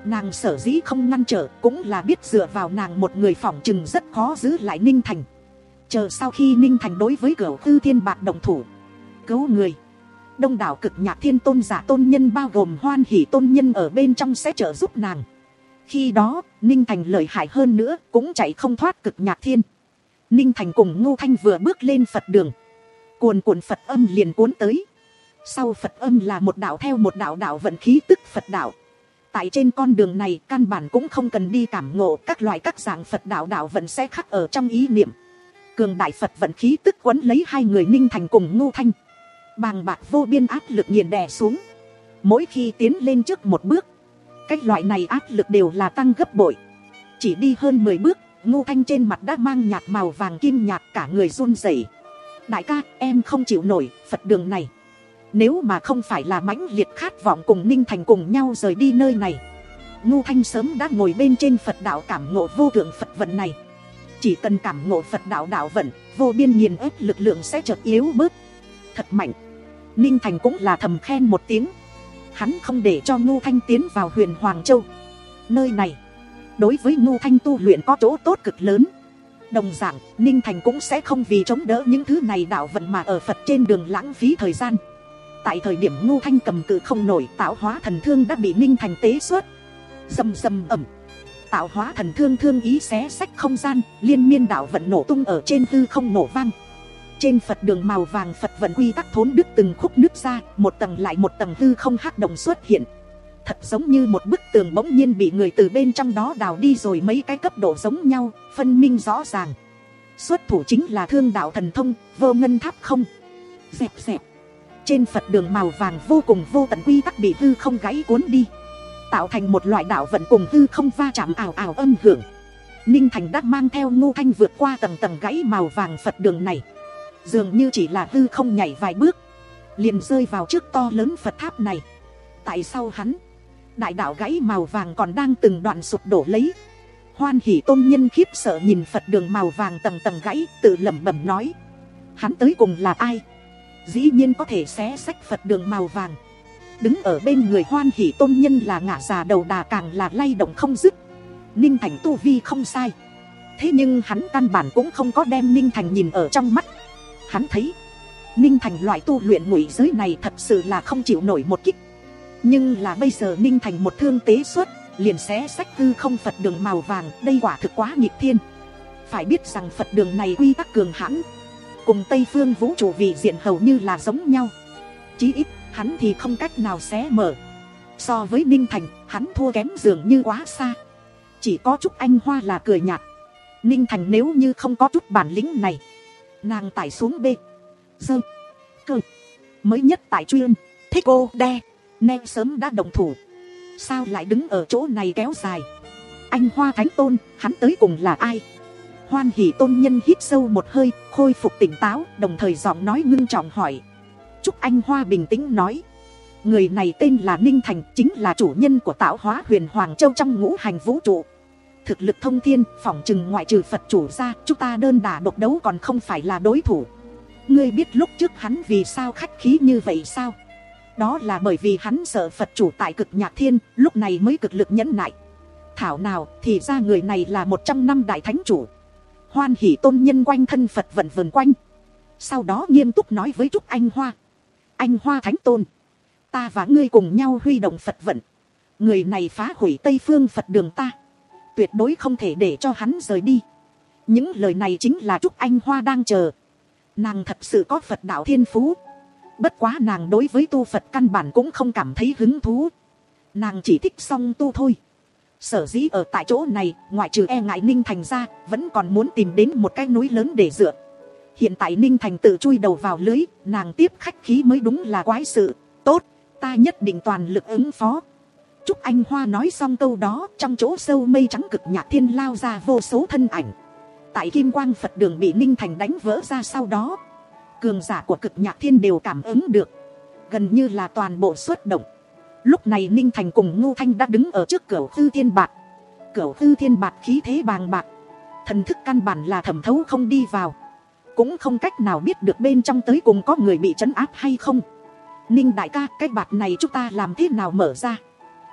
Nàng sở dĩ không ngăn trở cũng là biết dựa vào nàng một người phỏng chừng rất khó giữ lại Ninh Thành. Chờ sau khi Ninh Thành đối với Cửu Tư Thiên Bạt động thủ cứu người, đông đảo Cực Nhạc Thiên tôn giả tôn nhân bao gồm Hoan Hỷ tôn nhân ở bên trong sẽ trợ giúp nàng. Khi đó Ninh Thành lợi hại hơn nữa cũng chạy không thoát Cực Nhạc Thiên. Ninh Thành cùng Ngô Thanh vừa bước lên Phật đường, cuồn cuộn Phật âm liền cuốn tới. Sau Phật âm là một đạo theo một đạo đạo vận khí tức Phật đạo. Tại trên con đường này căn bản cũng không cần đi cảm ngộ các loại các dạng Phật đạo đạo vận sẽ khắc ở trong ý niệm. Cường đại Phật vận khí tức quấn lấy hai người Ninh Thành cùng Ngô Thanh, bàng bạc vô biên áp lực nghiền đè xuống. Mỗi khi tiến lên trước một bước, cái loại này áp lực đều là tăng gấp bội. Chỉ đi hơn mười bước, Ngô Thanh trên mặt đã mang nhạt màu vàng kim nhạt, cả người run rẩy. Đại ca, em không chịu nổi Phật đường này. Nếu mà không phải là mãnh liệt khát vọng cùng Ninh Thành cùng nhau rời đi nơi này, Ngô Thanh sớm đã ngồi bên trên Phật đạo cảm ngộ vô thượng Phật vận này. Chỉ cần cảm ngộ Phật đạo đạo vận, vô biên nghiền ép lực lượng sẽ chợt yếu bớt. Thật mạnh. Ninh Thành cũng là thầm khen một tiếng. Hắn không để cho Ngô Thanh tiến vào Huyền Hoàng Châu. Nơi này đối với Ngô Thanh tu luyện có chỗ tốt cực lớn. Đồng dạng Ninh Thành cũng sẽ không vì chống đỡ những thứ này đạo vận mà ở Phật trên đường lãng phí thời gian. Tại thời điểm Ngô Thanh cầm cự không nổi, tạo hóa thần thương đã bị Ninh Thành tế xuất. Rầm rầm ẩm, tạo hóa thần thương thương ý xé xách không gian, liên miên đạo vận nổ tung ở trên hư không nổ vang. Trên Phật đường màu vàng Phật vận quy tắc thốn đứt từng khúc nứt ra, một tầng lại một tầng hư không hắc động xuất hiện. Thật giống như một bức tường bỗng nhiên bị người từ bên trong đó đào đi rồi mấy cái cấp độ giống nhau, phân minh rõ ràng. Xuất thủ chính là thương đạo thần thông, vô ngân tháp không. Dẹp dẹp. Trên Phật đường màu vàng vô cùng vô tận quy tắc bị hư không gãy cuốn đi, tạo thành một loại đạo vận cùng hư không va chạm ảo ảo âm hưởng. Ninh Thành đã mang theo Ngô Thanh vượt qua tầng tầng gãy màu vàng Phật đường này, dường như chỉ là hư không nhảy vài bước liền rơi vào trước to lớn Phật tháp này. Tại sau hắn, đại đạo gãy màu vàng còn đang từng đoạn sụp đổ lấy. Hoan Hỷ tôn nhân khiếp sợ nhìn Phật đường màu vàng tầng tầng gãy, tự lẩm bẩm nói: hắn tới cùng là ai? Dĩ nhiên có thể xé xách Phật đường màu vàng. Đứng ở bên người Hoan Hỷ tôn nhân là ngả già đầu đà, càng là lay động không dứt. Ninh Thành tu vi không sai, thế nhưng hắn căn bản cũng không có đem Ninh Thành nhìn ở trong mắt. Hắn thấy Ninh Thành loại tu luyện ngụy giới này thật sự là không chịu nổi một kích. Nhưng là bây giờ Ninh Thành một thương tế xuất, liền xé xách hư không Phật đường màu vàng, đây quả thực quá nghịch thiên. Phải biết rằng Phật đường này quy tắc cường hãn, cùng Tây phương vũ trụ vị diện hầu như là giống nhau. Chí ít hắn thì không cách nào xé mở. So với Ninh Thành, hắn thua kém dường như quá xa. Chỉ có Trúc Anh Hoa là cười nhạt. Ninh Thành nếu như không có chút bản lĩnh này, nàng tải xuống B dơ cơ mới nhất tại chuyên thích cô đe ne sớm đã đồng thủ. Sao lại đứng ở chỗ này kéo dài? Anh Hoa Thánh Tôn, hắn tới cùng là ai? Hoan Hỷ tôn nhân hít sâu một hơi, khôi phục tỉnh táo, đồng thời giọng nói ngưng trọng hỏi. Trúc Anh Hoa bình tĩnh nói: người này tên là Ninh Thành, chính là chủ nhân của tạo hóa Huyền Hoàng Châu trong ngũ hành vũ trụ. Thực lực thông thiên, phỏng chừng ngoại trừ Phật chủ ra, chúng ta đơn đả độc đấu còn không phải là đối thủ. Ngươi biết lúc trước hắn vì sao khách khí như vậy sao? Đó là bởi vì hắn sợ Phật chủ tại Cực Nhạc Thiên, lúc này mới cực lực nhẫn nại. Thảo nào thì ra người này là một trong năm đại thánh chủ. Hoan Hỷ tôn nhân quanh thân Phật vận vần quanh, sau đó nghiêm túc nói với Trúc Anh Hoa: Anh Hoa Thánh Tôn, ta và ngươi cùng nhau huy động Phật vận. Người này phá hủy Tây phương Phật đường ta, tuyệt đối không thể để cho hắn rời đi. Những lời này chính là Trúc Anh Hoa đang chờ. Nàng thật sự có Phật đạo thiên phú, bất quá nàng đối với tu Phật căn bản cũng không cảm thấy hứng thú. Nàng chỉ thích song tu thôi. Sở dĩ ở tại chỗ này, ngoại trừ e ngại Ninh Thành ra, vẫn còn muốn tìm đến một cái núi lớn để dựa. Hiện tại Ninh Thành tự chui đầu vào lưới, nàng tiếp khách khí mới đúng là quái sự. Tốt, ta nhất định toàn lực ứng phó. Trúc Anh Hoa nói xong câu đó, trong chỗ sâu mây trắng Cực Nhạc Thiên lao ra vô số thân ảnh. Tại Kim Quang Phật đường bị Ninh Thành đánh vỡ ra sau đó, cường giả của Cực Nhạc Thiên đều cảm ứng được, gần như là toàn bộ xuất động. Lúc này Ninh Thành cùng Ngô Thanh đã đứng ở trước Cửu Tư Thiên Bạt. Cửu Tư Thiên Bạt khí thế bàng bạc, thần thức căn bản là thẩm thấu không đi vào, cũng không cách nào biết được bên trong tới cùng có người bị trấn áp hay không. Ninh đại ca, cái bạt này chúng ta làm thế nào mở ra?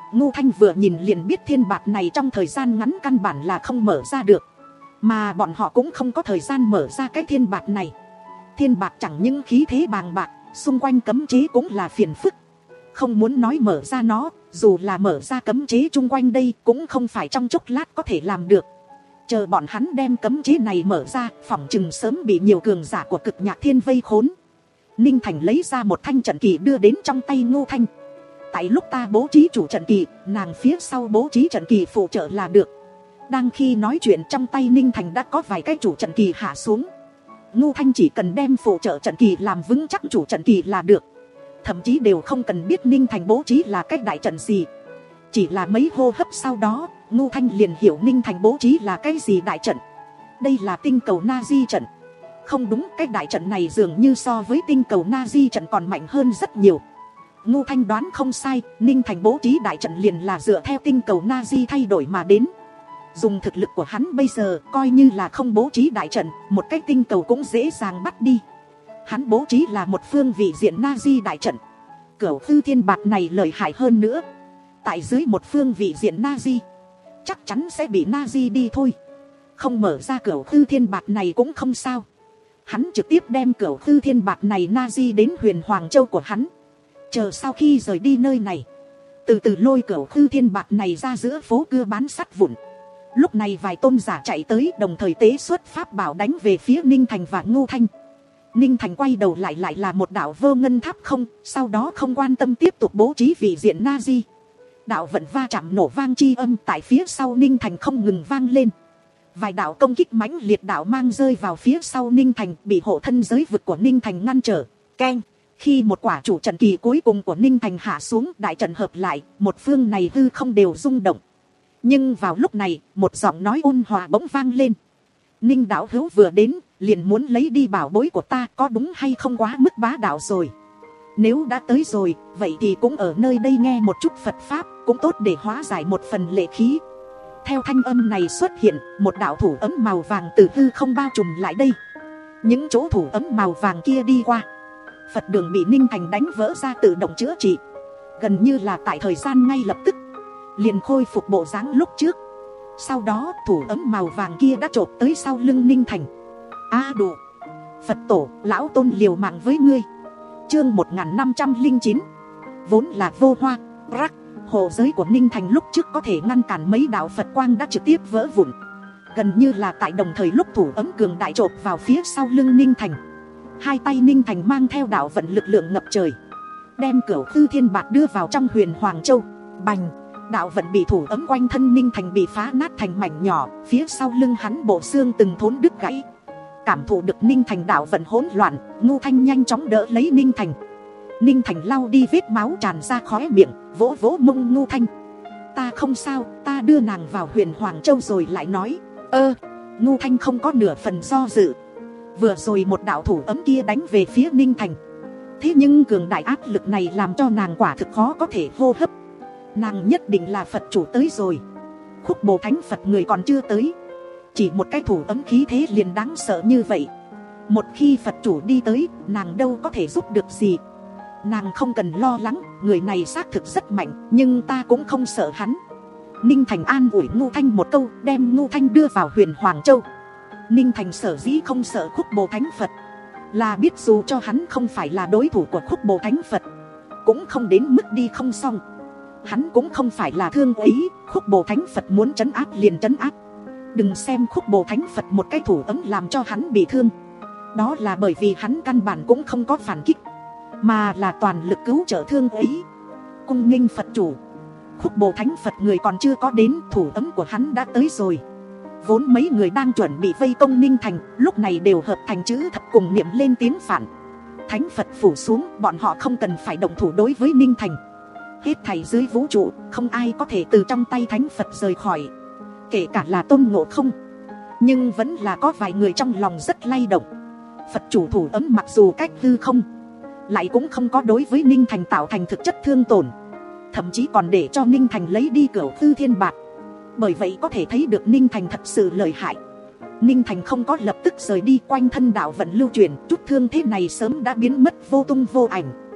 Ngô Thanh vừa nhìn liền biết thiên bạt này trong thời gian ngắn căn bản là không mở ra được, mà bọn họ cũng không có thời gian mở ra cái thiên bạt này. Thiên bạt chẳng những khí thế bàng bạc, xung quanh cấm chế cũng là phiền phức. Không muốn nói mở ra nó, dù là mở ra cấm chế chung quanh đây cũng không phải trong chốc lát có thể làm được. Chờ bọn hắn đem cấm chế này mở ra, phỏng chừng sớm bị nhiều cường giả của Cực Nhạc Thiên vây khốn. Ninh Thành lấy ra một thanh trận kỳ đưa đến trong tay Ngô Thanh. Tại lúc ta bố trí chủ trận kỳ, nàng phía sau bố trí trận kỳ phụ trợ là được. Đang khi nói chuyện, trong tay Ninh Thành đã có vài cái chủ trận kỳ hạ xuống. Ngô Thanh chỉ cần đem phụ trợ trận kỳ làm vững chắc chủ trận kỳ là được. Thậm chí đều không cần biết Ninh Thành bố trí là cách đại trận gì. Chỉ là mấy hô hấp sau đó, Ngô Thanh liền hiểu Ninh Thành bố trí là cái gì đại trận. Đây là tinh cầu Na-di trận. Không đúng, cái đại trận này dường như so với tinh cầu Na-di trận còn mạnh hơn rất nhiều. Ngô Thanh đoán không sai, Ninh Thành bố trí đại trận liền là dựa theo tinh cầu Na-di thay đổi mà đến. Dùng thực lực của hắn bây giờ, coi như là không bố trí đại trận, một cái tinh cầu cũng dễ dàng bắt đi. Hắn bố trí là một phương vị diện Na-di đại trận. Cửu Tư Thiên Bạt này lợi hại hơn nữa. Tại dưới một phương vị diện Na-di, chắc chắn sẽ bị Na-di đi thôi. Không mở ra Cửu Tư Thiên Bạt này cũng không sao. Hắn trực tiếp đem Cửu Tư Thiên Bạt này Na-di đến Huyền Hoàng Châu của hắn. Chờ sau khi rời đi nơi này, từ từ lôi Cửu Tư Thiên Bạt này ra giữa phố cưa bán sắt vụn. Lúc này vài tôn giả chạy tới, đồng thời tế xuất pháp bảo đánh về phía Ninh Thành và Ngô Thanh. Ninh Thành quay đầu lại lại là một đạo vô ngân tháp không, sau đó không quan tâm tiếp tục bố trí vị diện Na-di. Đạo vận va chạm nổ vang chi âm tại phía sau Ninh Thành không ngừng vang lên. Vài đạo công kích mãnh liệt đạo mang rơi vào phía sau Ninh Thành, bị hộ thân giới vực của Ninh Thành ngăn trở. Keng! Khi một quả chủ trận kỳ cuối cùng của Ninh Thành hạ xuống, đại trận hợp lại, một phương này hư không đều rung động. Nhưng vào lúc này, một giọng nói ôn hòa bỗng vang lên. Ninh đạo hữu vừa đến, liền muốn lấy đi bảo bối của ta, có đúng hay không quá mức bá đạo rồi? Nếu đã tới rồi, vậy thì cũng ở nơi đây nghe một chút Phật Pháp, cũng tốt để hóa giải một phần lệ khí. Theo thanh âm này xuất hiện, một đạo thủ ấm màu vàng từ hư không bao trùm lại đây. Những chỗ thủ ấm màu vàng kia đi qua, Phật đường bị Ninh Thành đánh vỡ ra tự động chữa trị. Gần như là tại thời gian ngay lập tức, liền khôi phục bộ dáng lúc trước. Sau đó thủ ấm màu vàng kia đã chộp tới sau lưng Ninh Thành. A à, đủ. Phật tổ, lão tôn liều mạng với ngươi. Chương một nghìn năm trăm lẻ chín. Vốn là vô hoa, rắc. Hộ giới của Ninh Thành lúc trước có thể ngăn cản mấy đạo Phật quang đã trực tiếp vỡ vụn. Gần như là tại đồng thời lúc thủ ấm cường đại chộp vào phía sau lưng Ninh Thành, hai tay Ninh Thành mang theo đạo vận lực lượng ngập trời, đem Cửu Tư Thiên Bạt đưa vào trong Huyền Hoàng Châu. Bành! Đạo vận bị thủ ấm quanh thân Ninh Thành bị phá nát thành mảnh nhỏ, phía sau lưng hắn bộ xương từng thốn đứt gãy. Cảm thụ được Ninh Thành đạo vận hỗn loạn, Ngô Thanh nhanh chóng đỡ lấy Ninh Thành. Ninh Thành lau đi vết máu tràn ra khóe miệng, vỗ vỗ mông Ngô Thanh. Ta không sao, ta đưa nàng vào Huyền Hoàng Châu rồi lại nói. Ơ, Ngô Thanh không có nửa phần do dự. Vừa rồi một đạo thủ ấm kia đánh về phía Ninh Thành, thế nhưng cường đại áp lực này làm cho nàng quả thực khó có thể hô hấp. Nàng nhất định là Phật chủ tới rồi. Khúc Bồ Thánh Phật người còn chưa tới, chỉ một cái thủ ấm khí thế liền đáng sợ như vậy. Một khi Phật chủ đi tới, nàng đâu có thể giúp được gì. Nàng không cần lo lắng, người này xác thực rất mạnh, nhưng ta cũng không sợ hắn. Ninh Thành an ủi Ngô Thanh một câu, đem Ngô Thanh đưa vào Huyền Hoàng Châu. Ninh Thành sở dĩ không sợ Khúc Bồ Thánh Phật, là biết dù cho hắn không phải là đối thủ của Khúc Bồ Thánh Phật, cũng không đến mức đi không xong. Hắn cũng không phải là thương ý, Khúc Bồ Thánh Phật muốn trấn áp liền trấn áp. Đừng xem Khúc Bồ Thánh Phật một cái thủ ấm làm cho hắn bị thương, đó là bởi vì hắn căn bản cũng không có phản kích, mà là toàn lực cứu trợ thương ý. Cung nghênh Phật chủ. Khúc Bồ Thánh Phật người còn chưa có đến, thủ ấm của hắn đã tới rồi. Vốn mấy người đang chuẩn bị vây công Ninh Thành, lúc này đều hợp thành chữ thập cùng niệm lên tiếng phản. Thánh Phật phủ xuống, bọn họ không cần phải động thủ đối với Ninh Thành. Hết thảy dưới vũ trụ, không ai có thể từ trong tay Thánh Phật rời khỏi, kể cả là Tôn Ngộ Không. Nhưng vẫn là có vài người trong lòng rất lay động. Phật chủ thủ ấm mặc dù cách hư không, lại cũng không có đối với Ninh Thành tạo thành thực chất thương tổn, thậm chí còn để cho Ninh Thành lấy đi Cửu Tư Thiên Bạt. Bởi vậy có thể thấy được Ninh Thành thật sự lợi hại. Ninh Thành không có lập tức rời đi, quanh thân đạo vận lưu chuyển, chút thương thế này sớm đã biến mất vô tung vô ảnh.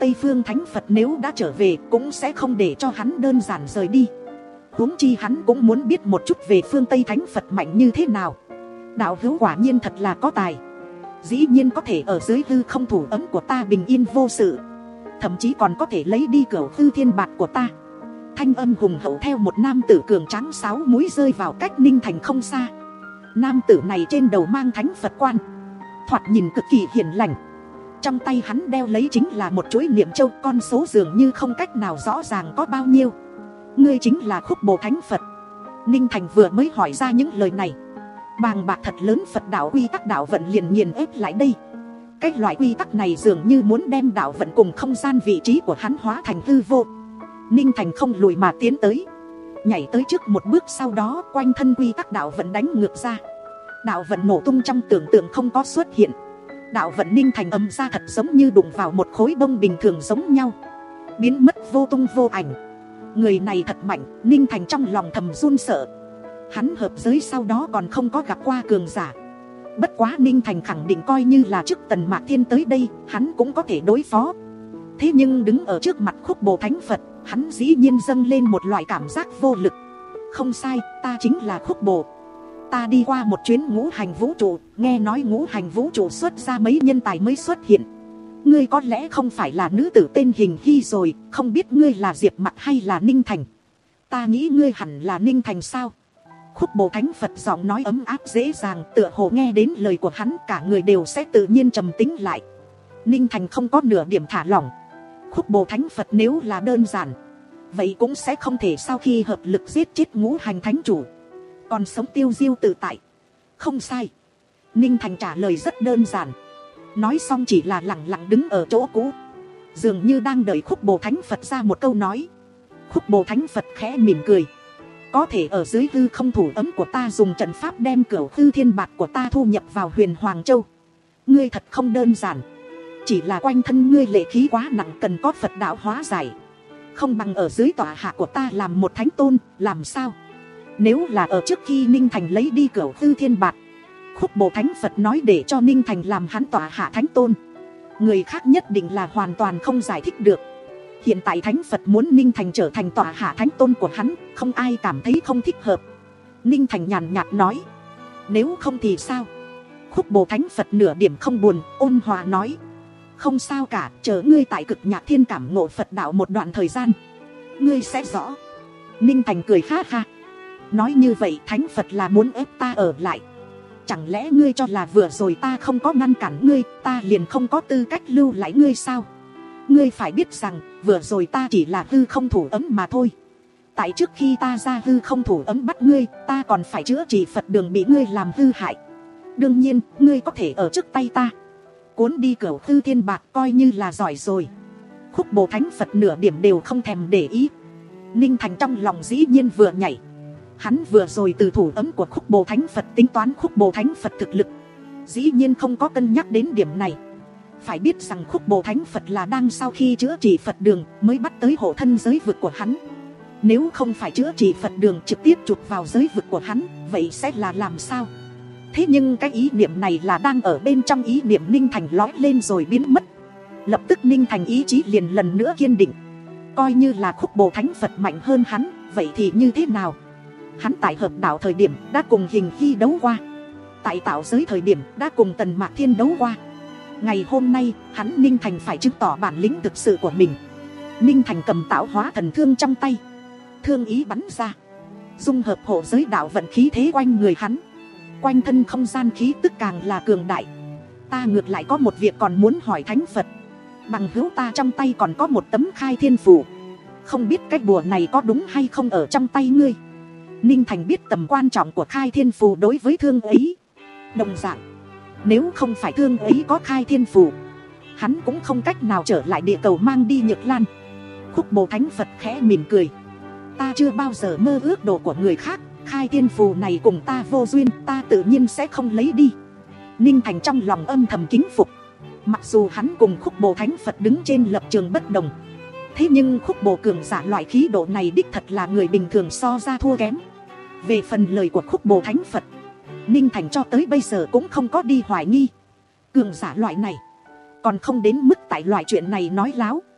Tây Phương Thánh Phật nếu đã trở về cũng sẽ không để cho hắn đơn giản rời đi. Huống chi hắn cũng muốn biết một chút về phương Tây Thánh Phật mạnh như thế nào. Đạo hữu quả nhiên thật là có tài, dĩ nhiên có thể ở dưới hư không thủ ấm của ta bình yên vô sự, thậm chí còn có thể lấy đi cửu hư thiên bạt của ta. Thanh âm hùng hậu theo một nam tử cường tráng sáu múi rơi vào cách Ninh Thành không xa. Nam tử này trên đầu mang thánh Phật quan, thoạt nhìn cực kỳ hiền lành. Trong tay hắn đeo lấy chính là một chuỗi niệm châu, con số dường như không cách nào rõ ràng có bao nhiêu. Ngươi chính là Khúc Bồ Thánh Phật. Ninh Thành vừa mới hỏi ra những lời này, bàng bạc thật lớn Phật đạo quy tắc đạo vận liền nghiền ép lại đây. Cái loại quy tắc này dường như muốn đem đạo vận cùng không gian vị trí của hắn hóa thành hư vô. Ninh Thành không lùi mà tiến tới, nhảy tới trước một bước, sau đó quanh thân quy tắc đạo vận đánh ngược ra. Đạo vận nổ tung trong tưởng tượng không có xuất hiện. Đạo vận Ninh Thành ầm ra thật giống như đụng vào một khối bông bình thường giống nhau, biến mất vô tung vô ảnh. Người này thật mạnh, Ninh Thành trong lòng thầm run sợ. Hắn hợp giới sau đó còn không có gặp qua cường giả. Bất quá Ninh Thành khẳng định coi như là trước Tần Mạc Thiên tới đây, hắn cũng có thể đối phó. Thế nhưng đứng ở trước mặt Khúc Bồ Thánh Phật, hắn dĩ nhiên dâng lên một loại cảm giác vô lực. Không sai, ta chính là Khúc Bồ. Ta đi qua một chuyến ngũ hành vũ trụ, nghe nói ngũ hành vũ trụ xuất ra mấy nhân tài mới xuất hiện. Ngươi có lẽ không phải là nữ tử tên Hình Hy rồi, không biết ngươi là Diệp Mặc hay là Ninh Thành. Ta nghĩ ngươi hẳn là Ninh Thành sao? Khúc Bồ Thánh Phật giọng nói ấm áp dễ dàng, tựa hồ nghe đến lời của hắn cả người đều sẽ tự nhiên trầm tĩnh lại. Ninh Thành không có nửa điểm thả lỏng. Khúc Bồ Thánh Phật nếu là đơn giản, vậy cũng sẽ không thể sau khi hợp lực giết chết ngũ hành thánh chủ còn sống tiêu diêu tự tại. Không sai, Ninh Thành trả lời rất đơn giản. Nói xong chỉ là lặng lặng đứng ở chỗ cũ, dường như đang đợi Khúc Bồ Thánh Phật ra một câu nói. Khúc Bồ Thánh Phật khẽ mỉm cười. Có thể ở dưới hư không thủ ấm của ta dùng trận pháp đem cửu hư thiên bạt của ta thu nhập vào Huyền Hoàng Châu. Ngươi thật không đơn giản. Chỉ là quanh thân ngươi lệ khí quá nặng, cần có Phật đạo hóa giải. Không bằng ở dưới tọa hạ của ta làm một thánh tôn, làm sao? Nếu là ở trước khi Ninh Thành lấy đi cửu hư thiên bạt, Khúc Bồ Thánh Phật nói để cho Ninh Thành làm hắn tọa hạ thánh tôn, người khác nhất định là hoàn toàn không giải thích được. Hiện tại Thánh Phật muốn Ninh Thành trở thành tọa hạ thánh tôn của hắn, không ai cảm thấy không thích hợp. Ninh Thành nhàn nhạt nói, nếu không thì sao? Khúc Bồ Thánh Phật nửa điểm không buồn, ôn hòa nói, không sao cả, chờ ngươi tại Cực Nhạc Thiên cảm ngộ Phật đạo một đoạn thời gian, ngươi sẽ rõ. Ninh Thành cười ha ha, nói như vậy Thánh Phật là muốn ép ta ở lại. Chẳng lẽ ngươi cho là vừa rồi ta không có ngăn cản ngươi, ta liền không có tư cách lưu lại ngươi sao? Ngươi phải biết rằng, vừa rồi ta chỉ là hư không thủ ấm mà thôi. Tại trước khi ta ra hư không thủ ấm bắt ngươi, ta còn phải chữa trị Phật đường bị ngươi làm hư hại. Đương nhiên, ngươi có thể ở trước tay ta cuốn đi cửu hư thiên bạc coi như là giỏi rồi. Khúc Bồ Thánh Phật nửa điểm đều không thèm để ý. Ninh Thành trong lòng dĩ nhiên vừa nhảy. Hắn vừa rồi từ thủ ấm của Khúc Bồ Thánh Phật tính toán Khúc Bồ Thánh Phật thực lực, dĩ nhiên không có cân nhắc đến điểm này. Phải biết rằng Khúc Bồ Thánh Phật là đang sau khi chữa trị Phật đường mới bắt tới hộ thân giới vực của hắn. Nếu không phải chữa trị Phật đường trực tiếp chụp vào giới vực của hắn, vậy sẽ là làm sao? Thế nhưng cái ý niệm này là đang ở bên trong ý niệm Ninh Thành lói lên rồi biến mất. Lập tức Ninh Thành ý chí liền lần nữa kiên định. Coi như là Khúc Bồ Thánh Phật mạnh hơn hắn, vậy thì như thế nào? Hắn tại hợp đạo thời điểm đã cùng Hình Hy đấu qua, tại tạo giới thời điểm đã cùng Tần Mạc Thiên đấu qua. Ngày hôm nay hắn Ninh Thành phải chứng tỏ bản lĩnh thực sự của mình. Ninh Thành cầm tạo hóa thần thương trong tay, thương ý bắn ra, dung hợp hộ giới đạo vận khí thế quanh người hắn. Quanh thân không gian khí tức càng là cường đại. Ta ngược lại có một việc còn muốn hỏi Thánh Phật. Bằng hữu ta trong tay còn có một tấm khai thiên phù, không biết cái bùa này có đúng hay không ở trong tay ngươi? Ninh Thành biết tầm quan trọng của khai thiên phù đối với thương ấy. Đồng dạng, nếu không phải thương ấy có khai thiên phù, hắn cũng không cách nào trở lại địa cầu mang đi Nhược Lan. Khúc Bồ Thánh Phật khẽ mỉm cười. Ta chưa bao giờ mơ ước đồ của người khác, khai thiên phù này cùng ta vô duyên, ta tự nhiên sẽ không lấy đi. Ninh Thành trong lòng âm thầm kính phục. Mặc dù hắn cùng Khúc Bồ Thánh Phật đứng trên lập trường bất đồng, thế nhưng Khúc Bồ cường giả loại khí độ này đích thật là người bình thường so ra thua kém. Về phần lời của Khúc Bồ Thánh Phật, Ninh Thành cho tới bây giờ cũng không có đi hoài nghi. Cường giả loại này còn không đến mức tại loại chuyện này nói láo.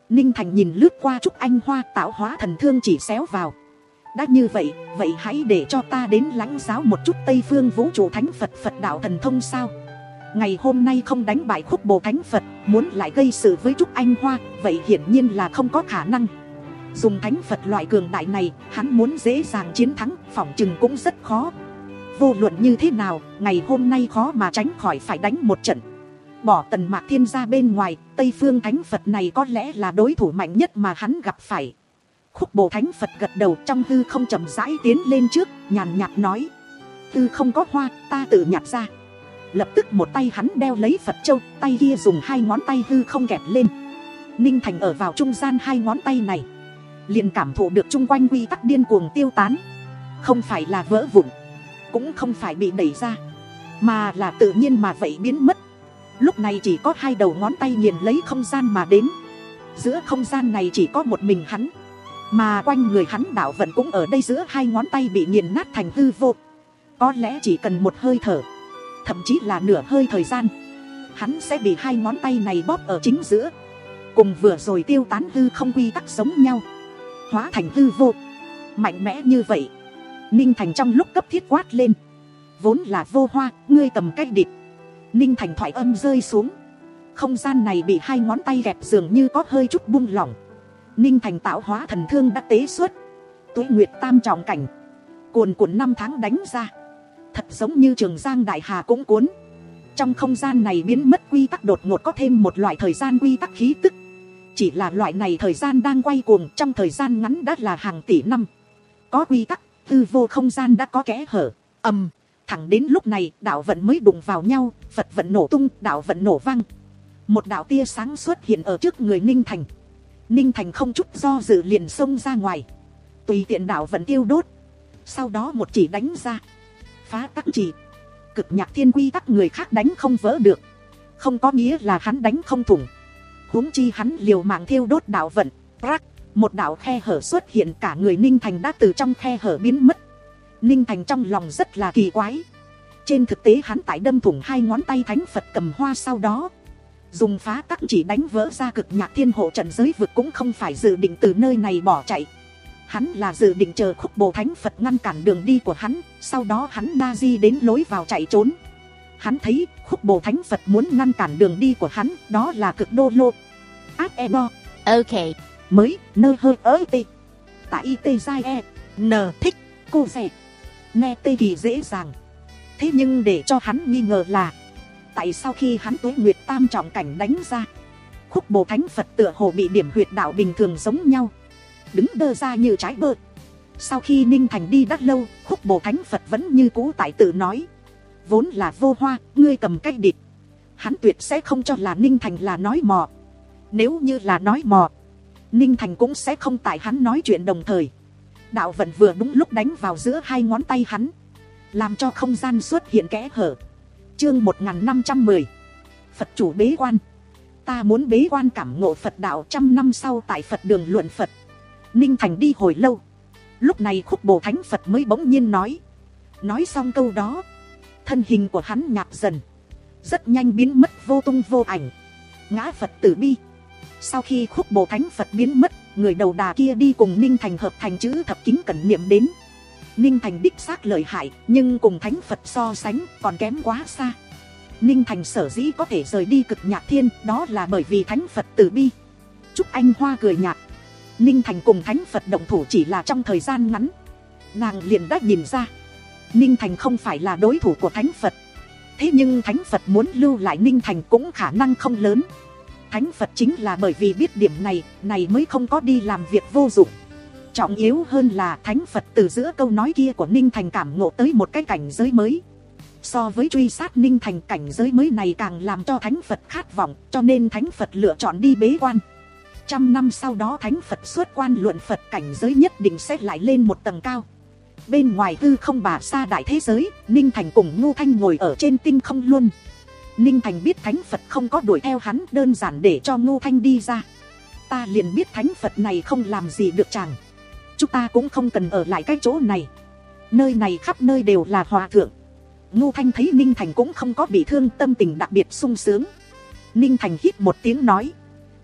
Ninh Thành nhìn lướt qua Trúc Anh Hoa, tạo hóa thần thương chỉ xéo vào. Đã như vậy, vậy hãy để cho ta đến lãnh giáo một chút Tây Phương vũ trụ thánh Phật Phật đạo thần thông sao. Ngày hôm nay không đánh bại Khúc Bồ thánh Phật, muốn lại gây sự với Trúc Anh Hoa, vậy hiển nhiên là không có khả năng. Dùng thánh Phật loại cường đại này, hắn muốn dễ dàng chiến thắng, phỏng chừng cũng rất khó. Vô luận như thế nào, ngày hôm nay khó mà tránh khỏi phải đánh một trận. Bỏ Tần Mạc Thiên ra bên ngoài, Tây Phương thánh Phật này có lẽ là đối thủ mạnh nhất mà hắn gặp phải. Khúc Bồ thánh Phật gật đầu, trong hư không chậm rãi tiến lên trước, nhàn nhạt nói: hư không có hoa, ta tự nhặt ra. Lập tức một tay hắn đeo lấy Phật châu, tay kia dùng hai ngón tay hư không kẹp lên. Ninh Thành ở vào trung gian hai ngón tay này, liền cảm thụ được chung quanh quy tắc điên cuồng tiêu tán. Không phải là vỡ vụn, cũng không phải bị đẩy ra, mà là tự nhiên mà vậy biến mất. Lúc này chỉ có hai đầu ngón tay nghiền lấy không gian mà đến. Giữa không gian này chỉ có một mình hắn, mà quanh người hắn đạo vận cũng ở đây giữa hai ngón tay bị nghiền nát thành hư vô. Có lẽ chỉ cần một hơi thở, thậm chí là nửa hơi thời gian, hắn sẽ bị hai ngón tay này bóp ở chính giữa, cùng vừa rồi tiêu tán hư không quy tắc giống nhau, hóa thành hư vô. Mạnh mẽ như vậy, Ninh Thành trong lúc cấp thiết quát lên: vốn là Vô Hoa, ngươi cầm cách địch. Ninh Thành thoại âm rơi xuống, không gian này bị hai ngón tay gẹp dường như có hơi chút buông lỏng. Ninh Thành tạo hóa thần thương đã tế xuất, Tuế Nguyệt tam trọng cảnh, cuồn cuộn năm tháng đánh ra, thật giống như Trường Giang đại hà cũng cuốn. Trong không gian này biến mất quy tắc, đột ngột có thêm một loại thời gian quy tắc khí tức. Chỉ là loại này thời gian đang quay cuồng, trong thời gian ngắn đã là hàng tỷ năm. Có quy tắc, hư vô không gian đã có kẽ hở. Ầm, thẳng đến lúc này đạo vận mới đụng vào nhau, Phật vận nổ tung, đạo vận nổ vang. Một đạo tia sáng xuất hiện ở trước người Ninh Thành. Ninh Thành không chút do dự liền xông ra ngoài, tùy tiện đạo vận tiêu đốt. Sau đó một chỉ đánh ra, phá tắc chỉ. Cực nhạc thiên quy tắc người khác đánh không vỡ được, không có nghĩa là hắn đánh không thủng. Huống chi hắn liều mạng thiêu đốt đạo vận. Rắc, một đạo khe hở xuất hiện, cả người Ninh Thành đã từ trong khe hở biến mất. Ninh Thành trong lòng rất là kỳ quái. Trên thực tế hắn tại đâm thủng hai ngón tay thánh Phật cầm hoa sau đó, dùng phá tắc chỉ đánh vỡ ra cực nhạc thiên hộ trận giới vực, cũng không phải dự định từ nơi này bỏ chạy. Hắn là dự định chờ Khúc Bồ thánh Phật ngăn cản đường đi của hắn, sau đó hắn na di đến lối vào chạy trốn. Hắn thấy Khúc Bồ thánh Phật muốn ngăn cản đường đi của hắn, đó là cực đô lô ác e bo. Ok, mới nơ hơi ớ tê tại y tê dai e n thích cô rẻ nghe tê kỳ dễ dàng. Thế nhưng để cho hắn nghi ngờ là, tại sao khi hắn Tuế Nguyệt tam trọng cảnh đánh ra, Khúc Bồ thánh Phật tựa hồ bị điểm huyệt đạo bình thường giống nhau, đứng đơ ra như trái bơ. Sau khi Ninh Thành đi đắt lâu, Khúc Bồ thánh Phật vẫn như cũ tại tự nói: vốn là Vô Hoa, ngươi cầm cách địch. Hắn tuyệt sẽ không cho là Ninh Thành là nói mò. Nếu như là nói mò, Ninh Thành cũng sẽ không tại hắn nói chuyện đồng thời. Đạo vận vừa đúng lúc đánh vào giữa hai ngón tay hắn, làm cho không gian xuất hiện kẽ hở. Chương một nghìn năm trăm mười, Phật chủ bế quan. Ta muốn bế quan cảm ngộ Phật đạo. Trăm năm sau tại Phật đường luận Phật, Ninh Thành đi hồi lâu. Lúc này Khúc Bồ thánh Phật mới bỗng nhiên nói. Nói xong câu đó, thân hình của hắn nhạt dần, rất nhanh biến mất vô tung vô ảnh. Ngã Phật tử bi. Sau khi Khúc Bồ thánh Phật biến mất, người đầu đà kia đi cùng Ninh Thành hợp thành chữ thập kính cẩn niệm đến. Ninh Thành đích xác lợi hại, nhưng cùng thánh Phật so sánh còn kém quá xa. Ninh Thành sở dĩ có thể rời đi cực nhạc thiên, đó là bởi vì thánh Phật từ bi. Trúc Anh Hoa cười nhạt. Ninh Thành cùng thánh Phật động thủ chỉ là trong thời gian ngắn, nàng liền đã nhìn ra Ninh Thành không phải là đối thủ của thánh Phật. Thế nhưng thánh Phật muốn lưu lại Ninh Thành cũng khả năng không lớn. Thánh Phật chính là bởi vì biết điểm này, này mới không có đi làm việc vô dụng. Trọng yếu hơn là thánh Phật từ giữa câu nói kia của Ninh Thành cảm ngộ tới một cái cảnh giới mới. So với truy sát Ninh Thành, cảnh giới mới này càng làm cho thánh Phật khát vọng, cho nên thánh Phật lựa chọn đi bế quan. Trăm năm sau đó thánh Phật xuất quan luận Phật, cảnh giới nhất định sẽ lại lên một tầng cao. Bên ngoài hư không bà xa đại thế giới, Ninh Thành cùng Ngô Thanh ngồi ở trên tinh không luôn. Ninh Thành biết thánh Phật không có đuổi theo hắn, đơn giản để cho Ngô Thanh đi ra. Ta liền biết thánh Phật này không làm gì được chàng. Chúng ta cũng không cần ở lại cái chỗ này. Nơi này khắp nơi đều là hòa thượng. Ngô Thanh thấy Ninh Thành cũng không có bị thương, tâm tình đặc biệt sung sướng. Ninh Thành hít một tiếng nói.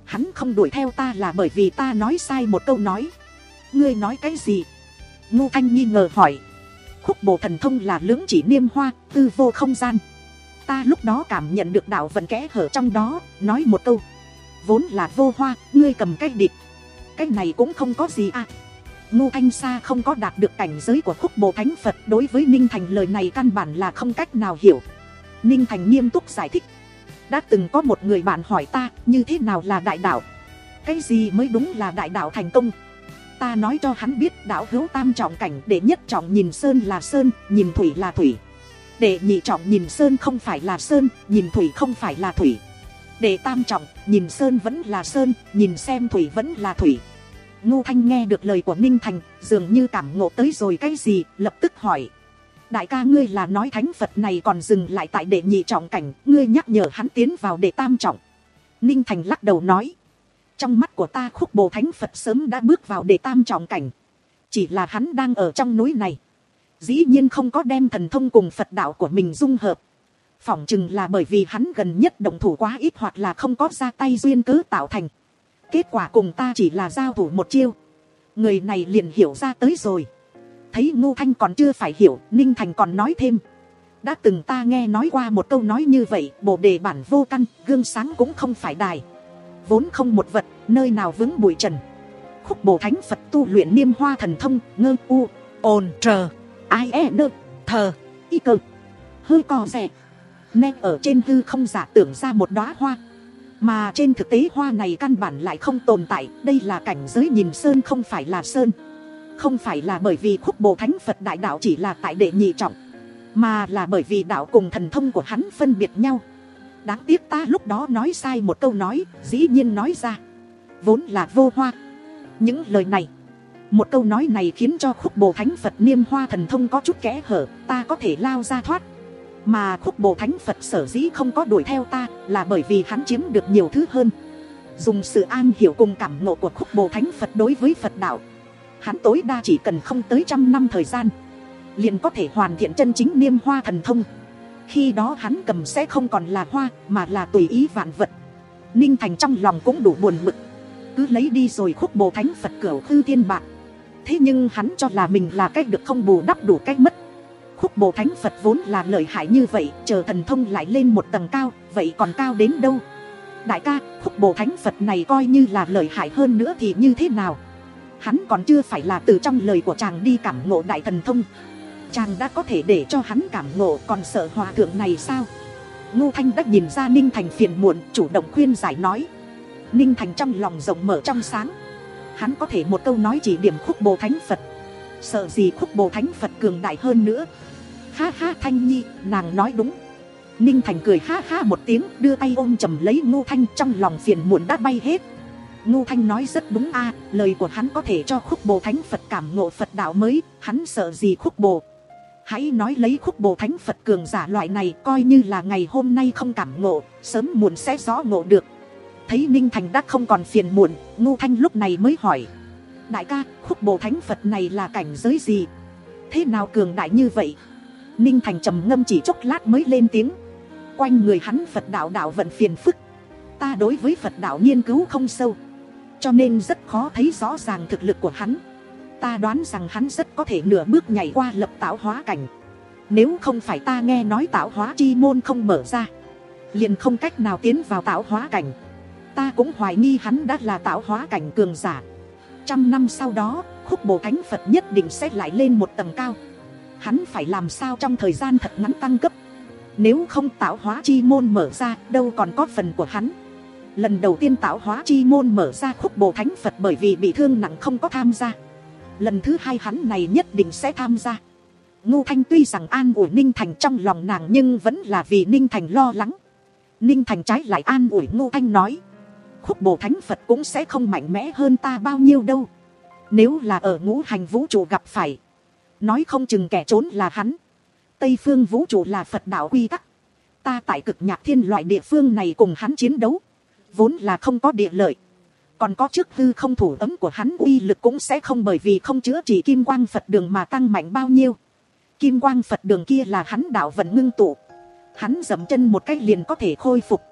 Hắn không đuổi theo ta là bởi vì ta nói sai một câu nói. Ngươi nói cái gì? Ngô Thanh nghi ngờ hỏi. Khúc bộ thần thông là lưỡng chỉ niêm hoa, tư vô không gian. Ta lúc đó cảm nhận được đạo vận kẽ hở trong đó, nói một câu. Vốn là vô hoa, ngươi cầm cái địch. Cái này cũng không có gì à. Ngô Thanh Sa không có đạt được cảnh giới của khúc bộ thánh Phật. Đối với Ninh Thành lời này căn bản là không cách nào hiểu. Ninh Thành nghiêm túc giải thích. Đã từng có một người bạn hỏi ta như thế nào là đại đạo. Cái gì mới đúng là đại đạo thành công. Ta nói cho hắn biết đạo hữu tam trọng cảnh. Đệ nhất trọng nhìn sơn là sơn, nhìn thủy là thủy. Đệ nhị trọng nhìn sơn không phải là sơn, nhìn thủy không phải là thủy. Đệ tam trọng nhìn sơn vẫn là sơn, nhìn xem thủy vẫn là thủy. Ngô Thanh nghe được lời của Ninh Thành, dường như cảm ngộ tới rồi cái gì, lập tức hỏi. Đại ca ngươi là nói thánh Phật này còn dừng lại tại đệ nhị trọng cảnh, ngươi nhắc nhở hắn tiến vào đệ tam trọng. Ninh Thành lắc đầu nói. Trong mắt của ta khúc bộ thánh Phật sớm đã bước vào đệ tam trọng cảnh. Chỉ là hắn đang ở trong núi này. Dĩ nhiên không có đem thần thông cùng Phật đạo của mình dung hợp. Phỏng chừng là bởi vì hắn gần nhất động thủ quá ít hoặc là không có ra tay duyên cớ tạo thành. Kết quả cùng ta chỉ là giao thủ một chiêu. Người này liền hiểu ra tới rồi. Thấy Ngô Thanh còn chưa phải hiểu, Ninh Thành còn nói thêm. Đã từng ta nghe nói qua một câu nói như vậy. Bồ đề bản vô căn, gương sáng cũng không phải đài. Vốn không một vật, nơi nào vững bụi trần. Khúc bộ thánh Phật tu luyện niêm hoa thần thông. Ngơ u, ồn trờ, ai e nơ, thờ, y cơ, hơi cò rẻ. Nên ở trên hư không giả tưởng ra một đóa hoa. Mà trên thực tế hoa này căn bản lại không tồn tại. Đây là cảnh giới nhìn sơn không phải là sơn. Không phải là bởi vì khúc bộ thánh Phật đại đạo chỉ là tại đệ nhị trọng, mà là bởi vì đạo cùng thần thông của hắn phân biệt nhau. Đáng tiếc ta lúc đó nói sai một câu nói, dĩ nhiên nói ra. Vốn là vô hoa. Những lời này, một câu nói này khiến cho khúc bộ thánh Phật niêm hoa thần thông có chút kẽ hở. Ta có thể lao ra thoát. Mà khúc bộ thánh Phật sở dĩ không có đuổi theo ta là bởi vì hắn chiếm được nhiều thứ hơn. Dùng sự an hiểu cùng cảm ngộ của khúc bộ thánh Phật đối với Phật đạo, hắn tối đa chỉ cần không tới trăm năm thời gian liền có thể hoàn thiện chân chính niêm hoa thần thông. Khi đó hắn cầm sẽ không còn là hoa, mà là tùy ý vạn vật. Ninh Thành trong lòng cũng đủ buồn bực. Cứ lấy đi rồi khúc bộ thánh Phật cửu khư thiên bạc. Thế nhưng hắn cho là mình là cách được không bù đắp đủ cách mất. Khúc bộ thánh Phật vốn là lợi hại như vậy, chờ thần thông lại lên một tầng cao, vậy còn cao đến đâu? Đại ca, khúc bộ thánh Phật này coi như là lợi hại hơn nữa thì như thế nào? Hắn còn chưa phải là từ trong lời của chàng đi cảm ngộ đại thần thông. Chàng đã có thể để cho hắn cảm ngộ, còn sợ hòa thượng này sao? Ngô Thanh đã nhìn ra Ninh Thành phiền muộn, chủ động khuyên giải nói. Ninh Thành trong lòng rộng mở trong sáng. Hắn có thể một câu nói chỉ điểm khúc bộ thánh Phật. Sợ gì khúc bộ thánh Phật cường đại hơn nữa. Ha ha Thanh Nhi, nàng nói đúng. Ninh Thành cười ha ha một tiếng, đưa tay ôm chầm lấy Ngô Thanh, trong lòng phiền muộn đã bay hết. Ngô Thanh nói rất đúng a, à, lời của hắn có thể cho khúc bộ thánh Phật cảm ngộ Phật đạo mới, hắn sợ gì khúc bộ. Hãy nói lấy khúc bộ thánh Phật cường giả loại này, coi như là ngày hôm nay không cảm ngộ, sớm muộn sẽ rõ ngộ được. Thấy Ninh Thành đã không còn phiền muộn, Ngô Thanh lúc này mới hỏi. Đại ca, khúc bộ thánh Phật này là cảnh giới gì? Thế nào cường đại như vậy? Ninh Thành trầm ngâm chỉ chốc lát mới lên tiếng. Quanh người hắn Phật đạo đạo vận phiền phức. Ta đối với Phật đạo nghiên cứu không sâu, cho nên rất khó thấy rõ ràng thực lực của hắn. Ta đoán rằng hắn rất có thể nửa bước nhảy qua lập tạo hóa cảnh. Nếu không phải ta nghe nói tạo hóa chi môn không mở ra, liền không cách nào tiến vào tạo hóa cảnh. Ta cũng hoài nghi hắn đã là tạo hóa cảnh cường giả. Trăm năm sau đó, khúc bộ thánh Phật nhất định sẽ lại lên một tầng cao. Hắn phải làm sao trong thời gian thật ngắn tăng cấp. Nếu không tạo hóa chi môn mở ra, đâu còn có phần của hắn. Lần đầu tiên tạo hóa chi môn mở ra, khúc bộ thánh Phật bởi vì bị thương nặng không có tham gia. Lần thứ hai hắn này nhất định sẽ tham gia. Ngô Thanh tuy rằng an ủi Ninh Thành trong lòng nàng, nhưng vẫn là vì Ninh Thành lo lắng. Ninh Thành trái lại an ủi Ngô Thanh nói. Khúc bộ thánh Phật cũng sẽ không mạnh mẽ hơn ta bao nhiêu đâu. Nếu là ở ngũ hành vũ trụ gặp phải, nói không chừng kẻ trốn là hắn. Tây phương vũ trụ là Phật đạo quy tắc. Ta tại cực nhạc thiên loại địa phương này cùng hắn chiến đấu, vốn là không có địa lợi. Còn có trước hư không thủ ấm của hắn, uy lực cũng sẽ không bởi vì không chữa trị kim quang Phật đường mà tăng mạnh bao nhiêu. Kim quang Phật đường kia là hắn đạo vận ngưng tụ. Hắn dậm chân một cách liền có thể khôi phục.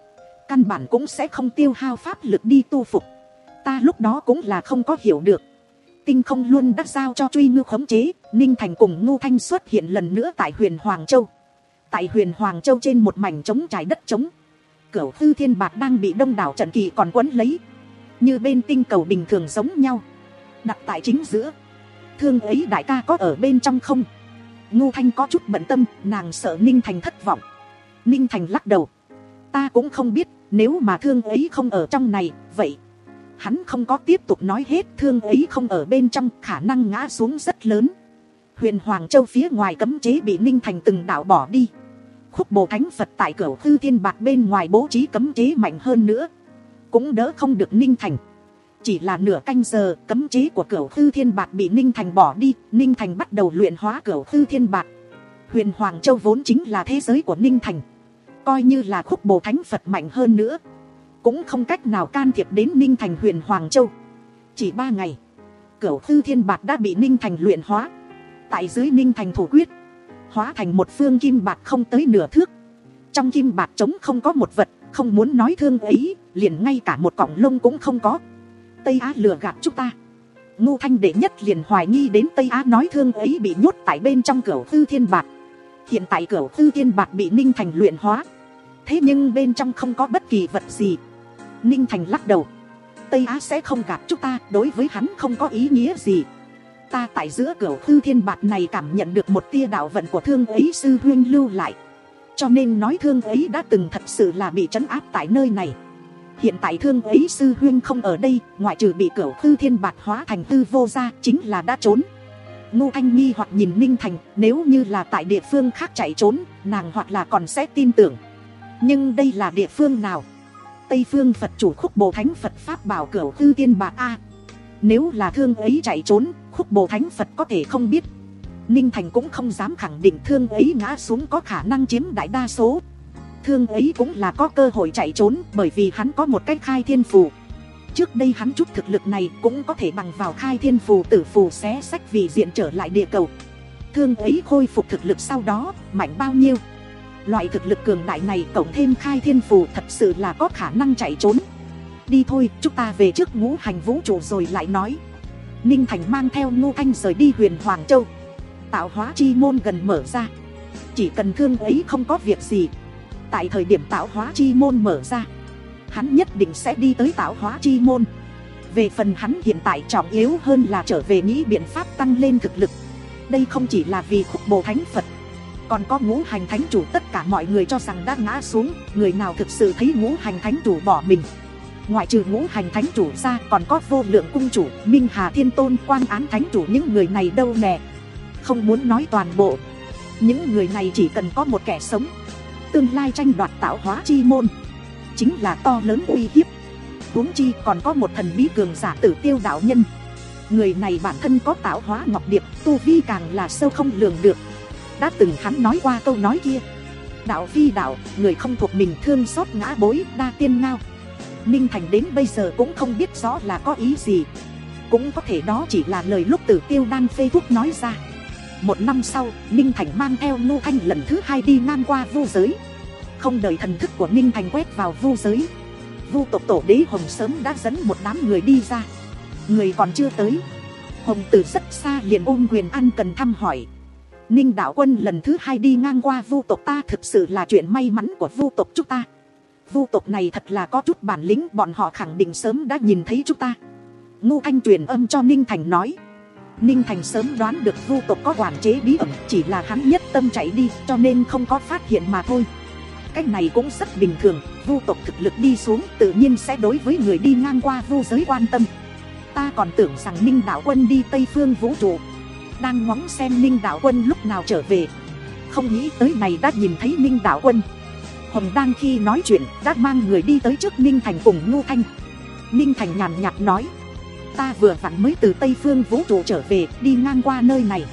căn bản cũng sẽ không tiêu hao pháp lực đi tu phục. Ta lúc đó cũng là không có hiểu được. Tinh không luôn đã giao cho Truy Ngư khống chế. Ninh Thành cùng Ngô Thanh xuất hiện lần nữa tại huyền Hoàng Châu. Tại huyền Hoàng Châu trên một mảnh trống trải đất trống, Cửu Tư Thiên Bạc đang bị đông đảo trận kỳ còn quấn lấy, như bên tinh cầu bình thường giống nhau, đặt tại chính giữa. Thương ấy đại ca có ở bên trong không? Ngô Thanh có chút bận tâm, nàng sợ Ninh Thành thất vọng. Ninh Thành lắc đầu, ta cũng không biết, nếu mà thương ấy không ở trong này, vậy. Hắn không có tiếp tục nói hết, thương ấy không ở bên trong, khả năng ngã xuống rất lớn. Huyền Hoàng Châu phía ngoài cấm chế bị Ninh Thành từng đạo bỏ đi. Khúc Bồ Thánh Phật tại Cửu Tư Thiên Bạc bên ngoài bố trí cấm chế mạnh hơn nữa, cũng đỡ không được Ninh Thành. Chỉ là nửa canh giờ, cấm chế của Cửu Tư Thiên Bạc bị Ninh Thành bỏ đi. Ninh Thành bắt đầu luyện hóa Cửu Tư Thiên Bạc. Huyền Hoàng Châu vốn chính là thế giới của Ninh Thành, coi như là Khúc Bồ Thánh Phật mạnh hơn nữa, cũng không cách nào can thiệp đến Ninh Thành huyền Hoàng Châu. Chỉ ba ngày, Cửu Tư Thiên Bạc đã bị Ninh Thành luyện hóa. Tại dưới Ninh Thành thủ quyết, hóa thành một phương kim bạc không tới nửa thước. Trong kim bạc trống không có một vật, không muốn nói thương ấy, liền ngay cả một cọng lông cũng không có. Tây Á lừa gạt chúng ta. Ngô Thanh đệ nhất liền hoài nghi đến Tây Á nói thương ấy bị nhốt tại bên trong Cửu Tư Thiên Bạc. Hiện tại Cửu Tư Thiên Bạc bị Ninh Thành luyện hóa, thế nhưng bên trong không có bất kỳ vật gì. Ninh Thành lắc đầu, Tây Á sẽ không gạt chúng ta, đối với hắn không có ý nghĩa gì. Ta tại giữa Cửu Tư Thiên Bạc này cảm nhận được một tia đạo vận của thương ấy sư huynh lưu lại, cho nên nói thương ấy đã từng thật sự là bị trấn áp tại nơi này. Hiện tại thương ấy sư huynh không ở đây, ngoại trừ bị Cửu Tư Thiên Bạc hóa thành tư vô ra, chính là đã trốn. Ngô Thanh nghi hoặc nhìn Ninh Thành, nếu như là tại địa phương khác chạy trốn, nàng hoặc là còn sẽ tin tưởng. Nhưng đây là địa phương nào? Tây phương Phật chủ Khúc Bồ Thánh Phật pháp bảo Cửu Tư Thiên Bạc a. Nếu là thương ấy chạy trốn, Khúc Bồ Thánh Phật có thể không biết. Ninh Thành cũng không dám khẳng định thương ấy ngã xuống có khả năng chiếm đại đa số. Thương ấy cũng là có cơ hội chạy trốn, bởi vì hắn có một cách khai thiên phù. Trước đây hắn chút thực lực này cũng có thể bằng vào khai thiên phù tử phù xé sách vì diện trở lại địa cầu. Thương ấy khôi phục thực lực sau đó, mạnh bao nhiêu? Loại thực lực cường đại này cộng thêm khai thiên phù thật sự là có khả năng chạy trốn. Đi thôi, chúng ta về trước ngũ hành vũ trụ rồi lại nói. Ninh Thành mang theo Ngô Thanh rời đi huyền Hoàng Châu. Tạo hóa chi môn gần mở ra. Chỉ cần thương ấy không có việc gì, tại thời điểm tạo hóa chi môn mở ra, hắn nhất định sẽ đi tới tạo hóa chi môn. Về phần hắn hiện tại trọng yếu hơn là trở về nghĩ biện pháp tăng lên thực lực. Đây không chỉ là vì Khúc Bồ Thánh Phật, còn có ngũ hành thánh chủ. Tất cả mọi người cho rằng đã ngã xuống, người nào thực sự thấy ngũ hành thánh chủ bỏ mình? Ngoại trừ ngũ hành thánh chủ ra, còn có vô lượng cung chủ, Minh Hà Thiên Tôn, Quan Án thánh chủ. Những người này đâu nè? Không muốn nói toàn bộ, những người này chỉ cần có một kẻ sống, tương lai tranh đoạt tạo hóa chi môn chính là to lớn uy hiếp. Huống chi còn có một thần bí cường giả Tử Tiêu đạo nhân. Người này bản thân có tạo hóa ngọc điệp, tu vi càng là sâu không lường được. Đã từng hắn nói qua câu nói kia, đạo phi đạo, người không thuộc mình thương xót ngã bối, đa tiên ngao. Ninh Thành đến bây giờ cũng không biết rõ là có ý gì. Cũng có thể đó chỉ là lời lúc Tử Tiêu đang phê thuốc nói ra. Một năm sau, Ninh Thành mang theo Ngô Thanh lần thứ hai đi ngang qua vu giới. Không đợi thần thức của Ninh Thành quét vào vu giới, vu tộc tổ đế Hồng sớm đã dẫn một đám người đi ra. Người còn chưa tới, Hồng từ rất xa liền ôm quyền ăn cần thăm hỏi. Ninh đạo quân lần thứ hai đi ngang qua vu tộc ta thực sự là chuyện may mắn của vu tộc chúng ta. Vu tộc này thật là có chút bản lĩnh, bọn họ khẳng định sớm đã nhìn thấy chúng ta. Ngô Thanh truyền âm cho Ninh Thành nói. Ninh Thành sớm đoán được vu tộc có quản chế bí ẩn, chỉ là hắn nhất tâm chạy đi cho nên không có phát hiện mà thôi. Cách này cũng rất bình thường, vu tộc thực lực đi xuống tự nhiên sẽ đối với người đi ngang qua vu giới quan tâm. Ta còn tưởng rằng Ninh đạo quân đi Tây phương vũ trụ, đang ngóng xem Ninh đạo quân lúc nào trở về. Không nghĩ tới này đã nhìn thấy Ninh đạo quân. Hồng đang khi nói chuyện đã mang người đi tới trước Ninh Thành cùng Ngô Thanh. Ninh Thành nhàn nhạt nói, ta vừa vặn mới từ Tây phương vũ trụ trở về, đi ngang qua nơi này.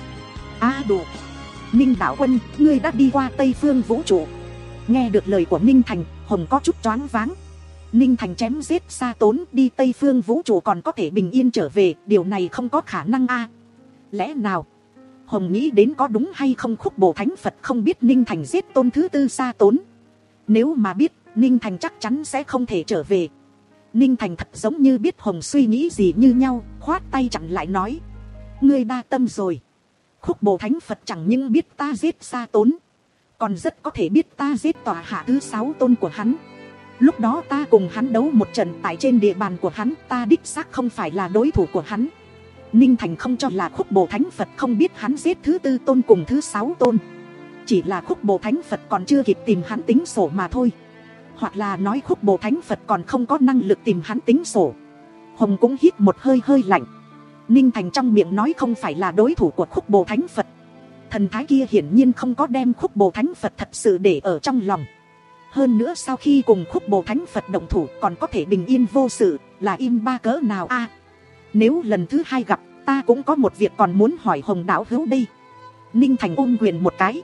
À đủ. Ninh đạo quân, ngươi đã đi qua Tây phương vũ trụ? Nghe được lời của Ninh Thành, Hồng có chút choáng váng. Ninh Thành chém giết Sa Tốn đi Tây phương vũ trụ còn có thể bình yên trở về, điều này không có khả năng a. Lẽ nào? Hồng nghĩ đến có đúng hay không Khúc Bồ Thánh Phật không biết Ninh Thành giết tôn thứ tư Sa Tốn. Nếu mà biết, Ninh Thành chắc chắn sẽ không thể trở về. Ninh Thành thật giống như biết Hồng suy nghĩ gì như nhau, khoát tay chặn lại nói. Ngươi đa tâm rồi. Khúc Bồ Thánh Phật chẳng những biết ta giết Sa Tốn, còn rất có thể biết ta giết tòa hạ thứ sáu tôn của hắn. Lúc đó ta cùng hắn đấu một trận tại trên địa bàn của hắn, ta đích xác không phải là đối thủ của hắn. Ninh Thành không cho là Khúc Bồ Thánh Phật không biết hắn giết thứ tư tôn cùng thứ sáu tôn, chỉ là Khúc Bồ Thánh Phật còn chưa kịp tìm hắn tính sổ mà thôi. Hoặc là nói Khúc Bồ Thánh Phật còn không có năng lực tìm hắn tính sổ. Hồng cũng hít một hơi hơi lạnh. Ninh Thành trong miệng nói không phải là đối thủ của Khúc Bồ Thánh Phật, thần thái kia hiển nhiên không có đem Khúc Bồ Thánh Phật thật sự để ở trong lòng. Hơn nữa sau khi cùng Khúc Bồ Thánh Phật động thủ còn có thể bình yên vô sự, là im ba cỡ nào a? À, nếu lần thứ hai gặp, ta cũng có một việc còn muốn hỏi Hồng đạo hữu đây. Ninh Thành ôm quyền một cái,